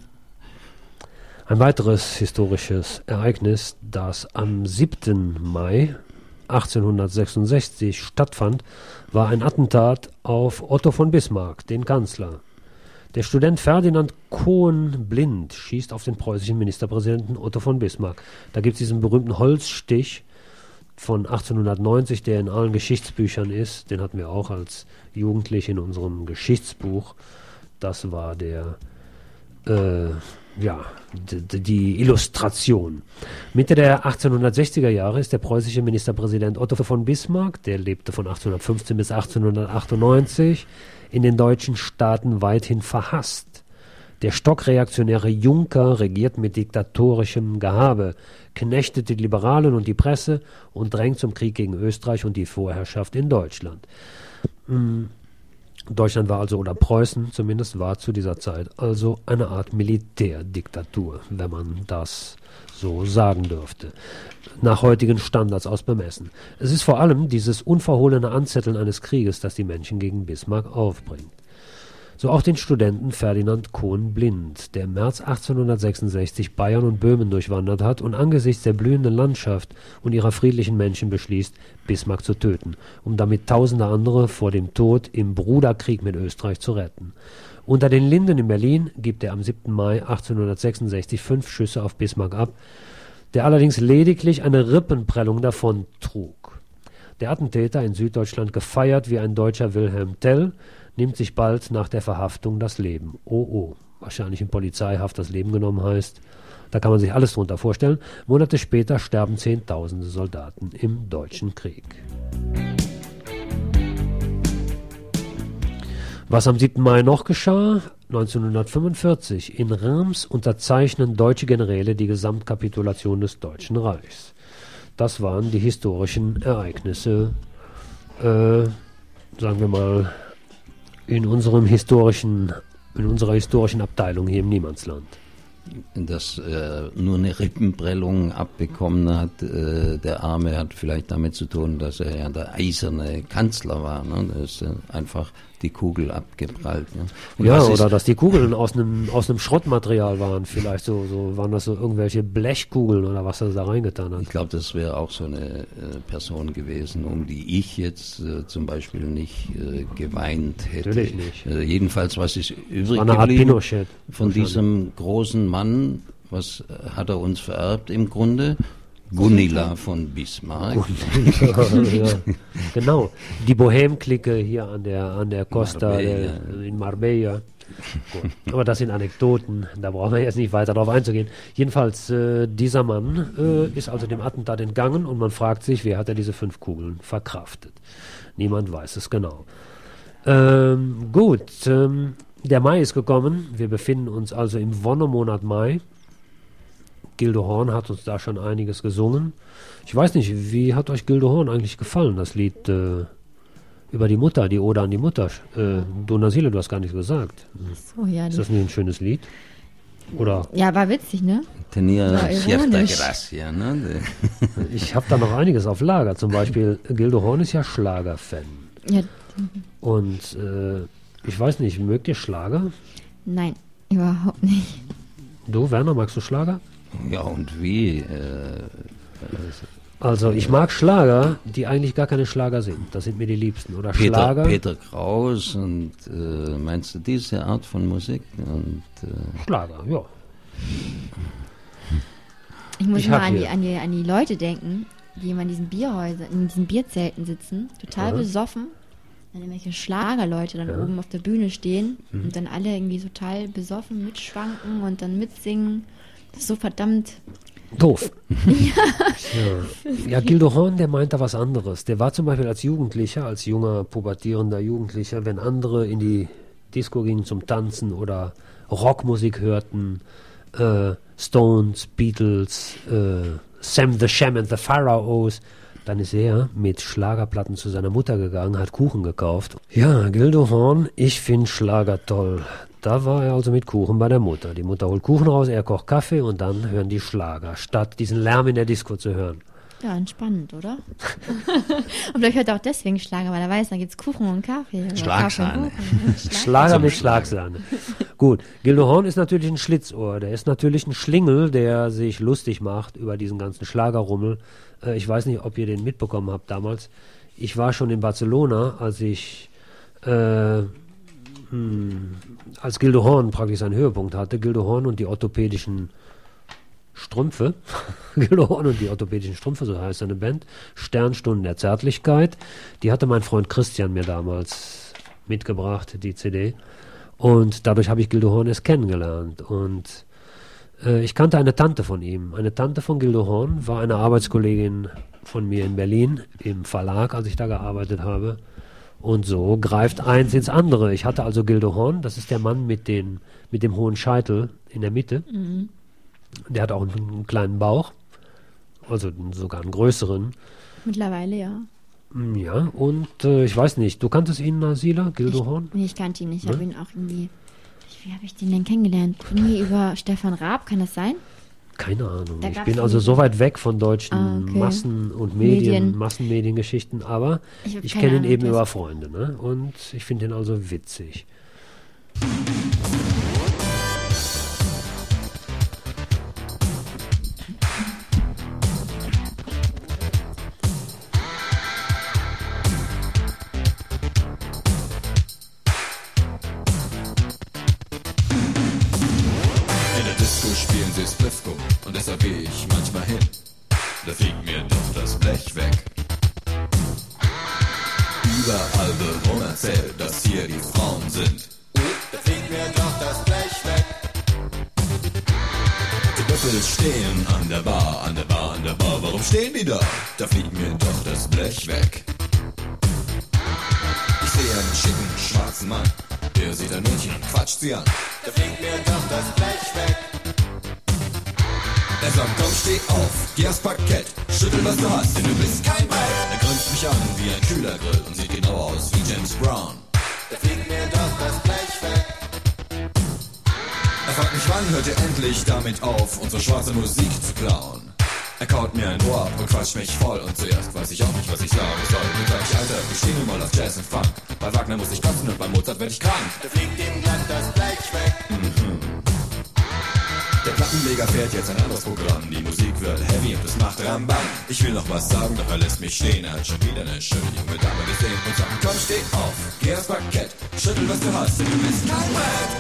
Ein weiteres historisches Ereignis, das am siebten Mai achtzehnhundertsechsundsechzig stattfand, war ein Attentat auf Otto von Bismarck, den Kanzler. Der Student Ferdinand Cohn-Blind schießt auf den preußischen Ministerpräsidenten Otto von Bismarck. Da gibt es diesen berühmten Holzstich von achtzehnhundertneunzig, der in allen Geschichtsbüchern ist. Den hatten wir auch als Jugendliche in unserem Geschichtsbuch. Das war der, äh, ja, die, die Illustration. Mitte der achtzehnhundertsechziger Jahre ist der preußische Ministerpräsident Otto von Bismarck, der lebte von achtzehnhundertfünfzehn bis achtzehnhundertachtundneunzig, in den deutschen Staaten weithin verhasst. Der stockreaktionäre Junker regiert mit diktatorischem Gehabe, knechtet die Liberalen und die Presse und drängt zum Krieg gegen Österreich und die Vorherrschaft in Deutschland. Hm. Deutschland war also, oder Preußen zumindest, war zu dieser Zeit also eine Art Militärdiktatur, wenn man das so sagen dürfte, nach heutigen Standards aus bemessen. Es ist vor allem dieses unverhohlene Anzetteln eines Krieges, das die Menschen gegen Bismarck aufbringt. So auch den Studenten Ferdinand Cohn-Blind, der im März achtzehnhundertsechsundsechzig Bayern und Böhmen durchwandert hat und angesichts der blühenden Landschaft und ihrer friedlichen Menschen beschließt, Bismarck zu töten, um damit tausende andere vor dem Tod im Bruderkrieg mit Österreich zu retten. Unter den Linden in Berlin gibt er am siebten Mai achtzehnhundertsechsundsechzig fünf Schüsse auf Bismarck ab, der allerdings lediglich eine Rippenprellung davon trug. Der Attentäter, in Süddeutschland gefeiert wie ein deutscher Wilhelm Tell, nimmt sich bald nach der Verhaftung das Leben. Oh, oh, wahrscheinlich in Polizeihaft das Leben genommen heißt. Da kann man sich alles drunter vorstellen. Monate später sterben Zehntausende Soldaten im Deutschen Krieg. Was am siebten Mai noch geschah? neunzehnhundertfünfundvierzig. In Reims unterzeichnen deutsche Generäle die Gesamtkapitulation des Deutschen Reichs. Das waren die historischen Ereignisse, äh, sagen wir mal, in unserem historischen, in unserer historischen Abteilung hier im Niemandsland. Dass äh, nur eine Rippenprellung abbekommen hat, äh, der Arme, hat vielleicht damit zu tun, dass er ja der eiserne Kanzler war. Ne? Da ist äh, einfach die Kugel abgeprallt. Ne? Und ja, was oder ist, dass die Kugeln aus einem aus einem Schrottmaterial waren, vielleicht so, so waren das so irgendwelche Blechkugeln oder was er da reingetan hat. Ich glaube, das wäre auch so eine äh, Person gewesen, um die ich jetzt äh, zum Beispiel nicht äh, geweint hätte. Natürlich nicht. Äh, jedenfalls, was ist übrig war eine Art geblieben Pinochet, von diesem großen Mann? Was äh, hat er uns vererbt im Grunde? Gunilla von Bismarck. Gunilla, ja. Genau, die Bohem-Clique hier an der, an der Costa Marbella. Der, in Marbella. Gut. Aber das sind Anekdoten, da brauchen wir jetzt nicht weiter darauf einzugehen. Jedenfalls, äh, dieser Mann äh, ist also dem Attentat entgangen und man fragt sich, wer hat er diese fünf Kugeln verkraftet? Niemand weiß es genau. Ähm, gut, ähm, der Mai ist gekommen, wir befinden uns also im Wonnemonat Mai. Gildo Horn hat uns da schon einiges gesungen. Ich weiß nicht, wie hat euch Gildo Horn eigentlich gefallen, das Lied äh, über die Mutter, die Ode an die Mutter? Äh, Dona Sile, du hast gar nichts gesagt. So, ja, ist das nicht ein schönes Lied? Oder? Ja, war witzig, ne? Tenía War cierta ironisch. gracia, ne? Ich habe da noch einiges auf Lager. Zum Beispiel, Gildo Horn ist ja Schlager-Fan. Ja. Und äh, ich weiß nicht, mögt ihr Schlager? Nein, überhaupt nicht. Du, Werner, magst du Schlager? Ja, und wie? Äh, Also ich mag Schlager, die eigentlich gar keine Schlager sind. Das sind mir die Liebsten. Oder Peter, Schlager. Peter Kraus und äh, meinst du diese Art von Musik? Und, äh, Schlager, ja. Ich muss Ich immer hab an die, hier. an, die, an die Leute denken, die immer in diesen Bierhäusern, in diesen Bierzelten sitzen, total Ja. besoffen. Dann irgendwelche Schlagerleute dann Ja. oben auf der Bühne stehen Mhm. und dann alle irgendwie total besoffen mitschwanken und dann mitsingen. Das ist so verdammt Doof. Ja. Ja. Ja, Gildo Horn, der meint da was anderes. Der war zum Beispiel als Jugendlicher, als junger, pubertierender Jugendlicher, wenn andere in die Disco gingen zum Tanzen oder Rockmusik hörten, äh, Stones, Beatles, äh, Sam the Sham and the Pharaohs, dann ist er mit Schlagerplatten zu seiner Mutter gegangen, hat Kuchen gekauft. Ja, Gildo Horn, ich finde Schlager toll. Da war er also mit Kuchen bei der Mutter. Die Mutter holt Kuchen raus, er kocht Kaffee und dann hören die Schlager, statt diesen Lärm in der Disco zu hören. Ja, entspannend, oder? Und vielleicht hört er auch deswegen Schlager, weil er weiß, da gibt's Kuchen und Kaffee. oder Schlagsahne. Kaffee und Kuchen. Schlager mit Schlagsahne. Gut, Gildo Horn ist natürlich ein Schlitzohr. Der ist natürlich ein Schlingel, der sich lustig macht über diesen ganzen Schlagerrummel. Äh, ich weiß nicht, ob ihr den mitbekommen habt damals. Ich war schon in Barcelona, als ich äh, hm, als Gildo Horn praktisch seinen Höhepunkt hatte. Gildo Horn und die orthopädischen Strümpfe. Gildo Horn und die orthopädischen Strümpfe, so heißt seine Band. Sternstunden der Zärtlichkeit. Die hatte mein Freund Christian mir damals mitgebracht, die C D. Und dadurch habe ich Gildo Horn erst kennengelernt. Und äh, ich kannte eine Tante von ihm. Eine Tante von Gildo Horn war eine Arbeitskollegin von mir in Berlin, im Verlag, als ich da gearbeitet habe. Und so greift eins ins andere. Ich hatte also Gildo Horn, das ist der Mann mit, den, mit dem hohen Scheitel in der Mitte. Mhm. Der hat auch einen, einen kleinen Bauch, also sogar einen größeren. Mittlerweile, ja. Ja, und äh, ich weiß nicht, du kanntest ihn, Nasila, Gildo Horn? Nee, ich kannte ihn nicht. Ich Ne? habe ihn auch irgendwie. Ich, wie habe ich den denn kennengelernt? Irgendwie über Stefan Raab, kann das sein? Keine Ahnung. Da Ich gab's bin also irgendwie- so weit weg von deutschen Ah, okay. Massen- und Medien, Medien. Massenmediengeschichten, aber Ich hab ich keine kenne ihn Ahnung, eben wer über ist- Freunde, ne? Und ich finde ihn also witzig. In der Disco spielen sie Spliffco und deshalb gehe ich manchmal hin. Da fliegt mir doch das Blech weg. Überall wird rum erzählt, dass hier die Frauen sind. Da fliegt mir doch das Blech weg. Die Büffel stehen an der Bar, an der Bar, an der Bar. Warum stehen die da? Da fliegt mir doch das Blech weg. Ich sehe einen schicken schwarzen Mann. Der sieht ein Mädchen und quatscht sie an. Da fliegt mir doch das Blech weg. Er sagt, komm, steh auf, geh aufs Parkett, schüttel, was du hast, denn du bist kein Brett. Er grinst mich an wie ein Kühlergrill und sieht genau aus wie James Brown. Da fliegt mir doch das Blech weg. Er fragt mich, wann hört ihr endlich damit auf, unsere schwarze Musik zu klauen? Er kaut mir ein Ohr ab und quatscht mich voll und zuerst weiß ich auch nicht, was ich sagen soll. Nun sag ich, Alter, wir stehen nun mal auf Jazz und Funk. Bei Wagner muss ich kotzen und bei Mozart werd ich krank. Da fliegt ihm glatt das Blech weg. Mhm. Der Plattenleger fährt jetzt ein anderes Programm. Die Musik wird heavy und es macht Rambam. Ich will noch was sagen, doch er lässt mich stehen. Er hat schon wieder eine schöne junge Dame gesehen und sagt, komm, steh auf, geh aufs Parkett, schüttel, was du hast, denn du bist kein Brett.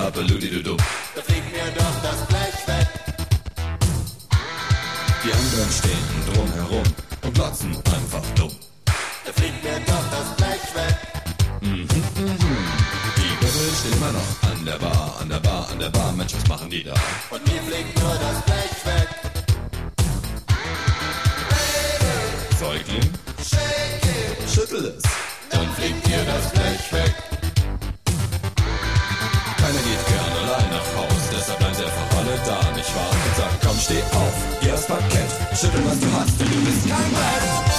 Pappeludidudu. Da fliegt mir doch das Blech weg. Die anderen stehen drumherum und glotzen einfach dumm. Da fliegt mir doch das Blech weg. Mhm, mhm. Die Bälle stehen immer noch an der Bar, an der Bar, an der Bar. Mensch, was machen die da? Und mir fliegt nur das Blech weg. Säugling, shake it, schüttel es, dann fliegt dir das Blech weg. Keiner geht gern allein nach Haus, deshalb bleiben sie einfach alle da, nicht wahr? Und sagt, komm, steh auf, geh aufs Parkett, schüttel, was du hast, denn du bist kein Brett.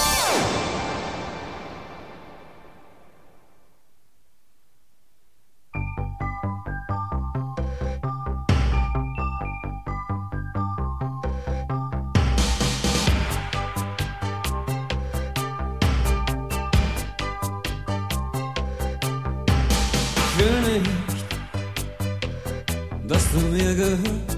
Ich will nicht, dass du mir gehörst,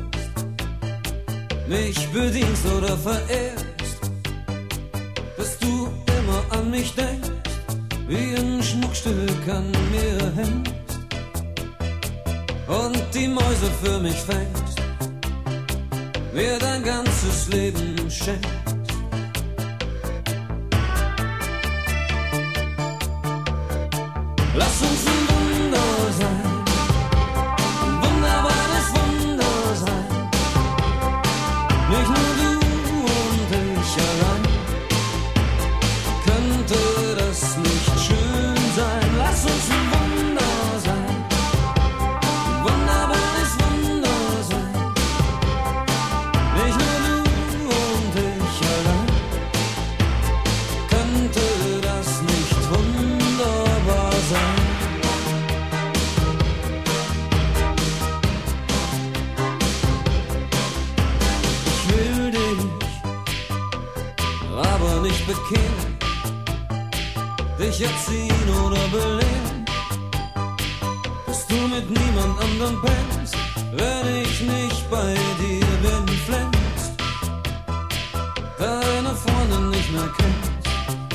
mich bedienst oder verehrst, dass du immer an mich denkst, wie ein Schmuckstück an mir hängst und die Mäuse für mich fängst, mir dein ganzes Leben schenkst. Lass uns ein Wunder sein, ein wunderbares Wunder sein. Nicht nur du und ich allein. Könnte das nicht schön sein? Lass uns ein Wunder sein, ein wunderbares Wunder sein. Nicht nur du und ich allein. Könnte das nicht wunderbar sein? Nicht bekehren, dich erziehen oder belehren, dass du mit niemand anderem pennst, wenn ich nicht bei dir bin, flänzt, deine Freundin nicht mehr kennst.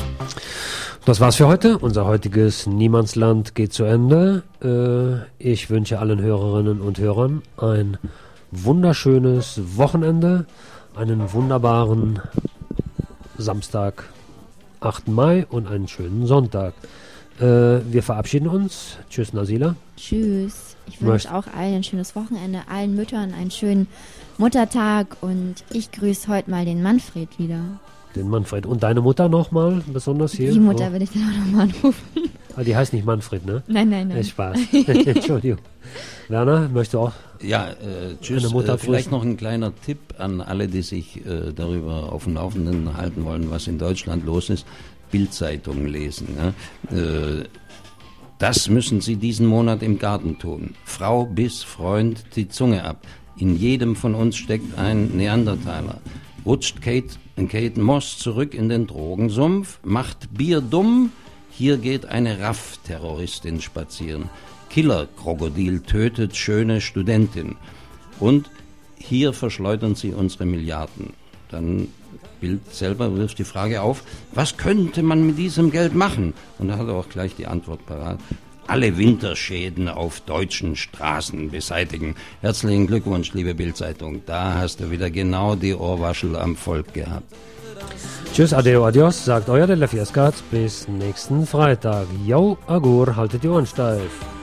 Das war's für heute. Unser heutiges Niemandsland geht zu Ende. Äh, ich wünsche allen Hörerinnen und Hörern ein wunderschönes Wochenende, einen wunderbaren Samstag, achten Mai und einen schönen Sonntag. Äh, wir verabschieden uns. Tschüss, Nasila. Tschüss. Ich wünsche auch allen ein schönes Wochenende, allen Müttern einen schönen Muttertag und ich grüße heute mal den Manfred wieder. Den Manfred. Und deine Mutter nochmal besonders hier? Die Mutter oh. will ich dann auch nochmal anrufen. Ah, die heißt nicht Manfred, ne? Nein, nein, nein. Echt Spaß. Entschuldigung. Werner, möchtest du auch? Ja, äh, tschüss. Äh, vielleicht noch ein kleiner Tipp an alle, die sich äh, darüber auf dem Laufenden halten wollen, was in Deutschland los ist. Bild-Zeitung lesen. Ja? Äh, das müssen Sie diesen Monat im Garten tun. Frau bis Freund die Zunge ab. In jedem von uns steckt ein Neandertaler. Rutscht Kate, Kate Moss zurück in den Drogensumpf, macht Bier dumm. Hier geht eine R A F-Terroristin spazieren. Killer-Krokodil tötet schöne Studentin. Und hier verschleudern sie unsere Milliarden. Dann Bild selber wirft die Frage auf, was könnte man mit diesem Geld machen? Und da hat er auch gleich die Antwort parat. Alle Winterschäden auf deutschen Straßen beseitigen. Herzlichen Glückwunsch, liebe Bild-Zeitung. Da hast du wieder genau die Ohrwaschel am Volk gehabt. Tschüss, adeo, adios, sagt euer Della Fiescat. Bis nächsten Freitag. Yo, agur, haltet die Ohren steif.